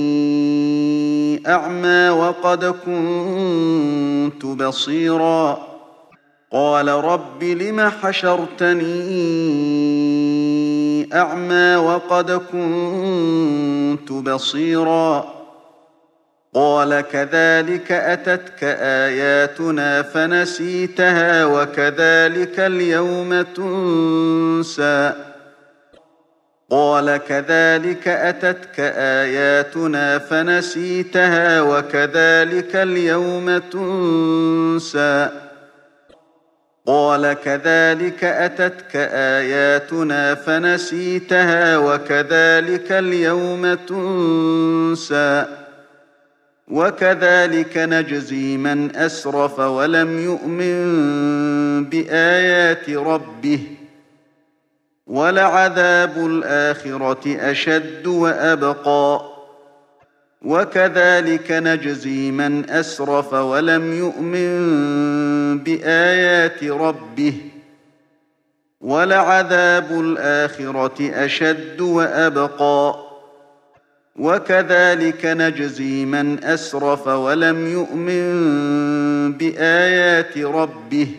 أعمى وقد كنت بصيرا قال رب لم حشرتني أعمى وقد كنت بصيرا قال كذلك أتتك آياتنا فنسيتها وكذلك اليوم تنسى قال كذلك أتتك آياتنا فنسيتها وكذلك اليوم تنسى قال كذلك أتتك آياتنا فنسيتها وكذلك اليوم تنسى وكذلك نجزي من أسرف ولم يؤمن بآيات ربه ولعذاب الآخرة أشد وأبقى وكذلك نجزي من أسرف ولم يؤمن بآيات ربه ولعذاب الآخرة أشد وأبقى وكذلك نجزي من أسرف ولم يؤمن بآيات ربه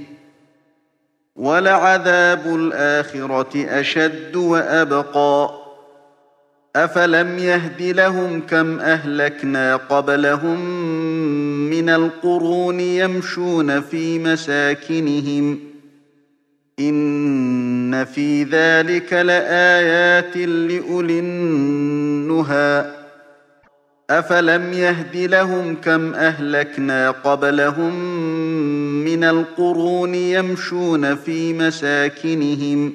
ولعذاب الآخرة أشد وأبقى أفلم يهد لهم كم أهلكنا قبلهم من القرون يمشون في مساكنهم إن إن في ذلك لآيات لأولي النهى أفلم يهد لهم كم أهلكنا قبلهم من القرون يمشون في مساكنهم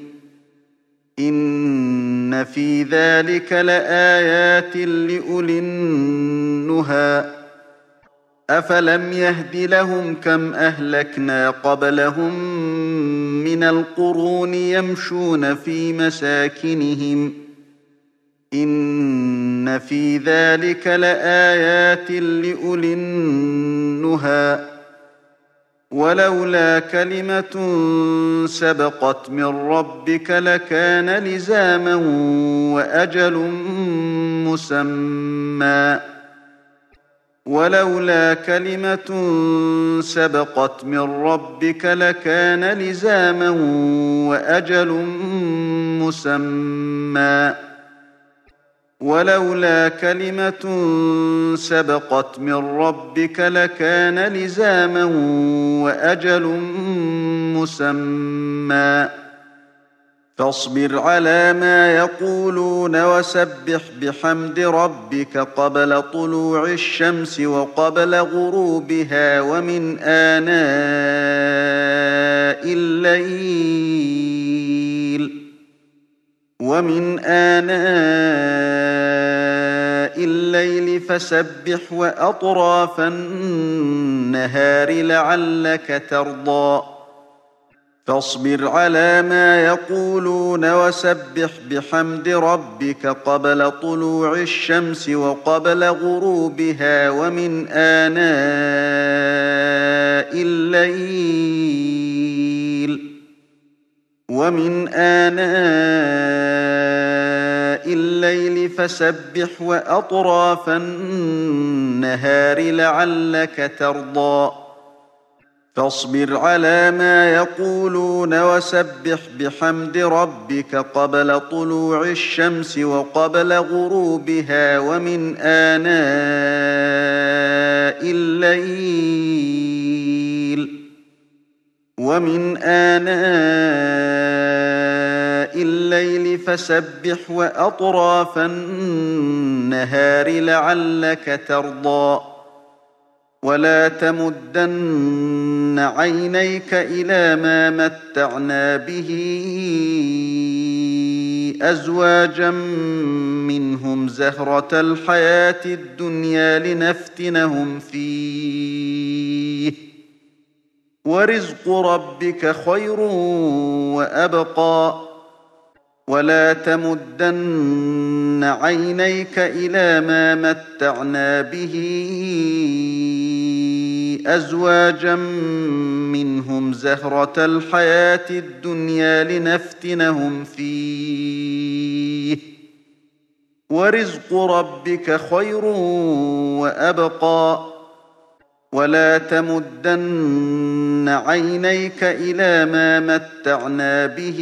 إن في ذلك لآيات لأولي النهى أفلم يهد لهم كم أهلكنا قبلهم من القرون يمشون في مساكنهم إن في ذلك لآيات لأولي النهى ولولا كلمة سبقت من ربك لكان لزاما وأجل مسمى ولولا كلمة سبقت من ربك لكان لزاما وأجل مسمى ولولا كلمة سبقت من ربك لكان لزاما وأجل مسمى فاصبر على ما يقولون وسبح بحمد ربك قبل طلوع الشمس وقبل غروبها ومن آناء الليل ومن آناء الليل فسبح وأطراف النهار لعلك ترضى فاصبر على ما يقولون وسبح بحمد ربك قبل طلوع الشمس وقبل غروبها ومن آناء الليل ومن آناء الليل فسبح وأطراف النهار لعلك ترضى فاصبر على ما يقولون وسبح بحمد ربك قبل طلوع الشمس وقبل غروبها ومن آناء الليل ومن آناء الليل فسبح وأطراف النهار لعلك ترضى ولا تمدن عينيك إلى ما متعنا به أزواجا منهم زهرة الحياة الدنيا لنفتنهم فيه ورزق ربك خير وأبقى ولا تمدن عينيك إلى ما متعنا به أزواجا منهم زهرة الحياة الدنيا لنفتنهم فيه ورزق ربك خير وأبقى ولا تمدن عينيك إلى ما متعنا به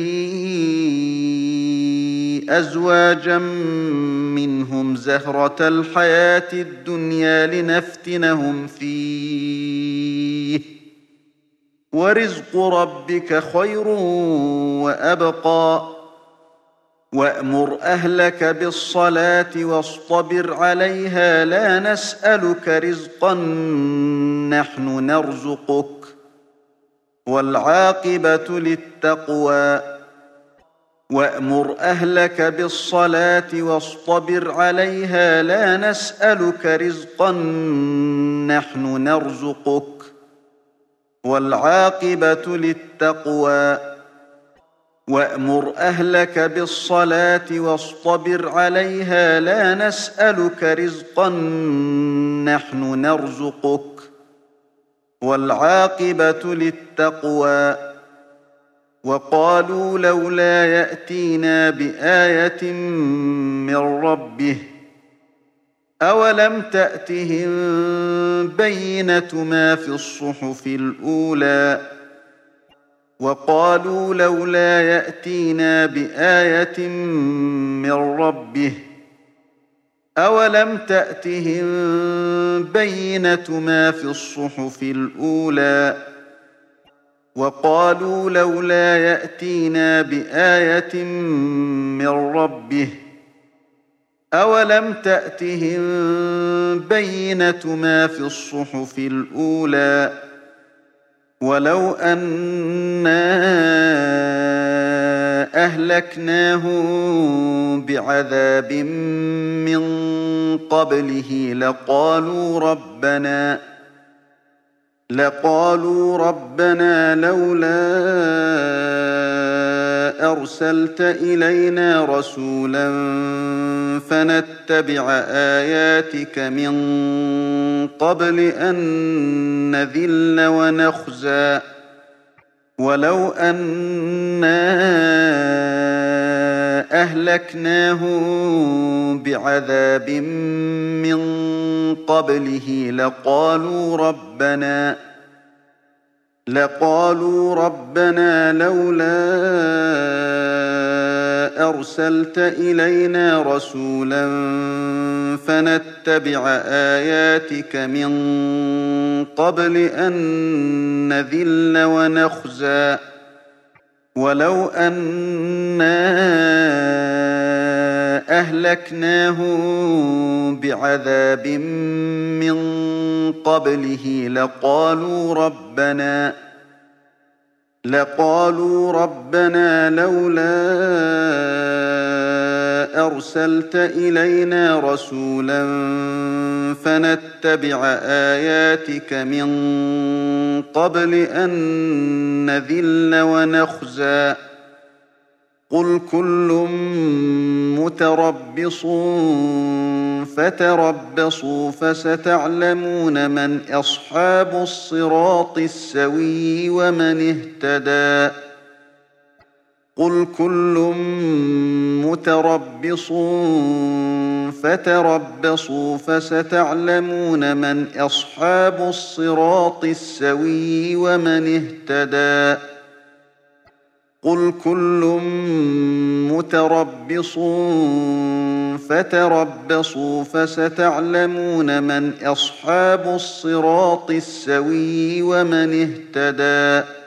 أزواجا منهم زهرة الحياة الدنيا لنفتنهم فيه ورزق ربك خير وأبقى وأمر أهلك بالصلاة واصطبر عليها لا نسألك رزقا نحن نرزقك والعاقبة للتقوى وأمر أهلك بالصلاة واصطبر عليها لا نسألك رزقا نحن نرزقك والعاقبة للتقوى وأمر أهلك بالصلاة واصطبر عليها لا نسألك رزقا نحن نرزقك والعاقبة للتقوى وقالوا لولا يأتينا بآية من ربه أولم تأتهم بينة ما في الصحف الأولى وقالوا لولا يأتينا بآية من ربه أولم تأتهم بينة ما في الصحف الأولى وقالوا لولا يأتينا بآية من ربه أولم تأتهم بينة ما في الصحف الأولى ولو أنا أهلكناهم بعذاب من قبله لقالوا ربنا لقالوا ربنا لولا أرسلت إلينا رسولا فنتبع آياتك من قبل أن نذل ونخزى ولو أنا أهلكناهم بعذاب من قبله لقالوا ربنا لقالوا ربنا لولا أرسلت إلينا رسولا فنتبع آياتك من قبل أن نذل ونخزى ولو أنا أهلكناهم بعذاب من قبله لقالوا ربنا لقالوا ربنا لولا أرسلت إلينا رسولا فنتبع آياتك من قبل أن نذل ونخزى قل كل متربص فتربصوا فستعلمون من أصحاب الصراط السوي ومن اهتدى قل كل متربص فتربصوا فستعلمون من أصحاب الصراط السوي ومن اهتدى قل كل متربص فتربصوا فستعلمون من أصحاب الصراط السوي ومن اهتدى